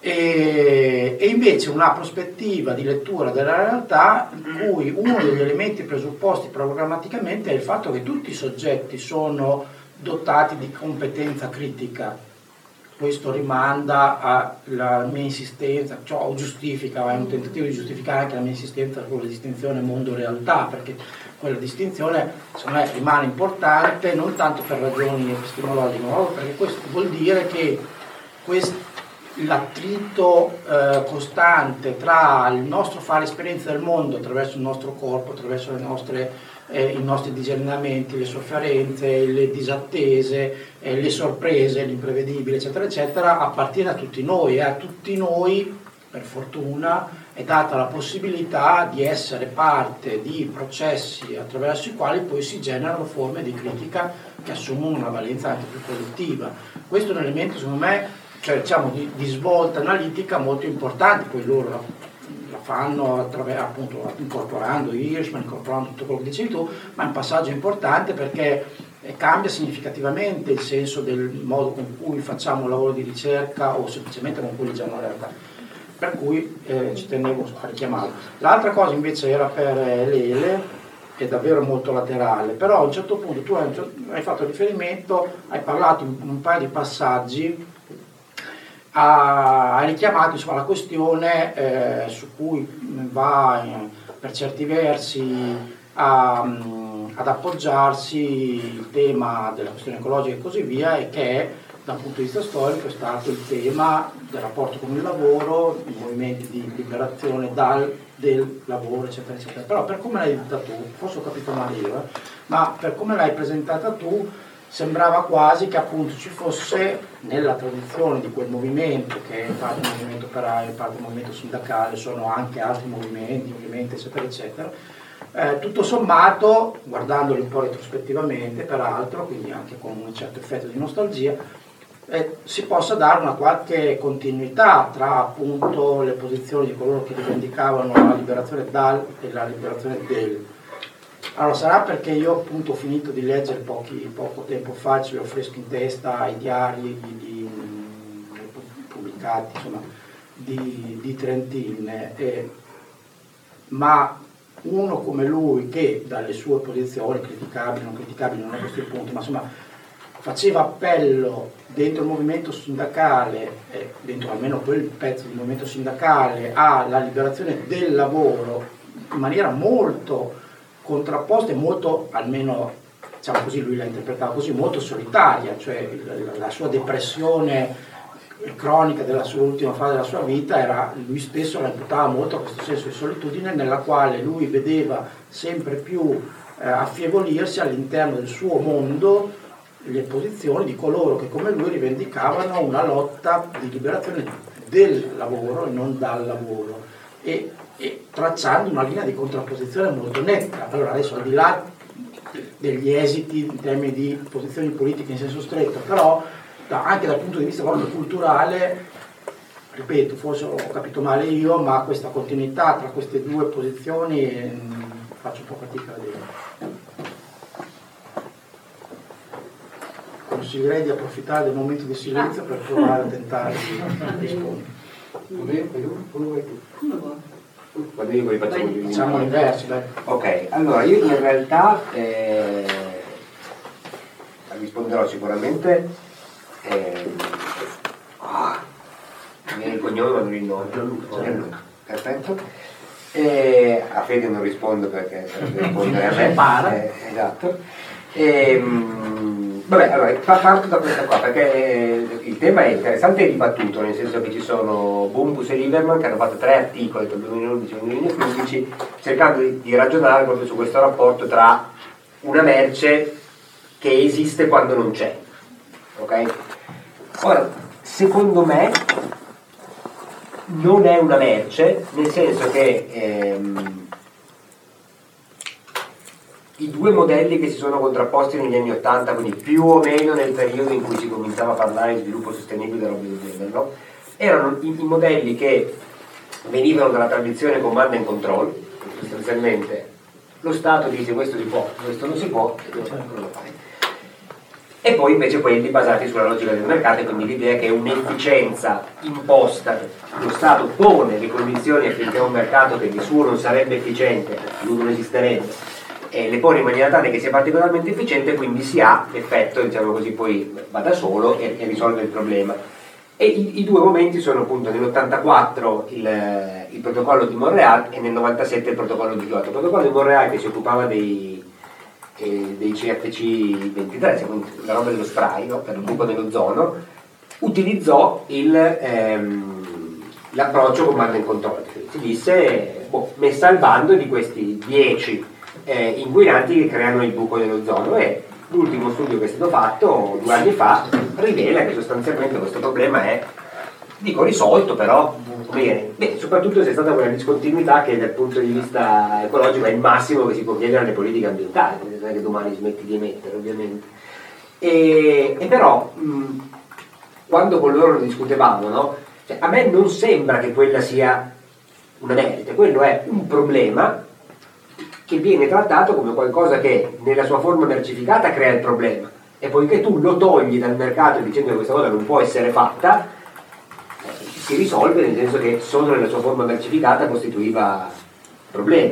Speaker 3: e, e invece una prospettiva di lettura della realtà in cui uno degli elementi presupposti programmaticamente è il fatto che tutti i soggetti sono dotati di competenza critica. Questo rimanda alla mia insistenza, cioè, o giustifica, è un tentativo di giustificare anche la mia insistenza con la distinzione mondo-realtà, perché quella distinzione secondo me rimane importante non tanto per ragioni epistemologiche, ma proprio perché questo vuol dire che quest, l'attrito eh, costante tra il nostro fare esperienza del mondo attraverso il nostro corpo, attraverso le nostre Eh, i nostri discernimenti, le sofferenze, le disattese, eh, le sorprese, l'imprevedibile, eccetera, eccetera, appartiene a tutti noi, e a tutti noi, per fortuna, è data la possibilità di essere parte di processi attraverso i quali poi si generano forme di critica che assumono una valenza anche più collettiva. Questo è un elemento, secondo me, cioè, diciamo, di, di svolta analitica molto importante, poi loro fanno attraverso, appunto, incorporando Hirschman, incorporando tutto quello che dicevi tu, ma è un passaggio importante perché cambia significativamente il senso del modo con cui facciamo un lavoro di ricerca o semplicemente con cui leggiamo la realtà. Per cui eh, ci tenevo a richiamarlo. L'altra cosa invece era per Lele, che è davvero molto laterale, però a un certo punto tu hai, hai fatto riferimento, hai parlato in un paio di passaggi, ha richiamato, insomma, la questione eh, su cui va eh, per certi versi a, um, ad appoggiarsi il tema della questione ecologica e così via, e che è, dal punto di vista storico, è stato il tema del rapporto con il lavoro, i movimenti di liberazione dal, del lavoro, eccetera, eccetera. Però per come l'hai detta tu, forse ho capito male io, eh, ma per come l'hai presentata tu, sembrava quasi che appunto ci fosse nella tradizione di quel movimento, che è parte del movimento operaio, parte del movimento sindacale, sono anche altri movimenti, movimenti eccetera eccetera, eh, tutto sommato, guardandoli un po' retrospettivamente peraltro, quindi anche con un certo effetto di nostalgia, eh, si possa dare una qualche continuità tra appunto le posizioni di coloro che rivendicavano la liberazione dal e la liberazione del. Allora, sarà perché io appunto ho finito di leggere pochi, poco tempo fa, ce li ho freschi in testa i diari di, di, pubblicati, insomma, di, di Trentin, eh, ma uno come lui, che dalle sue posizioni, criticabili, non criticabili, non è questo il punto, ma insomma faceva appello dentro il movimento sindacale, eh, dentro almeno quel pezzo di movimento sindacale, alla liberazione del lavoro in maniera molto contrapposta e molto, almeno diciamo così, lui la interpretava così, molto solitaria, cioè la, la sua depressione cronica della sua ultima fase della sua vita era, lui stesso la imputava molto a questo senso di solitudine nella quale lui vedeva sempre più eh, affievolirsi all'interno del suo mondo le posizioni di coloro che come lui rivendicavano una lotta di liberazione del lavoro e non dal lavoro, e, e tracciando una linea di contrapposizione molto netta. Allora adesso, al di là degli esiti in termini di posizioni politiche in senso stretto, però anche dal punto di vista proprio culturale, ripeto, forse ho capito male io, ma questa continuità tra queste due posizioni mh, faccio un po' fatica a vedere. Consiglierei di approfittare del momento di silenzio per provare a tentare di rispondere.
Speaker 4: Quando io li facciamo di
Speaker 3: Facciamo l'inverso, dai.
Speaker 4: Ok, allora io in realtà eh, risponderò sicuramente. Eh, ah, mi viene il cognome ma non il nome. Gianluca. Perfetto. E a Fede non rispondo perché sarebbe rispondere a me. Eh, esatto. E, mh, vabbè, allora parto da questa qua perché il tema è interessante e dibattuto, nel senso che ci sono Bombus e Lieberman che hanno fatto tre articoli tra il duemilaundici e il duemilaquindici cercando di, di ragionare proprio su questo rapporto tra una merce che esiste quando non c'è. Ok? Ora, secondo me non è una merce, nel senso che ehm, i due modelli che si sono contrapposti negli anni Ottanta, quindi più o meno nel periodo in cui si cominciava a parlare di sviluppo sostenibile e roba del genere, no? Erano i, i modelli che venivano dalla tradizione command and control, sostanzialmente lo Stato dice questo si può, questo non si può, e non lo fai. E poi invece quelli basati sulla logica del mercato, e quindi l'idea che un'efficienza imposta, lo Stato pone le condizioni affinché un mercato che di suo non sarebbe efficiente, lui non esisterebbe, e le pone in maniera tale che sia particolarmente efficiente, quindi si ha l'effetto, diciamo così, poi va da solo e, e risolve il problema. E i, i due momenti sono appunto nell'ottantaquattro il, il protocollo di Montreal e nel novantasette il protocollo di Kyoto. Il protocollo di Montreal, che si occupava dei dei C F C ventitré, quindi la roba dello spray, no? Per il buco dell'ozono, utilizzò il, ehm, l'approccio command and control. Si disse, boh, messa al bando di questi dieci eh, inquinanti che creano il buco dell'ozono, e l'ultimo studio che è stato fatto due anni fa rivela che sostanzialmente questo problema è, dico, risolto, però bene, beh, soprattutto se è stata quella discontinuità che dal punto di vista ecologico è il massimo che si può chiedere alle politiche ambientali, non è che domani smetti di emettere ovviamente. E, e però mh, quando con loro lo discutevamo, no? Cioè, a me non sembra che quella sia una merite, quello è un problema che viene trattato come qualcosa che nella sua forma mercificata crea il problema, e poiché tu lo togli dal mercato dicendo che questa cosa non può essere fatta, si risolve, nel senso che solo nella sua forma mercificata costituiva problema.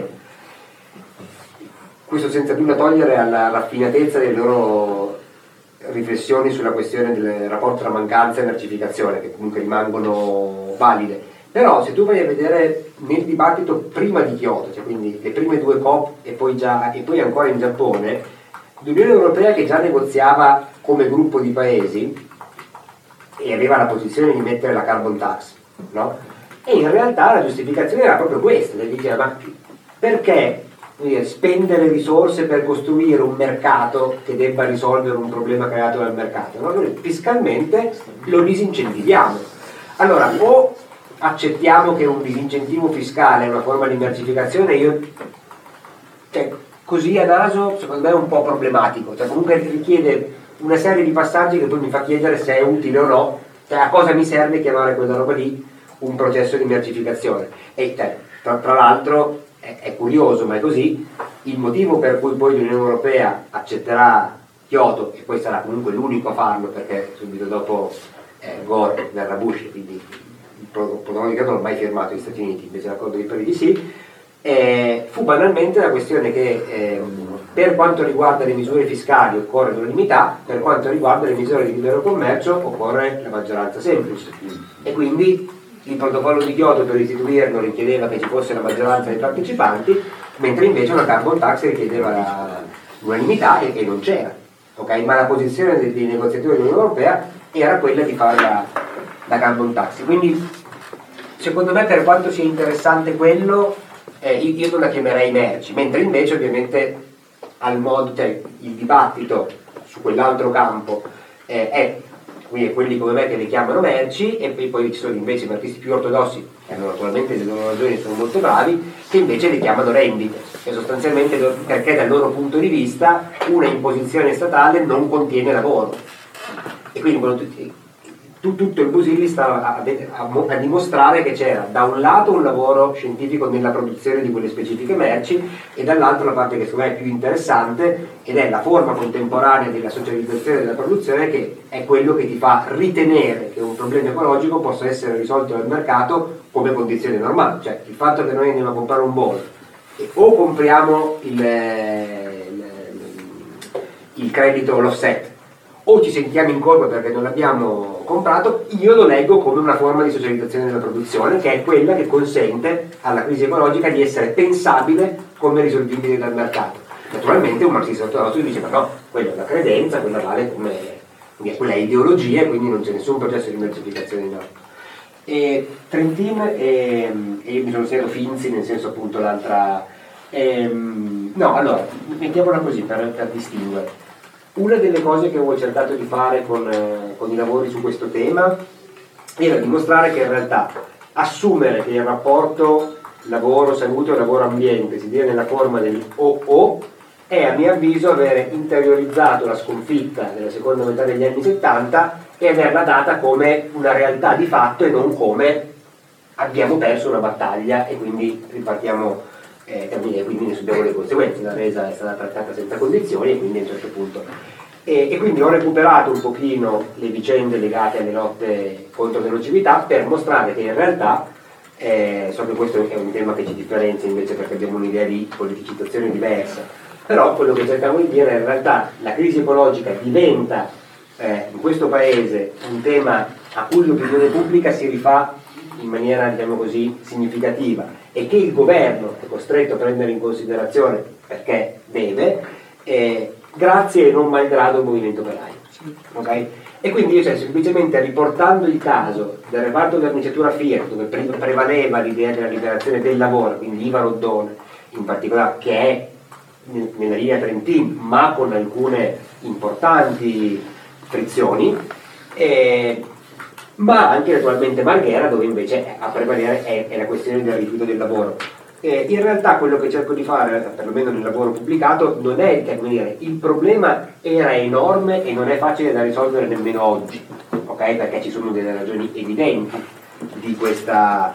Speaker 4: Questo senza nulla togliere alla raffinatezza delle loro riflessioni sulla questione del rapporto tra mancanza e mercificazione, che comunque rimangono valide. Però se tu vai a vedere nel dibattito prima di Kyoto, cioè quindi le prime due COP e poi, già, e poi ancora in Giappone, l'Unione Europea, che già negoziava come gruppo di paesi e aveva la posizione di mettere la carbon tax, no? E in realtà la giustificazione era proprio questa, cioè diceva, ma perché dire, spendere risorse per costruire un mercato che debba risolvere un problema creato dal mercato, no? Noi fiscalmente lo disincentiviamo. Allora, o accettiamo che un disincentivo fiscale è una forma di mercificazione, io, cioè, così a naso secondo me è un po' problematico, cioè comunque richiede una serie di passaggi che poi mi fa chiedere se è utile o no, cioè a cosa mi serve chiamare quella roba lì un processo di mercificazione. E cioè, tra, tra l'altro è, è curioso, ma è così, il motivo per cui poi l'Unione Europea accetterà Kyoto, e poi sarà comunque l'unico a farlo perché subito dopo eh, Gore verrà Bush, quindi il protocollo di Kyoto non l'ha mai firmato gli Stati Uniti, invece l'accordo di Parigi sì, eh, fu banalmente la questione che eh, per quanto riguarda le misure fiscali occorre l'unanimità, per quanto riguarda le misure di libero commercio occorre la maggioranza semplice, e quindi il protocollo di Kyoto per istituirlo richiedeva che ci fosse la maggioranza dei partecipanti, mentre invece una carbon tax richiedeva la, l'unanimità e che non c'era, okay? Ma la posizione dei, dei negoziatori dell'Unione Europea era quella di fare la, la carbon tax. Quindi secondo me, per quanto sia interessante quello, eh, io, io non la chiamerei merci, mentre invece ovviamente al modo, cioè, il dibattito su quell'altro campo eh, è, quindi quelli come me che le chiamano merci, e poi ci sono invece i marxisti più ortodossi, che hanno naturalmente le loro ragioni, sono molto bravi, che invece le chiamano rendite, che sostanzialmente perché dal loro punto di vista una imposizione statale non contiene lavoro, e quindi quando tutti, tutto il Busilli stava a, a, a dimostrare che c'era da un lato un lavoro scientifico nella produzione di quelle specifiche merci, e dall'altro la parte che secondo me è più interessante, ed è la forma contemporanea della socializzazione della produzione, che è quello che ti fa ritenere che un problema ecologico possa essere risolto dal mercato come condizione normale. Cioè il fatto che noi andiamo a comprare un bollo e o compriamo il, il, il credito, l'offset, o ci sentiamo in colpa perché non l'abbiamo comprato, io lo leggo come una forma di socializzazione della produzione, che è quella che consente alla crisi ecologica di essere pensabile come risolvibile dal mercato. Naturalmente un marxista ortodosso dice: ma no, quella è la credenza, quella vale come, quella è ideologia, e quindi non c'è nessun processo di mercificazione di norma. E Trentin e, e io mi sono segnato Finzi, nel senso appunto l'altra... Ehm, no, allora, mettiamola così per, per distinguere. Una delle cose che ho cercato di fare con, eh, con i lavori su questo tema era dimostrare che in realtà assumere che il rapporto lavoro-salute o lavoro-ambiente si dia nella forma del O O è, a mio avviso, avere interiorizzato la sconfitta della seconda metà degli anni settanta e averla data come una realtà di fatto e non come abbiamo perso una battaglia e quindi ripartiamo. Eh, e quindi ne subiamo le conseguenze. La resa è stata trattata senza condizioni, e quindi a un certo punto e, e quindi ho recuperato un pochino le vicende legate alle lotte contro le nocività per mostrare che in realtà eh, so che questo è un tema che ci differenzia invece perché abbiamo un'idea di politicizzazione diversa, però quello che cercavo di dire è in realtà la crisi ecologica diventa eh, in questo paese un tema a cui l'opinione pubblica si rifà in maniera, diciamo così, significativa, e che il governo è costretto a prendere in considerazione perché deve, eh, grazie e non malgrado il movimento operaio. Okay? E quindi io, cioè, semplicemente riportando il caso del reparto dell'armiciatura Fiat, dove pre- prevaleva l'idea della liberazione del lavoro, quindi Iva Roddone in particolare, che è n- nella linea Trentin, ma con alcune importanti frizioni, eh, ma anche naturalmente Marghera, dove invece a prevalere è, è la questione del rifiuto del lavoro. Eh, in realtà quello che cerco di fare, perlomeno nel lavoro pubblicato, non è che, come dire, il problema era enorme e non è facile da risolvere nemmeno oggi, ok? Perché ci sono delle ragioni evidenti di questa,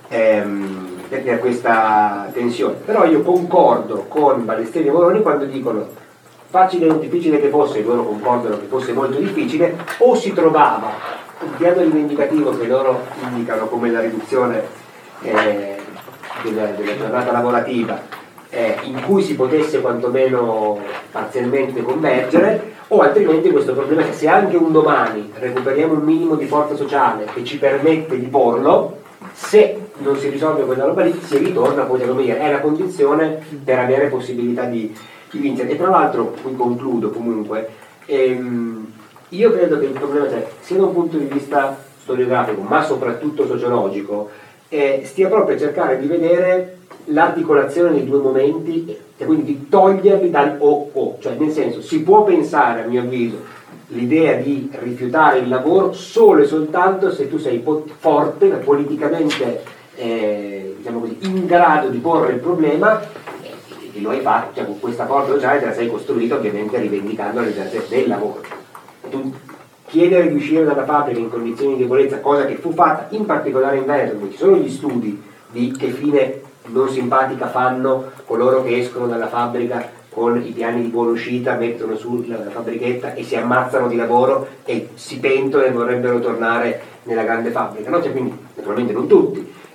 Speaker 4: ehm, per questa tensione. Però io concordo con Balestrieri e Moroni quando dicono, facile o difficile che fosse, e loro concordano che fosse molto difficile, o si trovava un piano rivendicativo che loro indicano come la riduzione eh, della, della giornata lavorativa, eh, in cui si potesse quantomeno parzialmente convergere, o altrimenti questo problema che se anche un domani recuperiamo un minimo di forza sociale che ci permette di porlo, se non si risolve quella roba lì si ritorna poi, come dire, è la condizione per avere possibilità di, di vincere. E tra l'altro, qui concludo comunque, ehm, io credo che il problema, cioè, sia da un punto di vista storiografico ma soprattutto sociologico, eh, stia proprio a cercare di vedere l'articolazione dei due momenti e quindi di toglierli dal O O, cioè nel senso, si può pensare, a mio avviso, l'idea di rifiutare il lavoro solo e soltanto se tu sei forte, politicamente eh, diciamo così, in grado di porre il problema, e lo hai fatto, cioè con questa forza sociale te la sei costruita ovviamente rivendicando l'esercizio del lavoro. Tu chiedere di uscire dalla fabbrica in condizioni di debolezza, cosa che fu fatta in particolare in Veneto, dove ci sono gli studi di che fine non simpatica fanno coloro che escono dalla fabbrica con i piani di buona uscita, mettono su la fabbrichetta e si ammazzano di lavoro e si pentono e vorrebbero tornare nella grande fabbrica, no? Cioè, quindi naturalmente non tutti,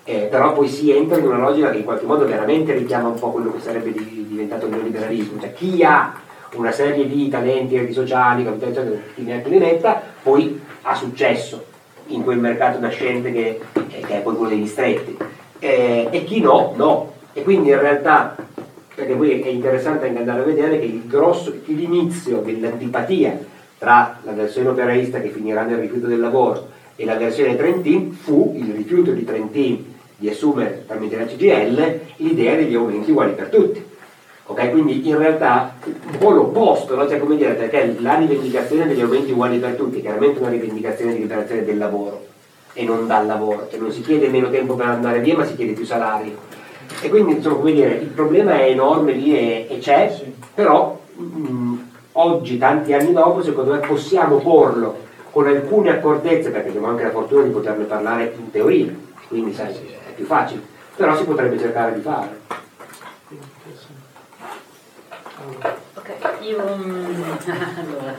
Speaker 4: Eh, però poi si entra in una logica che in qualche modo veramente richiama un po' quello che sarebbe di, diventato il neoliberalismo, cioè chi ha una serie di talenti, reti sociali, capitalizzazione, chi ne ha più ne metta, poi ha successo in quel mercato nascente che, che è poi quello degli stretti, eh, e chi no, no. E quindi in realtà, perché poi è interessante anche andare a vedere che il grosso, l'inizio dell'antipatia tra la versione operaista che finirà nel rifiuto del lavoro e la versione Trentin fu il rifiuto di Trentin di assumere tramite la C G I L l'idea degli aumenti uguali per tutti. Ok, quindi in realtà un po' l'opposto, no? Cioè, come dire, perché la rivendicazione degli aumenti uguali per tutti è chiaramente una rivendicazione di liberazione del lavoro e non dal lavoro, cioè non si chiede meno tempo per andare via ma si chiede più salario, e quindi insomma, come dire, il problema è enorme lì e, e c'è, sì. Però mh, oggi, tanti anni dopo, secondo me possiamo porlo con alcune accortezze, perché abbiamo anche la fortuna di poterne parlare in teoria, quindi sai, è più facile, però si potrebbe cercare di fare.
Speaker 2: Ok, io allora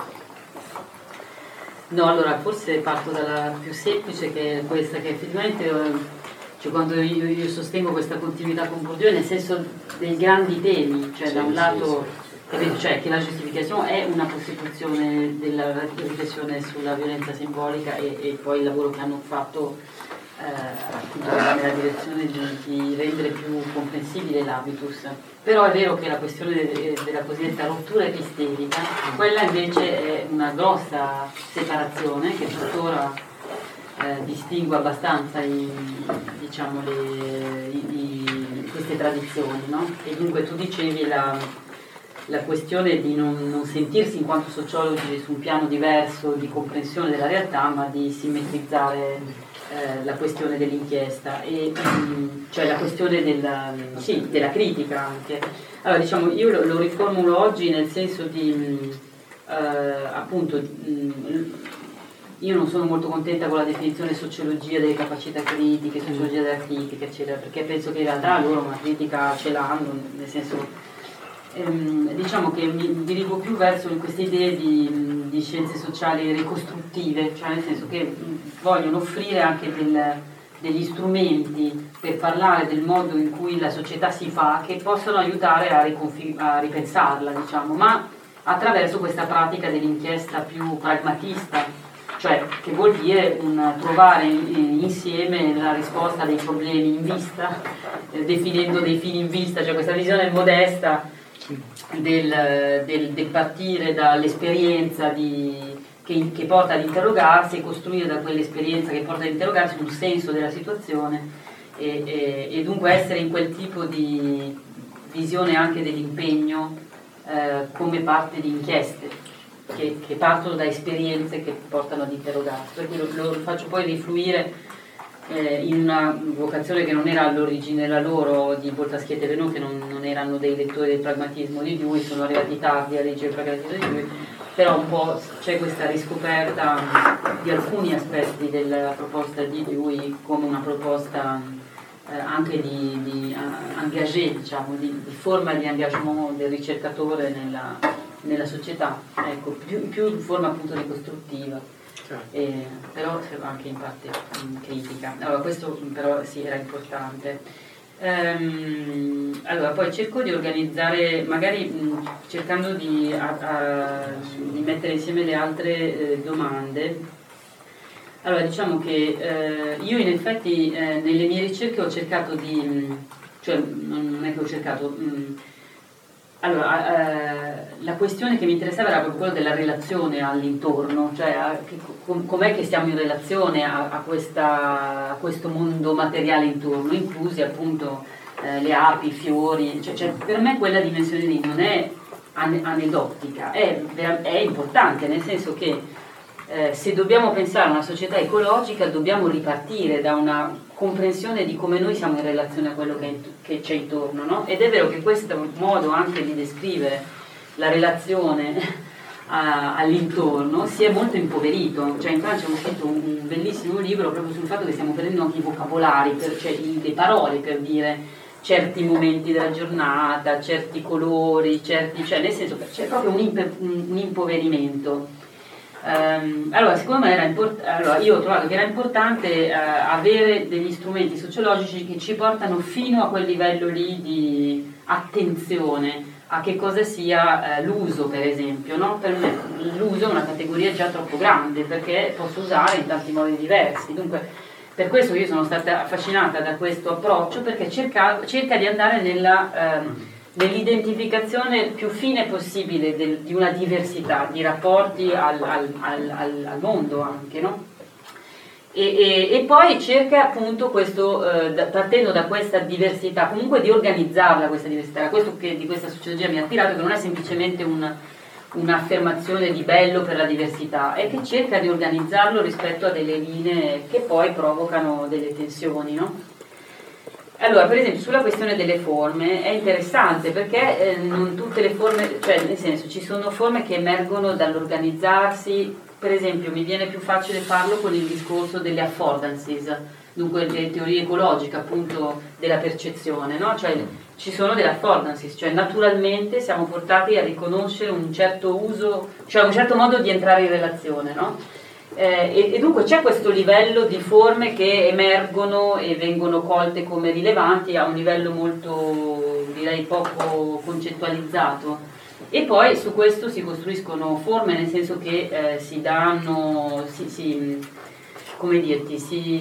Speaker 2: no, allora forse parto dalla più semplice, che è questa, che effettivamente cioè, quando io, io sostengo questa continuità con Bourdieu nel senso dei grandi temi, cioè sì, da un lato sì, sì. Cioè che la giustificazione è una prosecuzione della riflessione sulla violenza simbolica e, e poi il lavoro che hanno fatto eh, nella direzione di, di rendere più comprensibile l'habitus. Però è vero che la questione de, della cosiddetta rottura episterica, quella invece è una grossa separazione che tuttora eh, distingue abbastanza i, diciamo, le, i, i, queste tradizioni, no? E dunque tu dicevi la, la questione di non, non sentirsi in quanto sociologi su un piano diverso di comprensione della realtà, ma di simmetrizzare Eh, la questione dell'inchiesta, e mh, cioè la questione della, sì, della critica anche. Allora diciamo, io lo, lo riformulo oggi nel senso di mh, eh, appunto mh, io non sono molto contenta con la definizione sociologia delle capacità critiche, sociologia della critica eccetera, perché penso che in realtà loro una critica ce l'hanno, nel senso ehm, diciamo che mi dirigo più verso queste idee di, di scienze sociali ricostruttive, cioè nel senso che vogliono offrire anche del, degli strumenti per parlare del modo in cui la società si fa, che possono aiutare a, riconfig- a ripensarla, diciamo, ma attraverso questa pratica dell'inchiesta più pragmatista, cioè che vuol dire un, trovare insieme la risposta dei problemi in vista, eh, definendo dei fini in vista, cioè questa visione modesta del, del, del partire dall'esperienza di Che, che porta ad interrogarsi e costruire da quell'esperienza che porta ad interrogarsi un senso della situazione e, e, e dunque essere in quel tipo di visione anche dell'impegno eh, come parte di inchieste che, che partono da esperienze che portano ad interrogarsi, per cui lo, lo faccio poi rifluire eh, in una vocazione che non era all'origine la loro, di Boltaschiet e Renaud, che non, non erano dei lettori del pragmatismo di Dewey, sono arrivati tardi a leggere il pragmatismo di Dewey, però un po' c'è questa riscoperta di alcuni aspetti della proposta di Dewey come una proposta eh, anche di, di uh, engagé, diciamo, di, di forma di engagement del ricercatore nella, nella società, ecco, più, più in forma appunto ricostruttiva, eh, però anche in parte in critica. Allora, questo però sì, era importante. Um, allora poi cerco di organizzare magari mh, cercando di, a, a, di mettere insieme le altre eh, domande. Allora diciamo che eh, io in effetti eh, nelle mie ricerche ho cercato di mh, cioè non è che ho cercato mh, allora eh, la questione che mi interessava era proprio quella della relazione all'intorno, cioè a, che, com, com'è che stiamo in relazione a, a, questa, a questo mondo materiale intorno, inclusi appunto eh, le api, i fiori, cioè, cioè, per me quella dimensione lì non è an- aneddotica, è, è importante, nel senso che eh, se dobbiamo pensare a una società ecologica dobbiamo ripartire da una comprensione di come noi siamo in relazione a quello che, che c'è intorno, no? Ed è vero che questo modo anche di descrivere la relazione a, all'intorno si è molto impoverito, cioè in Francia hanno scritto un, un bellissimo libro proprio sul fatto che stiamo perdendo anche i vocabolari, per, cioè le parole per dire certi momenti della giornata, certi colori, certi, cioè nel senso che c'è proprio un, imper, un, un impoverimento. Um, allora, secondo me era import- allora, io ho trovato che era importante uh, avere degli strumenti sociologici che ci portano fino a quel livello lì di attenzione a che cosa sia uh, l'uso, per esempio, no? Per me l'uso è una categoria già troppo grande perché posso usare in tanti modi diversi, dunque per questo io sono stata affascinata da questo approccio, perché cerca, cerca di andare nella... Um, nell'identificazione più fine possibile del, di una diversità di rapporti al, al, al, al, al mondo anche, no? E, e, e poi cerca appunto questo, eh, da, partendo da questa diversità, comunque di organizzarla questa diversità. Questo che di questa sociologia mi ha attirato, che non è semplicemente un, un'affermazione di bello per la diversità, è che cerca di organizzarlo rispetto a delle linee che poi provocano delle tensioni, no? Allora, per esempio, sulla questione delle forme è interessante perché eh, non tutte le forme, cioè nel senso ci sono forme che emergono dall'organizzarsi, per esempio mi viene più facile farlo con il discorso delle affordances, dunque le teorie ecologiche appunto della percezione, no? Cioè ci sono delle affordances, cioè naturalmente siamo portati a riconoscere un certo uso, cioè un certo modo di entrare in relazione, no? Eh, e, e dunque c'è questo livello di forme che emergono e vengono colte come rilevanti a un livello molto, direi, poco concettualizzato, e poi su questo si costruiscono forme, nel senso che eh, si danno, si, si, come dirti, si,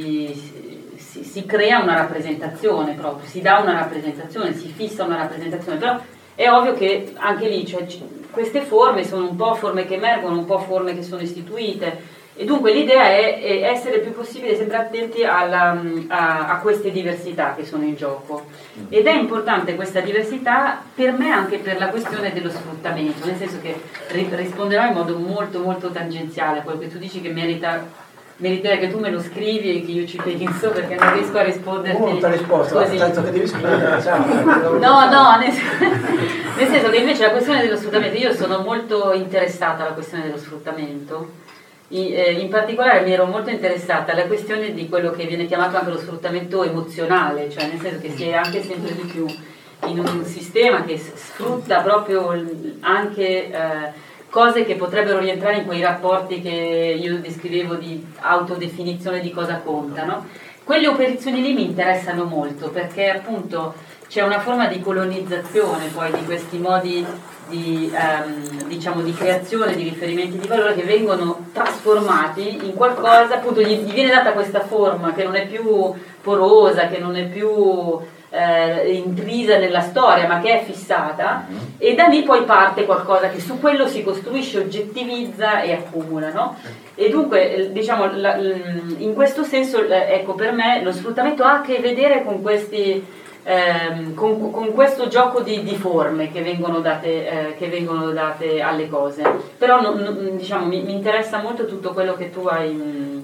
Speaker 2: si, si, si crea una rappresentazione proprio, si dà una rappresentazione, si fissa una rappresentazione, però è ovvio che anche lì, cioè, queste forme sono un po' forme che emergono, un po' forme che sono istituite, e dunque l'idea è, è essere il più possibile sempre attenti alla, a, a queste diversità che sono in gioco, ed è importante questa diversità per me anche per la questione dello sfruttamento, nel senso che risponderò in modo molto molto tangenziale a quello che tu dici, che merita meriterei che tu me lo scrivi e che io ci penso, perché non riesco a risponderti
Speaker 3: molta risposta,
Speaker 2: così.
Speaker 3: Tanto che devi scrivere, ciao.
Speaker 2: No, no, nel, nel senso che invece la questione dello sfruttamento, io sono molto interessata alla questione dello sfruttamento, in, eh, in particolare mi ero molto interessata alla questione di quello che viene chiamato anche lo sfruttamento emozionale, cioè nel senso che si è anche sempre di più in un sistema che sfrutta proprio anche eh, cose che potrebbero rientrare in quei rapporti che io descrivevo di autodefinizione di cosa conta, no? Quelle operazioni lì mi interessano molto perché appunto c'è una forma di colonizzazione poi di questi modi di, ehm, diciamo, di creazione di riferimenti di valore che vengono trasformati in qualcosa, appunto gli, gli viene data questa forma che non è più porosa, che non è più eh, intrisa nella storia, ma che è fissata, e da lì poi parte qualcosa che su quello si costruisce, oggettivizza e accumula, no? E dunque, diciamo, la, in questo senso, ecco, per me lo sfruttamento ha a che vedere con questi Ehm, con, con questo gioco di, di forme che vengono date, eh, che vengono date alle cose. Però non, non, diciamo, mi, mi interessa molto tutto quello che tu hai,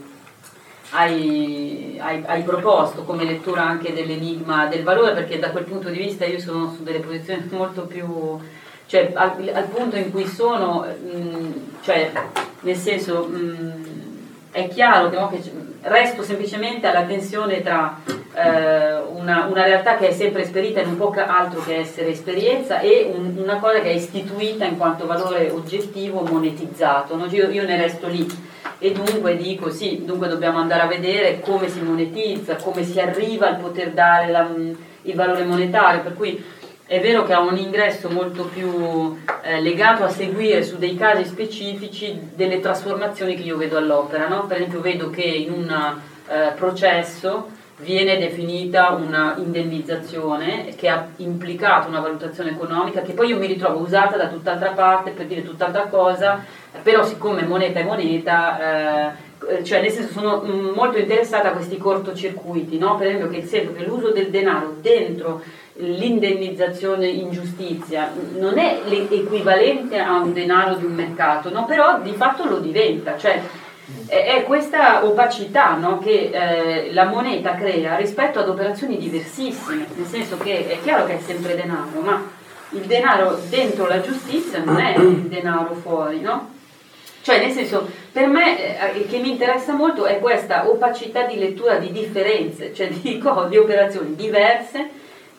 Speaker 2: hai, hai, hai proposto come lettura anche dell'enigma del valore, perché da quel punto di vista io sono su delle posizioni molto più, cioè al, al punto in cui sono, mh, cioè nel senso mh, è chiaro che, no, che resto semplicemente alla tensione tra eh, una, una realtà che è sempre esperita e non può altro che essere esperienza, e un, una cosa che è istituita in quanto valore oggettivo monetizzato, no? io, io ne resto lì, e dunque dico sì, dunque dobbiamo andare a vedere come si monetizza, come si arriva al poter dare la, il valore monetario, per cui è vero che ha un ingresso molto più eh, legato a seguire su dei casi specifici delle trasformazioni che io vedo all'opera, no? Per esempio vedo che in un eh, processo viene definita una indennizzazione che ha implicato una valutazione economica che poi io mi ritrovo usata da tutt'altra parte per dire tutt'altra cosa, però siccome moneta è moneta, eh, cioè nel senso sono molto interessata a questi cortocircuiti, no? Per esempio che il senso che l'uso del denaro dentro l'indennizzazione in giustizia non è equivalente a un denaro di un mercato, no? Però di fatto lo diventa, cioè è questa opacità, no, che eh, la moneta crea rispetto ad operazioni diversissime, nel senso che è chiaro che è sempre denaro, ma il denaro dentro la giustizia non è il denaro fuori, no? Cioè nel senso, per me eh, che mi interessa molto è questa opacità di lettura di differenze, cioè di, di operazioni diverse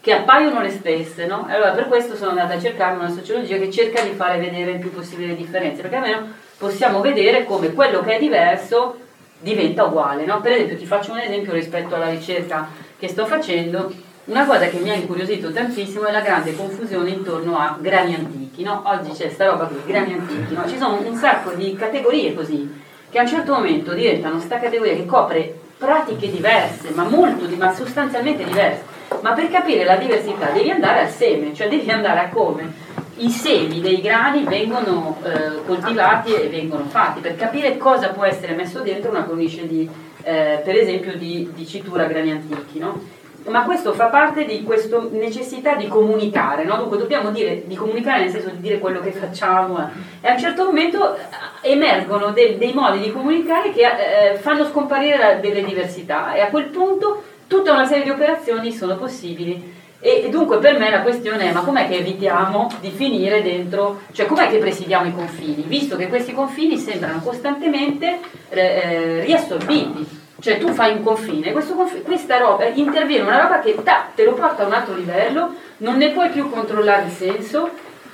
Speaker 2: che appaiono le stesse, no? Allora per questo sono andata a cercare una sociologia che cerca di fare vedere il più possibile le differenze, perché almeno possiamo vedere come quello che è diverso diventa uguale, no? Per esempio ti faccio un esempio rispetto alla ricerca che sto facendo. Una cosa che mi ha incuriosito tantissimo è la grande confusione intorno a grani antichi, no? Oggi c'è sta roba qui, grani antichi, no? Ci sono un sacco di categorie così, che a un certo momento diventano sta categoria che copre pratiche diverse, ma molto, ma sostanzialmente diverse. Ma per capire la diversità devi andare al seme, cioè devi andare a come i semi dei grani vengono eh, coltivati e vengono fatti, per capire cosa può essere messo dentro una cornice di, eh, per esempio, di dicitura grani antichi, no? Ma questo fa parte di questa necessità di comunicare, no? Dunque dobbiamo dire, di comunicare nel senso di dire quello che facciamo, eh. E a un certo momento emergono dei, dei modi di comunicare che eh, fanno scomparire la, delle diversità, e a quel punto tutta una serie di operazioni sono possibili. E, e dunque per me la questione è: ma com'è che evitiamo di finire dentro, cioè com'è che presidiamo i confini, visto che questi confini sembrano costantemente eh, riassorbiti? Cioè tu fai un confine, questo confine, questa roba, interviene una roba che ta, te lo porta a un altro livello, non ne puoi più controllare il senso,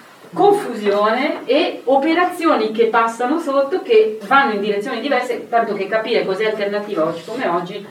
Speaker 2: confusione e operazioni che passano sotto, che vanno in direzioni diverse, tanto che capire cos'è alternativa oggi come oggi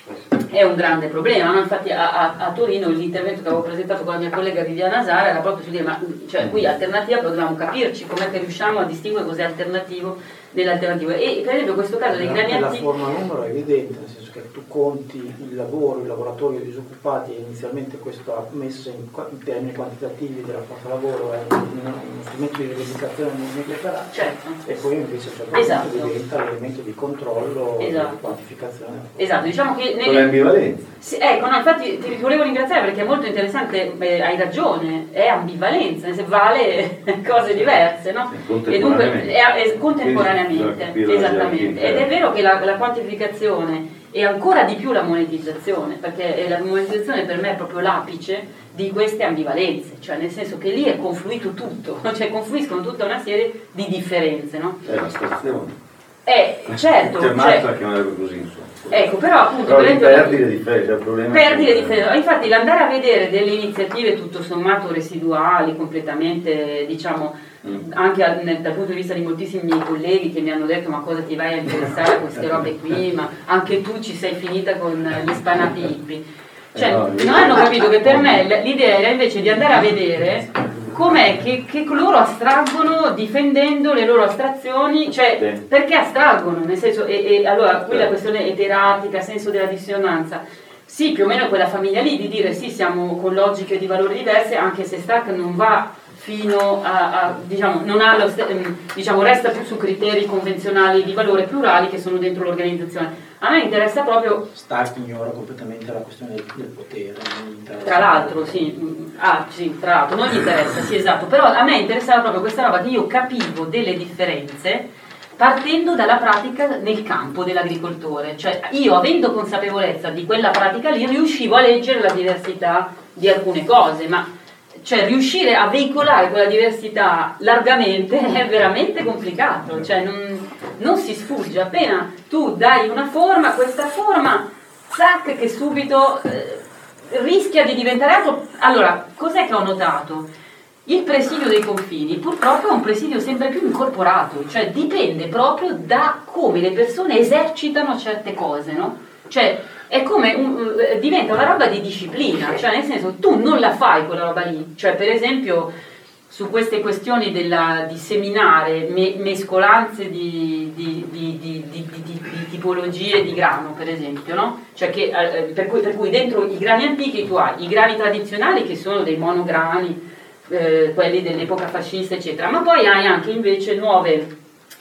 Speaker 2: è un grande problema, no? Infatti a, a, a Torino l'intervento che avevo presentato con la mia collega Viviana Zara era proprio su dire: ma cioè, qui alternativa, però dobbiamo capirci com'è che riusciamo a distinguere cos'è alternativo dell'alternativo. E per esempio questo caso dei grani antichi,
Speaker 3: la forma numero è evidente, nel senso che tu conti il lavoro, i lavoratori e i disoccupati, e inizialmente questa messa in, in termini quantitativi della forza lavoro è un, uno strumento di rivendicazione nucleare,
Speaker 2: certo.
Speaker 3: E poi invece a un certo
Speaker 2: esatto.
Speaker 3: punto diventa l'elemento di controllo e
Speaker 2: esatto.
Speaker 3: di quantificazione.
Speaker 2: Esatto, diciamo che
Speaker 9: con l'ambivalenza.
Speaker 2: Sì, ecco, no, infatti ti volevo ringraziare perché è molto interessante, eh, hai ragione, è ambivalenza, nel senso vale cose diverse, no?
Speaker 9: Sì,
Speaker 2: e dunque è, è contemporaneamente, esattamente. Ed è vero che la, la quantificazione e ancora di più la monetizzazione, perché la monetizzazione per me è proprio l'apice di queste ambivalenze, cioè nel senso che lì è confluito tutto, cioè confluiscono tutta una serie di differenze, no?
Speaker 9: È la stazione.
Speaker 2: Eh, certo,
Speaker 9: Chiamata
Speaker 2: cioè,
Speaker 9: a chiamare così, insomma.
Speaker 2: Ecco, però appunto
Speaker 9: però
Speaker 2: per esempio,
Speaker 9: perdi le differenze, il problema
Speaker 2: perdi
Speaker 9: è
Speaker 2: le differenze. Infatti l'andare a vedere delle iniziative tutto sommato residuali, completamente, diciamo, mm. anche al, nel, dal punto di vista di moltissimi miei colleghi che mi hanno detto: ma cosa ti vai a interessare a queste robe qui, ma anche tu ci sei finita con gli spanati hippie. Cioè,
Speaker 9: eh no,
Speaker 2: non hanno capito che per me l'idea era invece di andare a vedere com'è che, che loro astraggono difendendo le loro astrazioni, cioè sì. Perché astraggono, nel senso, e, e allora qui la questione eteratica, senso della dissonanza, sì, più o meno quella famiglia lì di dire sì, siamo con logiche di valori diverse, anche se Stark non va fino a, a diciamo, non ha lo, diciamo, resta più su criteri convenzionali di valore plurali che sono dentro l'organizzazione. A me interessa proprio...
Speaker 3: Stark ignora completamente la questione del, del potere.
Speaker 2: Tra l'altro, sì, ah, sì, tra l'altro, non gli interessa, sì, esatto, però a me interessava proprio questa roba che io capivo delle differenze partendo dalla pratica nel campo dell'agricoltore, cioè io avendo consapevolezza di quella pratica lì riuscivo a leggere la diversità di alcune cose, ma cioè riuscire a veicolare quella diversità largamente è veramente complicato, cioè non, non si sfugge, appena tu dai una forma, questa forma, zac, che subito eh, rischia di diventare altro. Allora, cos'è che ho notato? Il presidio dei confini purtroppo è un presidio sempre più incorporato, cioè dipende proprio da come le persone esercitano certe cose, no? Cioè è come un, diventa una roba di disciplina, cioè nel senso tu non la fai quella roba lì, cioè per esempio su queste questioni della, di seminare me, mescolanze di, di, di, di, di, di, di tipologie di grano, per esempio, no? Cioè che, eh, per, cui, per cui dentro i grani antichi tu hai i grani tradizionali che sono dei monograni, eh, quelli dell'epoca fascista eccetera, ma poi hai anche invece nuove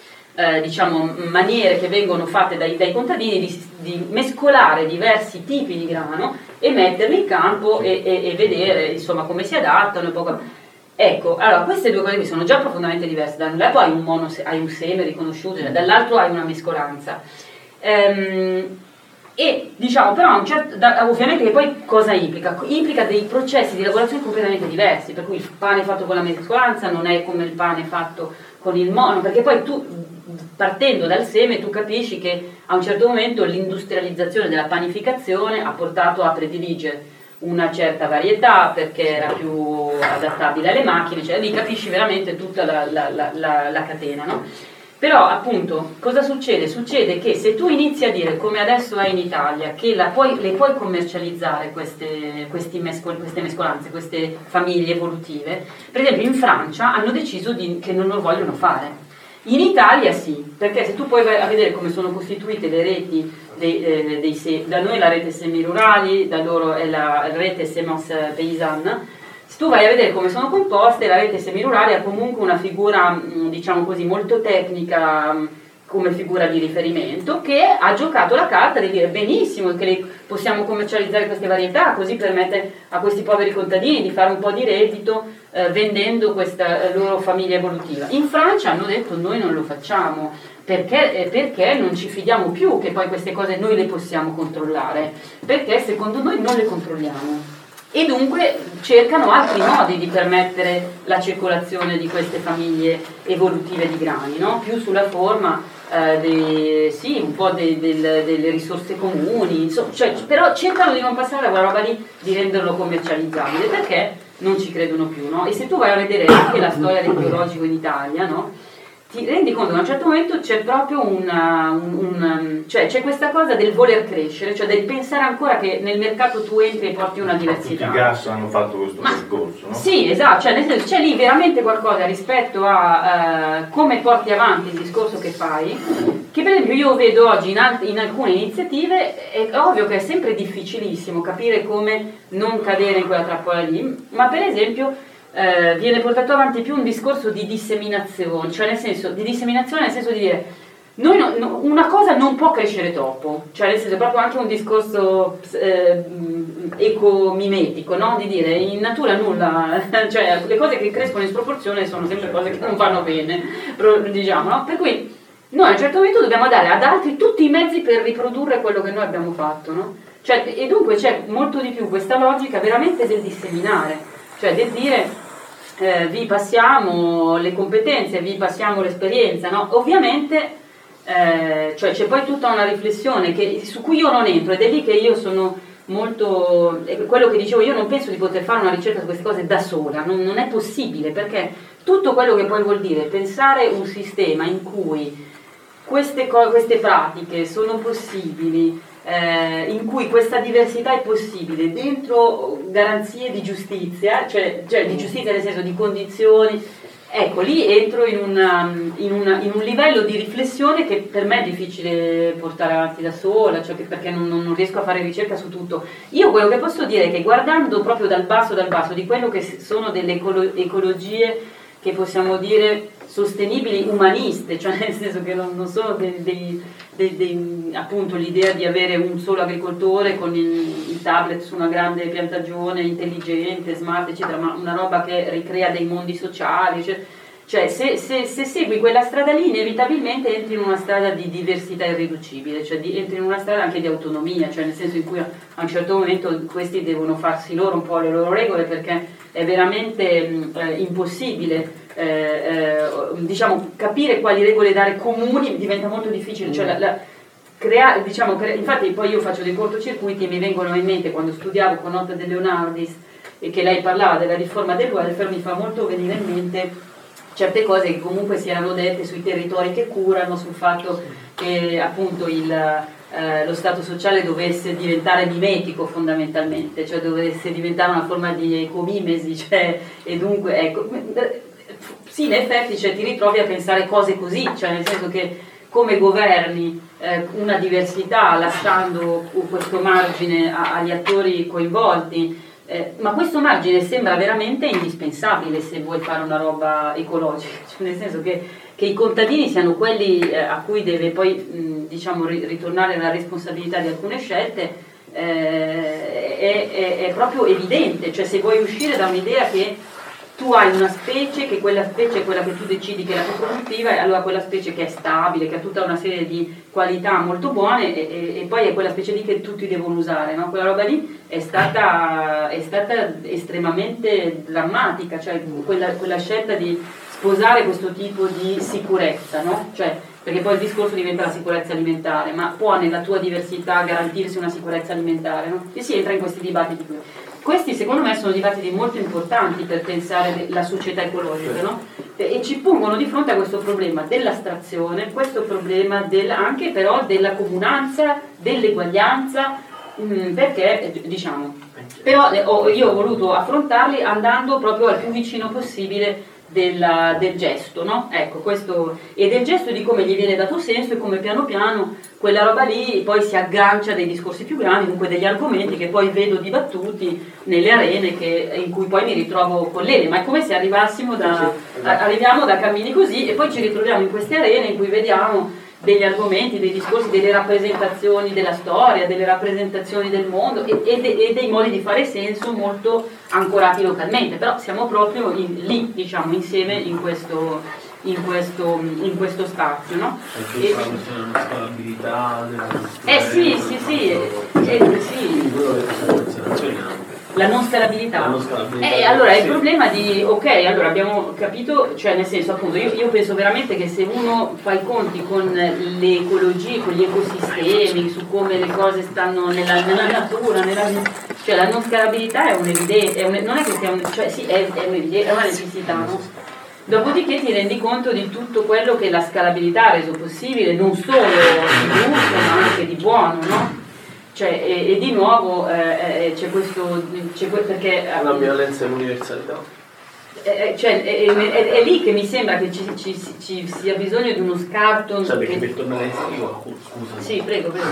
Speaker 2: eh, diciamo maniere che vengono fatte dai, dai contadini di, di mescolare diversi tipi di grano e metterli in campo e, e, e vedere insomma come si adattano e poco. Ecco, allora queste due cose qui sono già profondamente diverse, da un lato hai un, mono, hai un seme riconosciuto, dall'altro hai una mescolanza. Ehm, e diciamo però un certo, da, ovviamente che poi cosa implica? Implica dei processi di lavorazione completamente diversi, per cui il pane fatto con la mescolanza non è come il pane fatto con il mono, perché poi tu partendo dal seme tu capisci che a un certo momento l'industrializzazione della panificazione ha portato a prediligere una certa varietà perché era più adattabile alle macchine, cioè lì capisci veramente tutta la, la, la, la, la catena, no? Però appunto cosa succede? Succede che se tu inizi a dire, come adesso è in Italia, che la puoi, le puoi commercializzare queste, questi mescol, queste mescolanze, queste famiglie evolutive, per esempio in Francia hanno deciso di, che non lo vogliono fare. In Italia sì, perché se tu puoi vai a vedere come sono costituite le reti, dei, eh, dei se, da noi la rete semirurali, da loro è la rete semence paysanne. Se tu vai a vedere come sono composte, la rete semirurale ha comunque una figura, diciamo così, molto tecnica come figura di riferimento, che ha giocato la carta di dire benissimo che le possiamo commercializzare queste varietà, così permette a questi poveri contadini di fare un po' di reddito eh, vendendo questa eh, loro famiglia evolutiva. In Francia hanno detto noi non lo facciamo, perché, eh, perché non ci fidiamo più che poi queste cose noi le possiamo controllare, perché secondo noi non le controlliamo. E dunque cercano altri modi di permettere la circolazione di queste famiglie evolutive di grani, no? Più sulla forma eh, dei, sì, un po' de, de, de, delle risorse comuni, insomma, cioè, però cercano di non passare a quella roba lì, di renderlo commercializzabile, perché non ci credono più, no? E se tu vai a vedere anche la storia del biologico in Italia, no? Ti rendi conto che a un certo momento c'è proprio una, un, un, cioè c'è questa cosa del voler crescere, cioè del pensare ancora che nel mercato tu entri e porti una diversità.
Speaker 9: Tutti i gas hanno fatto questo Ma, percorso, no?
Speaker 2: Sì, esatto, cioè nel senso c'è lì veramente qualcosa rispetto a uh, come porti avanti il discorso che fai, che per esempio io vedo oggi in, alt- in alcune iniziative, è ovvio che è sempre difficilissimo capire come non cadere in quella trappola lì, ma per esempio Eh, viene portato avanti più un discorso di disseminazione, cioè nel senso di disseminazione nel senso di dire noi no, no, una cosa non può crescere troppo, cioè nel senso è proprio anche un discorso eh, ecomimetico, no? Di dire in natura nulla, cioè le cose che crescono in sproporzione sono sempre cose che non vanno bene, diciamo, no? Per cui noi a un certo momento dobbiamo dare ad altri tutti i mezzi per riprodurre quello che noi abbiamo fatto, no? Cioè, e dunque c'è molto di più questa logica veramente del disseminare, cioè del dire eh, vi passiamo le competenze, vi passiamo l'esperienza, no? Ovviamente eh, cioè c'è poi tutta una riflessione che, su cui io non entro, ed è lì che io sono molto, è quello che dicevo, io non penso di poter fare una ricerca su queste cose da sola, non, non è possibile, perché tutto quello che poi vuol dire pensare un sistema in cui queste, co- queste pratiche sono possibili, Eh, in cui questa diversità è possibile dentro garanzie di giustizia, cioè, cioè di giustizia nel senso di condizioni, ecco lì entro in, una, in, una, in un livello di riflessione che per me è difficile portare avanti da sola, cioè che perché non, non riesco a fare ricerca su tutto. Io quello che posso dire è che guardando proprio dal basso dal basso di quello che sono delle ecolo- ecologie che possiamo dire sostenibili umaniste, cioè nel senso che non, non sono dei, dei, dei, dei, appunto l'idea di avere un solo agricoltore con il, il tablet su una grande piantagione intelligente, smart, eccetera, ma una roba che ricrea dei mondi sociali, cioè, cioè se, se, se segui quella strada lì inevitabilmente entri in una strada di diversità irriducibile, cioè di, entri in una strada anche di autonomia, cioè nel senso in cui a un certo momento questi devono farsi loro un po' le loro regole, perché è veramente eh, impossibile eh, eh, diciamo capire quali regole dare comuni, diventa molto difficile, cioè la, la, crea, diciamo, crea, infatti poi io faccio dei cortocircuiti e mi vengono in mente quando studiavo con Otta De Leonardis e che lei parlava della riforma del welfare, mi fa molto venire in mente certe cose che comunque si erano dette sui territori che curano, sul fatto che appunto il Eh, lo Stato sociale dovesse diventare mimetico fondamentalmente, cioè dovesse diventare una forma di ecomimesi, cioè, e dunque ecco, sì, in effetti cioè, ti ritrovi a pensare cose così, cioè nel senso che come governi eh, una diversità lasciando questo margine a, agli attori coinvolti, eh, ma questo margine sembra veramente indispensabile se vuoi fare una roba ecologica, cioè, nel senso che che i contadini siano quelli eh, a cui deve poi mh, diciamo ri- ritornare la responsabilità di alcune scelte eh, è, è, è proprio evidente, cioè se vuoi uscire da un'idea che tu hai una specie, che quella specie è quella che tu decidi che è la più produttiva, e allora quella specie che è stabile, che ha tutta una serie di qualità molto buone e, e, e poi è quella specie lì che tutti devono usare, no? Quella roba lì è stata, è stata estremamente drammatica, cioè quella, quella scelta di sposare questo tipo di sicurezza, no? Cioè, perché poi il discorso diventa la sicurezza alimentare, ma può nella tua diversità garantirsi una sicurezza alimentare, no? E si entra in questi dibattiti qui. Questi secondo me sono dibattiti molto importanti per pensare la società ecologica, no? E ci pongono di fronte a questo problema dell'astrazione, questo problema del, anche però della comunanza, dell'eguaglianza, mh, perché diciamo, però io ho voluto affrontarli andando proprio al più vicino possibile Della, del gesto, no? Ecco, questo, e del gesto di come gli viene dato senso e come piano piano quella roba lì poi si aggancia a dei discorsi più grandi, dunque degli argomenti che poi vedo dibattuti nelle arene che, in cui poi mi ritrovo con l'Ele, ma è come se arrivassimo da, a, arriviamo da cammini così e poi ci ritroviamo in queste arene in cui vediamo degli argomenti, dei discorsi, delle rappresentazioni della storia, delle rappresentazioni del mondo e, e, de, e dei modi di fare senso molto ancorati localmente, però siamo proprio in, lì, diciamo, insieme in questo, in questo, in questo spazio, no?
Speaker 10: Anche e, una scalabilità della
Speaker 2: eh sì, sì, sì, eh, eh, sì. La non scalabilità. La non scalabilità. Eh, allora sì. Il problema di, ok, allora abbiamo capito, cioè nel senso appunto io, io penso veramente che se uno fa i conti con le ecologie, con gli ecosistemi, su come le cose stanno nella, nella natura, nella, cioè la non scalabilità è un'evidenza, un, non è che sia un, cioè sì, è, è, è una necessità, no? Dopodiché ti rendi conto di tutto quello che la scalabilità ha reso possibile, non solo di brutto ma anche di buono, no? Cioè, e, e di nuovo eh, c'è questo c'è que- perché
Speaker 10: la violenza e l'universalità
Speaker 2: eh, cioè, è, è, è lì che mi sembra che ci, ci, ci sia bisogno di uno scarto,
Speaker 10: cioè, perché
Speaker 2: che...
Speaker 10: per tornare io scusa
Speaker 2: sì prego prego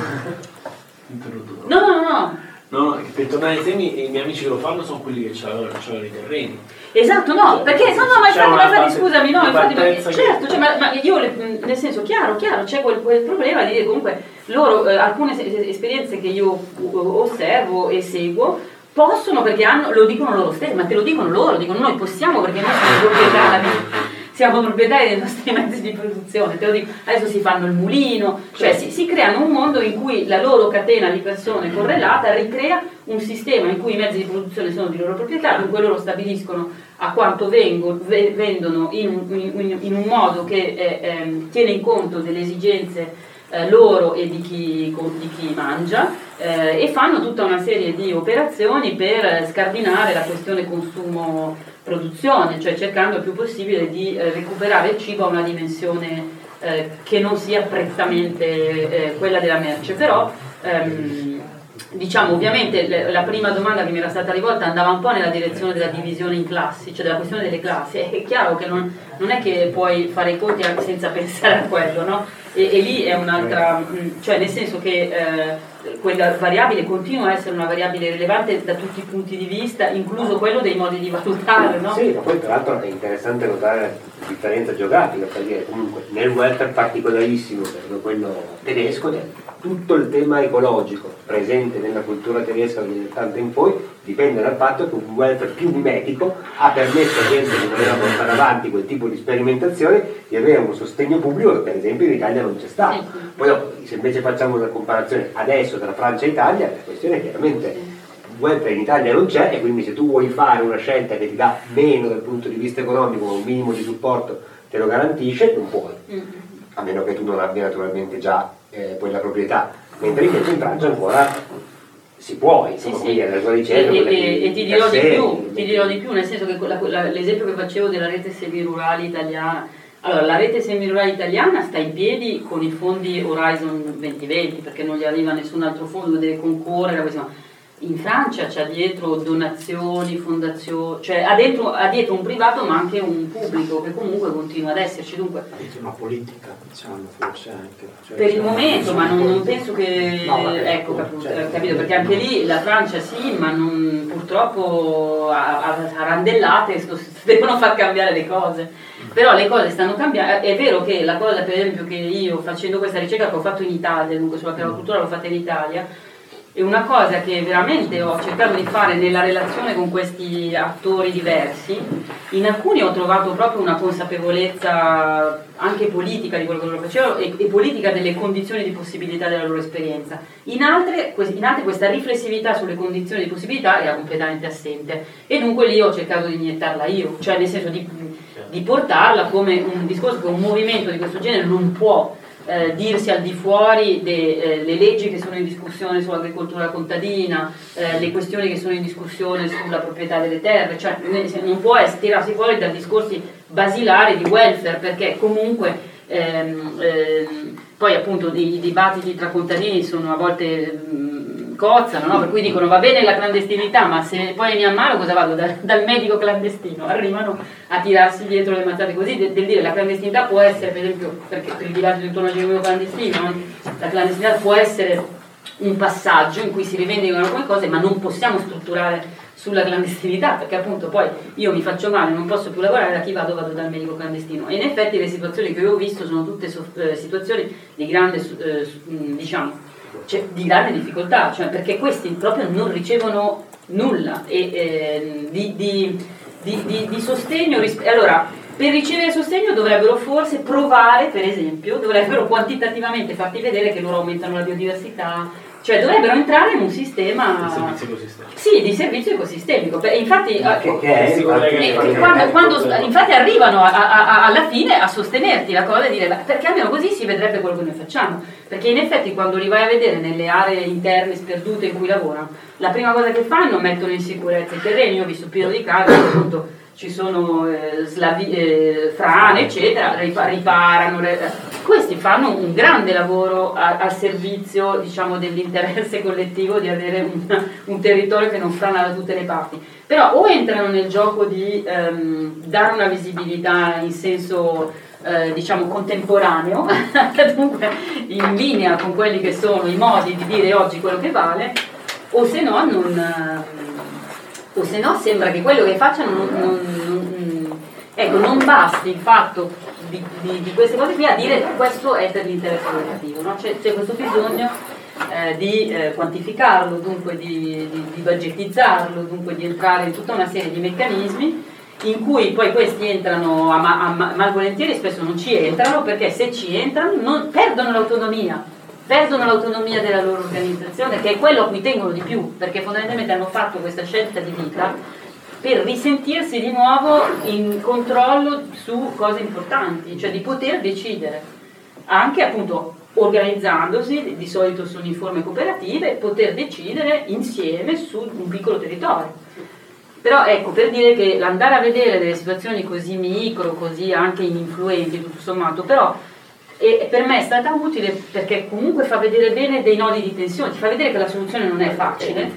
Speaker 10: interrotto
Speaker 2: no no no
Speaker 10: no no per tornare ai temi i miei amici che lo fanno sono quelli che c'hanno i terreni.
Speaker 2: Esatto, no, perché no, no, ma infatti, ma infatti scusami, no, infatti, ma,
Speaker 10: che...
Speaker 2: certo, cioè, ma, ma io, le, nel senso, chiaro, chiaro, c'è quel, quel problema di dire comunque loro, eh, alcune esperienze che io osservo e seguo, possono perché hanno, lo dicono loro stessi, ma te lo dicono loro, lo dicono noi possiamo perché noi siamo proprietari, siamo proprietari dei nostri mezzi di produzione, te lo dico, adesso si fanno il mulino, cioè si, si creano un mondo in cui la loro catena di persone correlata ricrea un sistema in cui i mezzi di produzione sono di loro proprietà, dunque loro stabiliscono a quanto vengono, v- vendono in un, in, in un modo che eh, eh, tiene in conto delle esigenze eh, loro e di chi, di chi mangia eh, e fanno tutta una serie di operazioni per scardinare la questione consumo-produzione, cioè cercando il più possibile di eh, recuperare il cibo a una dimensione eh, che non sia prettamente eh, quella della merce, però ehm, diciamo ovviamente la prima domanda che mi era stata rivolta andava un po' nella direzione della divisione in classi, cioè della questione delle classi. È chiaro che non, non è che puoi fare i conti anche senza pensare a quello, no? E, e lì è un'altra, cioè nel senso che eh, quella variabile continua a essere una variabile rilevante da tutti i punti di vista, incluso quello dei modi di valutare, no?
Speaker 4: Sì, ma poi tra l'altro è interessante notare la differenza geografica, per dire comunque nel welfare particolarissimo, per quello tedesco, tutto il tema ecologico presente nella cultura tedesca dagli anni ottanta in poi dipende dal fatto che un welfare più mimetico ha permesso a gente che voleva portare avanti quel tipo di sperimentazione di avere un sostegno pubblico che per esempio in Italia non c'è stato. Poi se invece facciamo una comparazione adesso tra Francia e Italia, la questione è chiaramente il welfare in Italia non c'è e quindi se tu vuoi fare una scelta che ti dà meno dal punto di vista economico ma un minimo di supporto te lo garantisce, non puoi, a meno che tu non abbia naturalmente già eh, poi la proprietà, mentre invece in Francia ancora si può, insomma, sì, sì. La tua ricerca,
Speaker 2: e, e, e ti dirò di più, ti dirò di più, nel senso che quella, quella, l'esempio che facevo della rete semirurale italiana, allora la rete semirurale italiana sta in piedi con i fondi Horizon duemilaventi perché non gli arriva nessun altro fondo, deve concorrere a questo. In Francia c'ha dietro donazioni, fondazioni, cioè ha dietro, ha dietro un privato ma anche un pubblico che comunque continua ad esserci, dunque
Speaker 3: una politica, diciamo, forse anche cioè,
Speaker 2: per il momento, ma non, non penso che
Speaker 3: no, vabbè,
Speaker 2: ecco, capito,
Speaker 3: certo.
Speaker 2: capito, perché anche lì la Francia sì, ma non, purtroppo a, a, a randellate sto, devono far cambiare le cose, però le cose stanno cambiando. È vero che la cosa, per esempio, che io facendo questa ricerca che ho fatto in Italia, dunque sulla permacultura l'ho fatta in Italia, è una cosa che veramente ho cercato di fare nella relazione con questi attori diversi. In alcuni ho trovato proprio una consapevolezza anche politica di quello che loro facevano e, e politica delle condizioni di possibilità della loro esperienza. In altre, in altre questa riflessività sulle condizioni di possibilità era completamente assente e dunque lì ho cercato di iniettarla io, cioè nel senso di di portarla come un discorso che un movimento di questo genere non può eh, dirsi al di fuori delle eh, leggi che sono in discussione sull'agricoltura contadina, eh, le questioni che sono in discussione sulla proprietà delle terre, cioè non può tirarsi fuori da discorsi basilari di welfare, perché comunque ehm, ehm, poi appunto i, i dibattiti tra contadini sono a volte mh, cozzano, no? Per cui dicono va bene la clandestinità, ma se poi mi ammalo cosa vado? Dal, dal medico clandestino, arrivano a tirarsi dietro le mazzate così, del, del dire la clandestinità può essere, per esempio, perché per il dibattito intorno al genuino clandestino, la clandestinità può essere un passaggio in cui si rivendicano come cose, ma non possiamo strutturare sulla clandestinità, perché appunto poi io mi faccio male, non posso più lavorare, da chi vado? Vado dal medico clandestino. E in effetti le situazioni che io ho visto sono tutte eh, situazioni di grande, eh, diciamo, cioè, di grande difficoltà, cioè perché questi proprio non ricevono nulla e, eh, di, di, di, di, di sostegno. Allora, per ricevere sostegno dovrebbero forse provare, per esempio, dovrebbero quantitativamente farti vedere che loro aumentano la biodiversità, cioè dovrebbero entrare in un sistema
Speaker 10: di servizio ecosistemico.
Speaker 2: Sì, di servizio ecosistemico. Infatti,
Speaker 4: che, che è,
Speaker 2: eh, quando, quando, infatti arrivano a, a, a, alla fine a sostenerti la cosa e dire beh, perché almeno così si vedrebbe quello che noi facciamo, perché in effetti quando li vai a vedere nelle aree interne sperdute in cui lavorano, la prima cosa che fanno mettono in sicurezza i terreni. Io ho visto pieno di casi, appunto ci sono eh, slavi, eh, frane eccetera, riparano, questi fanno un grande lavoro a, al servizio, diciamo, dell'interesse collettivo di avere un, un territorio che non frana da tutte le parti, però o entrano nel gioco di ehm, dare una visibilità in senso eh, diciamo contemporaneo dunque in linea con quelli che sono i modi di dire oggi quello che vale, o se no non o se no sembra che quello che facciano non, non, non, ecco, non basti il fatto di, di, di queste cose qui a dire questo è per l'interesse collettivo, no? C'è, c'è questo bisogno eh, di eh, quantificarlo, dunque di, di, di budgetizzarlo, dunque di entrare in tutta una serie di meccanismi in cui poi questi entrano a, ma, a ma, malvolentieri, spesso non ci entrano, perché se ci entrano non, perdono l'autonomia perdono l'autonomia della loro organizzazione, che è quello a cui tengono di più, perché fondamentalmente hanno fatto questa scelta di vita per risentirsi di nuovo in controllo su cose importanti, cioè di poter decidere, anche appunto organizzandosi, di solito sono in forme cooperative, poter decidere insieme su un piccolo territorio. Però ecco, per dire che l'andare a vedere delle situazioni così micro, così anche ininfluenti, tutto sommato, però e per me è stata utile perché comunque fa vedere bene dei nodi di tensione, ti fa vedere che la soluzione non è facile.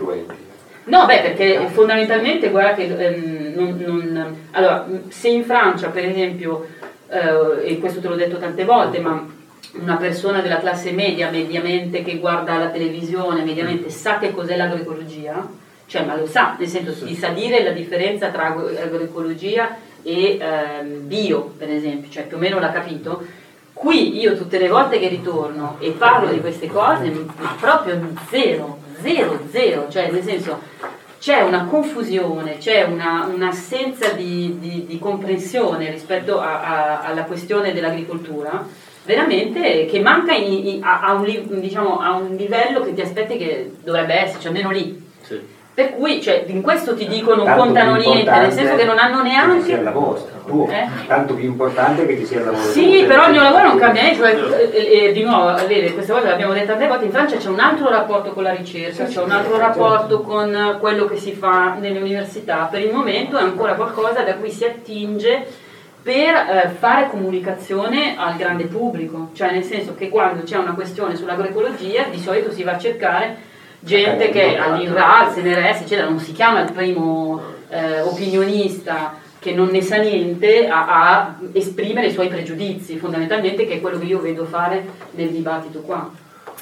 Speaker 2: No, beh, perché fondamentalmente guarda che ehm, non, non, allora, se in Francia per esempio, eh, e questo te l'ho detto tante volte, ma una persona della classe media mediamente che guarda la televisione mediamente sa che cos'è l'agroecologia, cioè ma lo sa, nel senso si sa dire la differenza tra agroecologia e ehm, bio, per esempio, cioè più o meno l'ha capito. Qui io tutte le volte che ritorno e parlo di queste cose, ma proprio zero, zero, zero, cioè nel senso c'è una confusione, c'è una, un'assenza di, di, di comprensione rispetto a, a, alla questione dell'agricoltura, veramente che manca in, in, a, a, un, diciamo, a un livello che ti aspetti che dovrebbe esserci, almeno lì. Sì. Per cui cioè, in questo ti dicono non contano niente, nel senso che non hanno neanche...
Speaker 4: Che sia la vostra, tu, eh? Tanto più importante che ci sia il lavoro.
Speaker 2: Sì, però il mio lavoro non cambia niente, cioè, e, e, di nuovo, vedi, queste volte l'abbiamo detto tante volte, in Francia c'è un altro rapporto con la ricerca, c'è un altro rapporto con quello che si fa nelle università, per il momento è ancora qualcosa da cui si attinge per eh, fare comunicazione al grande pubblico, cioè nel senso che quando c'è una questione sull'agroecologia di solito si va a cercare gente che all'Inral, al C N R S, eccetera, non si chiama il primo eh, opinionista che non ne sa niente a, a esprimere i suoi pregiudizi, fondamentalmente, che è quello che io vedo fare nel dibattito qua.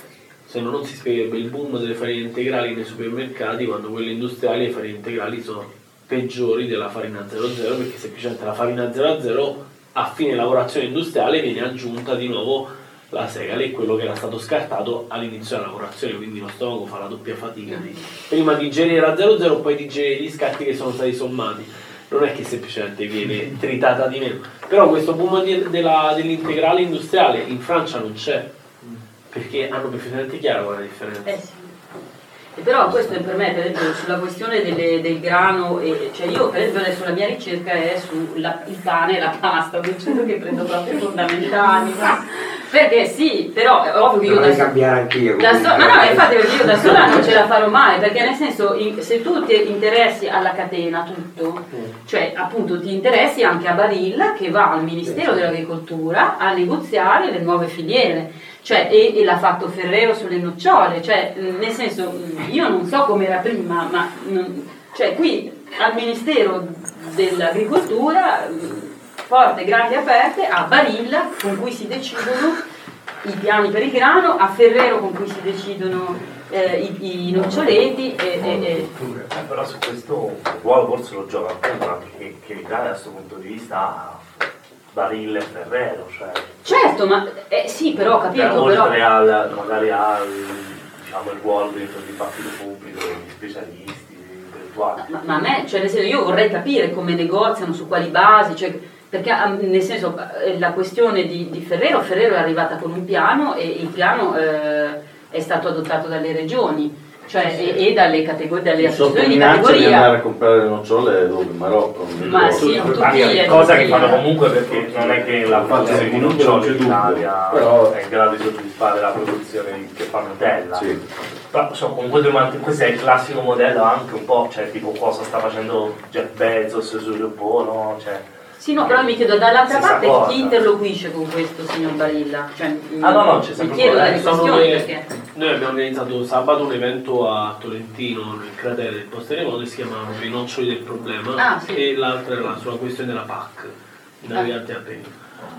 Speaker 10: Se no non si spiegherebbe il boom delle farine integrali nei supermercati, quando quelle industriali e le farine integrali sono peggiori della farina zero zero, perché semplicemente la farina zero zero a fine lavorazione industriale viene aggiunta di nuovo la segale, è quello che era stato scartato all'inizio della lavorazione, quindi lo stomaco fa la doppia fatica di prima digerire la zero zero, poi digerire gli scarti che sono stati sommati. Non è che semplicemente viene tritata di meno, però questo boom di, della, dell'integrale industriale in Francia non c'è, perché hanno perfettamente chiaro qual è la differenza.
Speaker 2: Eh sì. E però questo per me, per esempio, sulla questione delle, del grano, e, cioè io per esempio adesso la mia ricerca è sul pane e la pasta, un concetto che prendo proprio fondamentali, perché sì, però è ovvio che io da,
Speaker 4: cambiare anch'io,
Speaker 2: da so, ma no, infatti perché io da sola non ce la farò mai, perché nel senso in, se tu ti interessi alla catena tutto, cioè appunto ti interessi anche a Barilla che va al Ministero dell'Agricoltura a negoziare le nuove filiere. Cioè, e, e l'ha fatto Ferrero sulle nocciole, cioè nel senso io non so com'era prima, ma non, cioè qui al Ministero dell'Agricoltura porte grandi aperte a Barilla con cui si decidono i piani per il grano, a Ferrero con cui si decidono eh, i, i noccioleti e, e, e...
Speaker 5: Eh, però su questo un ruolo forse lo gioca anche una che, che l'Italia da questo punto di vista ha Barilla e Ferrero, cioè
Speaker 2: certo, ma eh, sì, però ho capito,
Speaker 5: cioè, oltre
Speaker 2: però...
Speaker 5: al magari al diciamo il ruolo dentro il dibattito pubblico degli specialisti, intellettuali.
Speaker 2: Ma, ma a me, cioè nel senso, io vorrei capire come negoziano, su quali basi, cioè, perché nel senso la questione di, di Ferrero, Ferrero è arrivata con un piano e il piano eh, è stato adottato dalle regioni. Cioè, sì, e, e dalle categorie, dalle associazioni di categoria.
Speaker 9: Di andare a comprare le nocciole dove in Marocco.
Speaker 2: Ma sì, in Turchia,
Speaker 5: cosa che fanno comunque, perché non è che la produzione di nocciole in Italia però è in grado di soddisfare la produzione che fa Nutella. Sì. Però insomma, comunque questo è il classico modello anche un po', cioè tipo cosa sta facendo Jeff Bezos su Leopoldo, no? Cioè,
Speaker 2: sì, no, però mi chiedo dall'altra parte cosa. Chi interloquisce con questo signor Barilla? Cioè,
Speaker 5: ah no, no, c'è sempre
Speaker 2: mi chiedo
Speaker 5: eh,
Speaker 2: delle questioni
Speaker 10: noi,
Speaker 2: perché...
Speaker 10: Noi abbiamo organizzato sabato un evento a Tolentino, nel cratere del post-terremoto, che si chiama I noccioli del problema,
Speaker 2: ah, sì.
Speaker 10: E l'altra era sulla questione della P A C, in Navigante a Pena.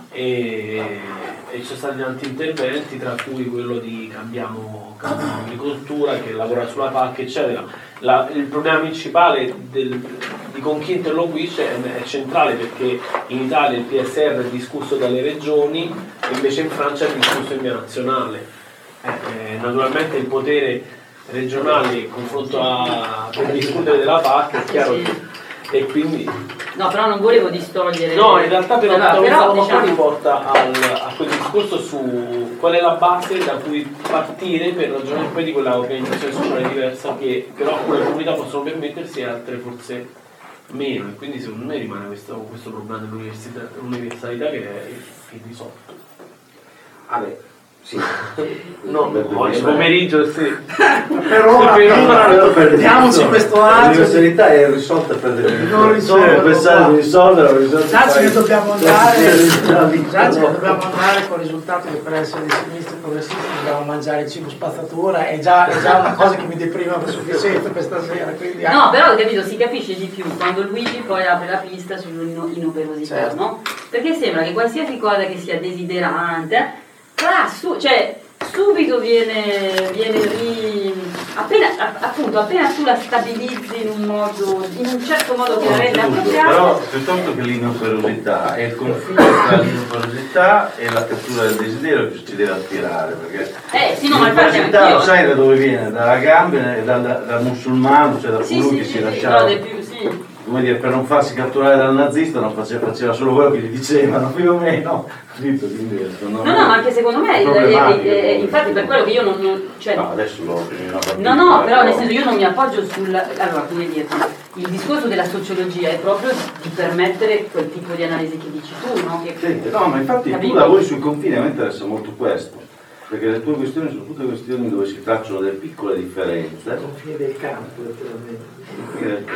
Speaker 10: E, e ci sono stati tanti interventi, tra cui quello di Cambiamo, Cambiamo Agricoltura, che lavora sulla P A C, eccetera. La, il problema principale del, di con chi interloquisce è, è centrale, perché in Italia il P S R è discusso dalle regioni e invece in Francia è discusso in via nazionale. Eh, eh, naturalmente il potere regionale in confronto a per discutere della P A C è chiaro
Speaker 2: sì.
Speaker 10: che, e quindi
Speaker 2: no, però non volevo distogliere.
Speaker 10: No, in realtà però, però, però diciamo...
Speaker 2: riporta
Speaker 10: al, a quel discorso su qual è la base da cui partire per ragionare poi di quella organizzazione sociale diversa che però alcune comunità possono permettersi e altre forse meno, e quindi secondo me rimane questo, questo problema dell'universalità che è irrisolto.
Speaker 4: Vabbè, sì.
Speaker 10: No, oggi pomeriggio sì.
Speaker 3: Per ora, per ora perdiamoci questo attimo.
Speaker 7: L'universalità è risolta per delle
Speaker 3: non risolve,
Speaker 7: pensare di risolvere,
Speaker 3: già ce ne dobbiamo andare, già ce ne dobbiamo andare con il risultato che per essere di sinistra progressisti dobbiamo mangiare il cibo spazzatura, è già, è già una cosa che mi deprime a sufficiente per stasera. Quindi anche...
Speaker 2: No, però capito, si capisce di più quando Luigi poi apre la pista sull'inoperosità, certo. No? Perché sembra che qualsiasi cosa che sia desiderante Ah, su, cioè subito viene, viene ri... appena, appunto, appena tu la stabilizzi in un modo, in un certo modo che la rende appropriata.
Speaker 9: Però piuttosto che l'inoperosità è il confine tra l'inoperosità e la cattura del desiderio che ci deve attirare, perché
Speaker 2: eh, sì, no, l'inoperosità
Speaker 9: lo sai da dove viene? Dalla gambia, dal, dal, dal musulmano, cioè da colui
Speaker 2: sì,
Speaker 9: che
Speaker 2: sì,
Speaker 9: si
Speaker 2: sì,
Speaker 9: lasciava.
Speaker 2: No, del più, sì.
Speaker 9: Come dire, per non farsi catturare dal nazista non faceva, faceva solo quello che gli dicevano, più o meno. Quindi,
Speaker 2: no, no, ma anche secondo me, è, è, è, infatti per quello che io non... non cioè,
Speaker 9: no, adesso lo...
Speaker 2: No, no, però nel senso io non mi appoggio sul... Allora, come dire, il discorso della sociologia è proprio di permettere quel tipo di analisi che dici tu, no? Che,
Speaker 9: sì, no, ma infatti capito? Tu lavori sui confini, a me interessa molto questo. Perché le tue questioni sono tutte questioni dove si tracciano delle piccole differenze.
Speaker 3: I confini del campo, naturalmente.
Speaker 9: I confini del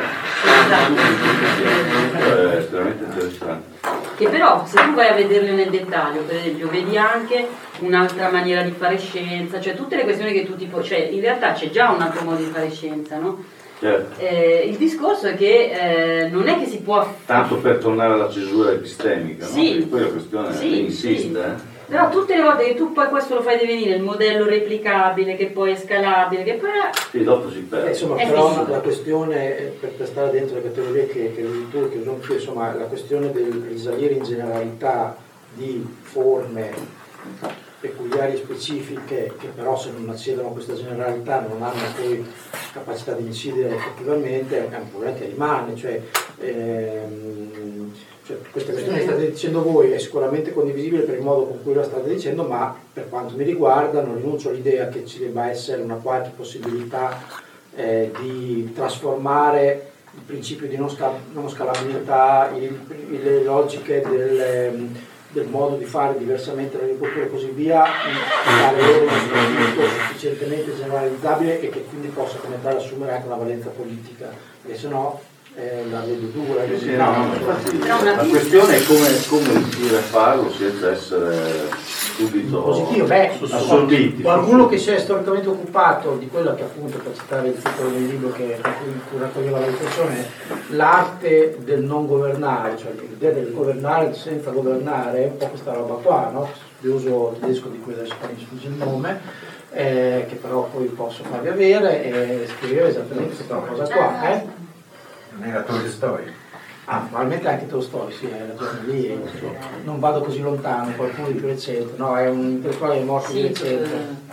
Speaker 9: campo. È estremamente interessante.
Speaker 2: Che però, se tu vai a vederle nel dettaglio, per esempio, vedi anche un'altra maniera di fare scienza, cioè tutte le questioni che tu ti puoi... Cioè, in realtà c'è già un altro modo di fare scienza, no?
Speaker 9: Certo.
Speaker 2: Eh, il discorso è che eh, non è che si può...
Speaker 9: Tanto per tornare alla cesura epistemica,
Speaker 2: sì,
Speaker 9: no? Perché poi la questione
Speaker 2: sì,
Speaker 9: insiste,
Speaker 2: sì.
Speaker 9: eh?
Speaker 2: Però tutte le volte che tu poi questo lo fai divenire il modello replicabile, che poi è scalabile, che poi...
Speaker 9: Sì, dopo si perde.
Speaker 3: Eh, insomma,
Speaker 2: eh,
Speaker 3: però
Speaker 2: sì.
Speaker 3: La questione, per, per stare dentro le categorie che, che vedi tu, che usiamo più, insomma, la questione del risalire in generalità di forme peculiari e specifiche, che però se non accedono a questa generalità non hanno poi capacità di incidere effettivamente, è un problema che rimane, cioè... Ehm, Cioè, questa questione che state dicendo voi è sicuramente condivisibile per il modo con cui la state dicendo, ma per quanto mi riguarda non rinuncio all'idea che ci debba essere una qualche possibilità eh, di trasformare il principio di non, scal- non scalabilità, il, le logiche del, del modo di fare diversamente l'agricoltura e così via, in avere uno strumento sufficientemente generalizzabile e che quindi possa come tale assumere anche una valenza politica, perché sennò eh, la vedo dura.
Speaker 9: Sì, sì, no, no, infatti, la questione è come, come riuscire a farlo senza essere subito
Speaker 3: positivo. Beh,
Speaker 9: assorbiti.
Speaker 3: Qualcuno che si è storicamente occupato di quello che appunto, per citare il titolo del libro che raccoglieva la riflessione, è l'arte del non governare, cioè l'idea del governare senza governare, un po' questa roba qua, no? Studioso tedesco di cui adesso mi sfugge il nome, eh, che però poi posso farvi avere, e scriveva esattamente questa cosa qua. Eh?
Speaker 11: Non era Tolstoi.
Speaker 3: Ah, probabilmente anche Tolstoi, sì, hai ragione lì, non vado così lontano, qualcuno di più recente, no, è un intellettuale morto di recente,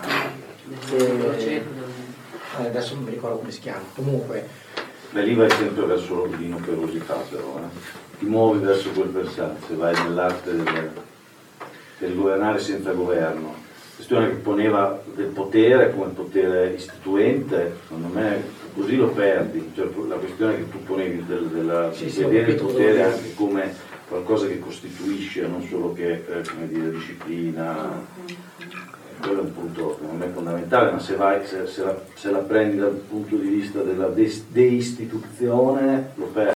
Speaker 3: e, eh, adesso non mi ricordo come si chiama, comunque.
Speaker 9: Beh, lì vai sempre verso l'ordino perosità però, eh. Ti muovi verso quel versante, vai nell'arte del, del governare senza governo. La questione che poneva del potere come potere istituente, secondo me così lo perdi, cioè, la questione che tu ponevi del, della,
Speaker 3: sì,
Speaker 9: di
Speaker 3: sì,
Speaker 9: vedere il potere anche come qualcosa che costituisce, non solo che eh, come dire, disciplina, quello è un punto secondo me fondamentale, ma se, vai, se, se, la, se la prendi dal punto di vista della de- deistituzione lo perdi.